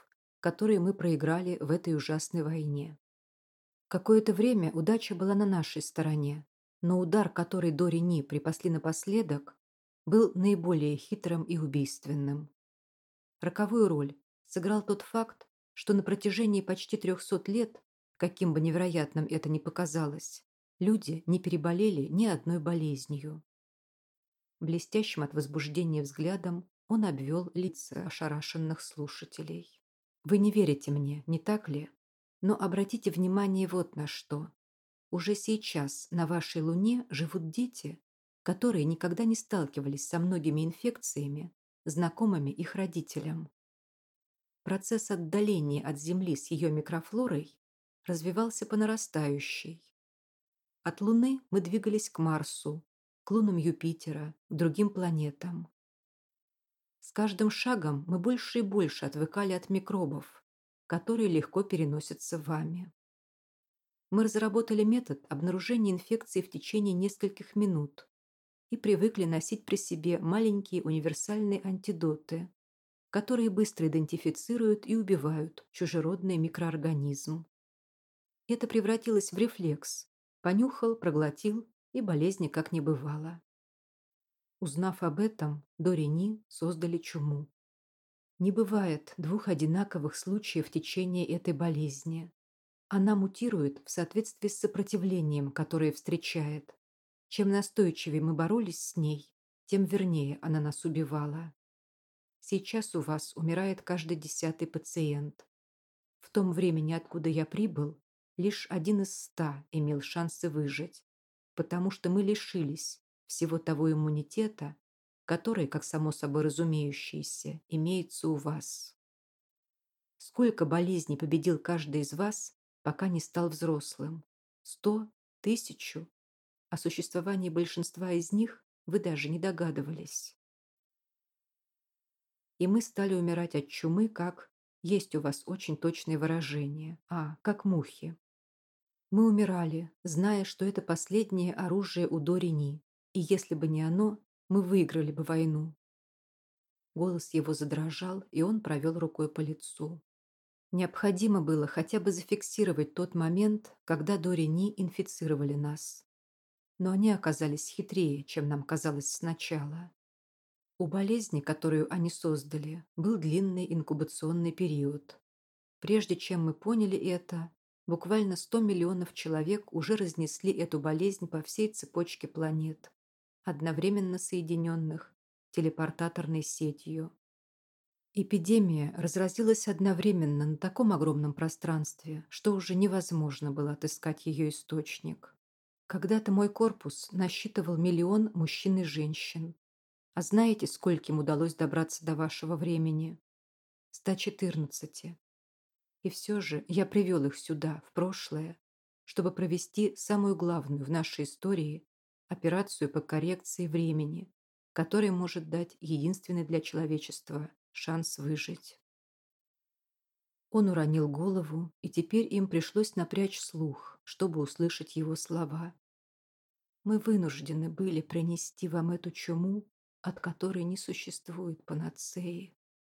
которые мы проиграли в этой ужасной войне. Какое-то время удача была на нашей стороне, но удар, который до Рени припасли напоследок, был наиболее хитрым и убийственным. Роковую роль сыграл тот факт, что на протяжении почти 300 лет, каким бы невероятным это ни показалось, люди не переболели ни одной болезнью. Блестящим от возбуждения взглядом он обвел лица ошарашенных слушателей. «Вы не верите мне, не так ли? Но обратите внимание вот на что. Уже сейчас на вашей Луне живут дети, которые никогда не сталкивались со многими инфекциями, знакомыми их родителям. Процесс отдаления от Земли с ее микрофлорой развивался по нарастающей. От Луны мы двигались к Марсу, к лунам Юпитера, к другим планетам. С каждым шагом мы больше и больше отвыкали от микробов, которые легко переносятся вами. Мы разработали метод обнаружения инфекции в течение нескольких минут и привыкли носить при себе маленькие универсальные антидоты, которые быстро идентифицируют и убивают чужеродный микроорганизм. Это превратилось в рефлекс. Понюхал, проглотил, и болезни как не бывало. Узнав об этом, до Рени создали чуму. Не бывает двух одинаковых случаев в течение этой болезни. Она мутирует в соответствии с сопротивлением, которое встречает. Чем настойчивее мы боролись с ней, тем вернее она нас убивала. Сейчас у вас умирает каждый 10-й пациент. В том времени, откуда я прибыл, лишь 1 из 100 имел шансы выжить, потому что мы лишились всего того иммунитета, который, как само собой разумеющееся, имеется у вас. Сколько болезней победил каждый из вас, пока не стал взрослым? 100? 1000? О существовании большинства из них вы даже не догадывались. И мы стали умирать от чумы, как... Есть у вас очень точное выражение. Как мухи. Мы умирали, зная, что это последнее оружие у Дорини, и если бы не оно, мы выиграли бы войну. Голос его задрожал, и он провел рукой по лицу. Необходимо было хотя бы зафиксировать тот момент, когда Дорини инфицировали нас. Но они оказались хитрее, чем нам казалось сначала. У болезни, которую они создали, был длинный инкубационный период. Прежде чем мы поняли это, буквально 100 миллионов человек уже разнесли эту болезнь по всей цепочке планет, одновременно соединенных телепортаторной сетью. Эпидемия разразилась одновременно на таком огромном пространстве, что уже невозможно было отыскать ее источник. Когда-то мой корпус насчитывал 1 000 000 мужчин и женщин. А знаете, скольким удалось добраться до вашего времени? 114. И все же я привел их сюда, в прошлое, чтобы провести самую главную в нашей истории операцию по коррекции времени, которая может дать единственный для человечества шанс выжить. Он уронил голову, и теперь им пришлось напрячь слух, чтобы услышать его слова. Мы вынуждены были принести вам эту чуму, от которой не существует панацеи.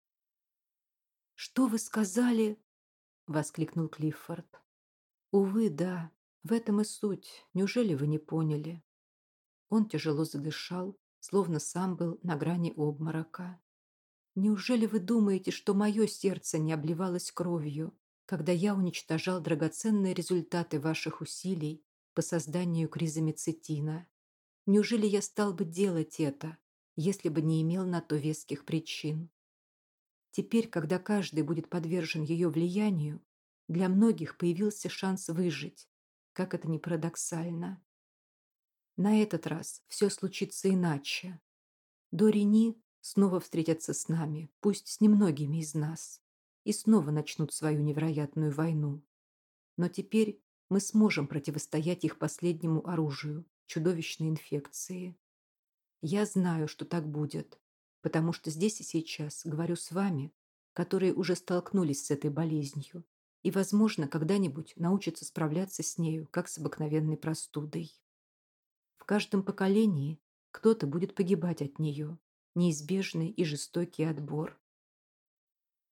«Что вы сказали?» — воскликнул Клиффорд. «Увы, да, в этом и суть. Неужели вы не поняли?» Он тяжело задышал, словно сам был на грани обморока. «Неужели вы думаете, что мое сердце не обливалось кровью, когда я уничтожал драгоценные результаты ваших усилий по созданию кризомицетина? Неужели я стал бы делать это, если бы не имел на то веских причин? Теперь, когда каждый будет подвержен ее влиянию, для многих появился шанс выжить, как это ни парадоксально. На этот раз все случится иначе. Дорини снова встретятся с нами, пусть с немногими из нас, и снова начнут свою невероятную войну. Но теперь мы сможем противостоять их последнему оружию, чудовищной инфекции. Я знаю, что так будет, потому что здесь и сейчас говорю с вами, которые уже столкнулись с этой болезнью и, возможно, когда-нибудь научатся справляться с нею, как с обыкновенной простудой. В каждом поколении кто-то будет погибать от нее, неизбежный и жестокий отбор.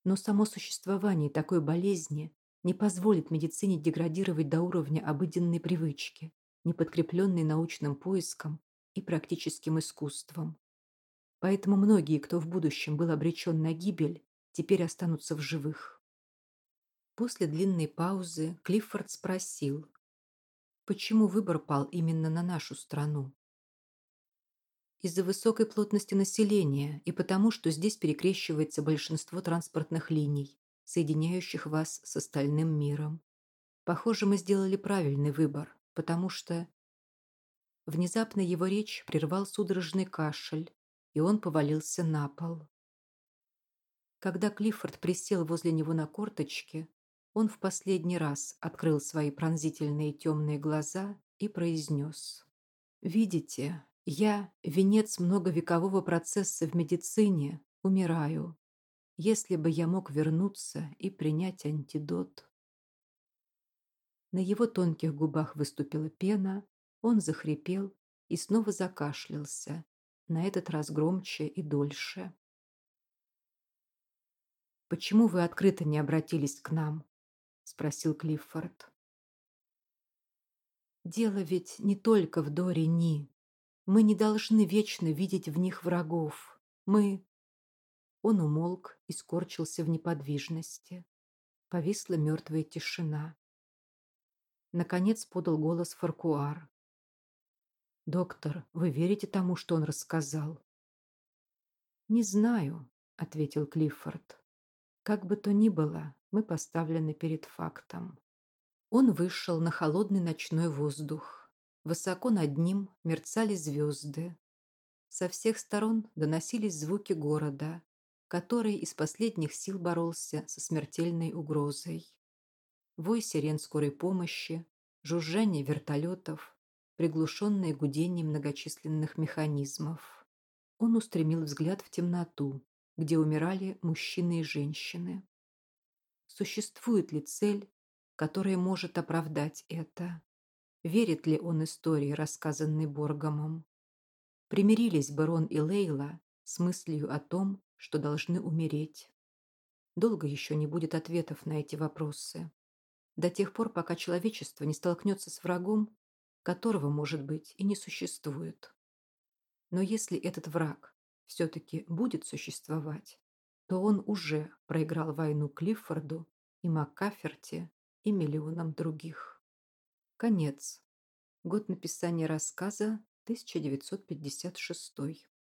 Но само существование такой болезни не позволит медицине деградировать до уровня обыденной привычки, не подкрепленной научным поиском и практическим искусством. Поэтому многие, кто в будущем был обречен на гибель, теперь останутся в живых. После длинной паузы Клиффорд спросил, почему выбор пал именно на нашу страну? Из-за высокой плотности населения и потому, что здесь перекрещивается большинство транспортных линий, соединяющих вас с остальным миром. Похоже, мы сделали правильный выбор, потому что... Внезапно его речь прервал судорожный кашель, и он повалился на пол. Когда Клиффорд присел возле него на корточки, он в последний раз открыл свои пронзительные темные глаза и произнес: «Видите, я, венец многовекового процесса в медицине, умираю. Если бы я мог вернуться и принять антидот». На его тонких губах выступила пена, он захрипел и снова закашлялся, на этот раз громче и дольше. «Почему вы открыто не обратились к нам?» — спросил Клиффорд. «Дело ведь не только в Доре Ни. Мы не должны вечно видеть в них врагов. Мы...» Он умолк и скорчился в неподвижности. Повисла мертвая тишина. Наконец подал голос Фаркуар. «Доктор, вы верите тому, что он рассказал?» «Не знаю», — ответил Клиффорд. «Как бы то ни было, мы поставлены перед фактом». Он вышел на холодный ночной воздух. Высоко над ним мерцали звезды. Со всех сторон доносились звуки города, который из последних сил боролся со смертельной угрозой. Вой сирен скорой помощи, жужжание вертолетов, приглушенное гудение многочисленных механизмов. Он устремил взгляд в темноту, где умирали мужчины и женщины. Существует ли цель, которая может оправдать это? Верит ли он истории, рассказанной Боргомом? Примирились бы Рон и Лейла с мыслью о том, что должны умереть? Долго еще не будет ответов на эти вопросы. До тех пор, пока человечество не столкнется с врагом, которого, может быть, и не существует. Но если этот враг все-таки будет существовать, то он уже проиграл войну Клиффорду и Маккаферти и миллионам других. Конец. Год написания рассказа 1956.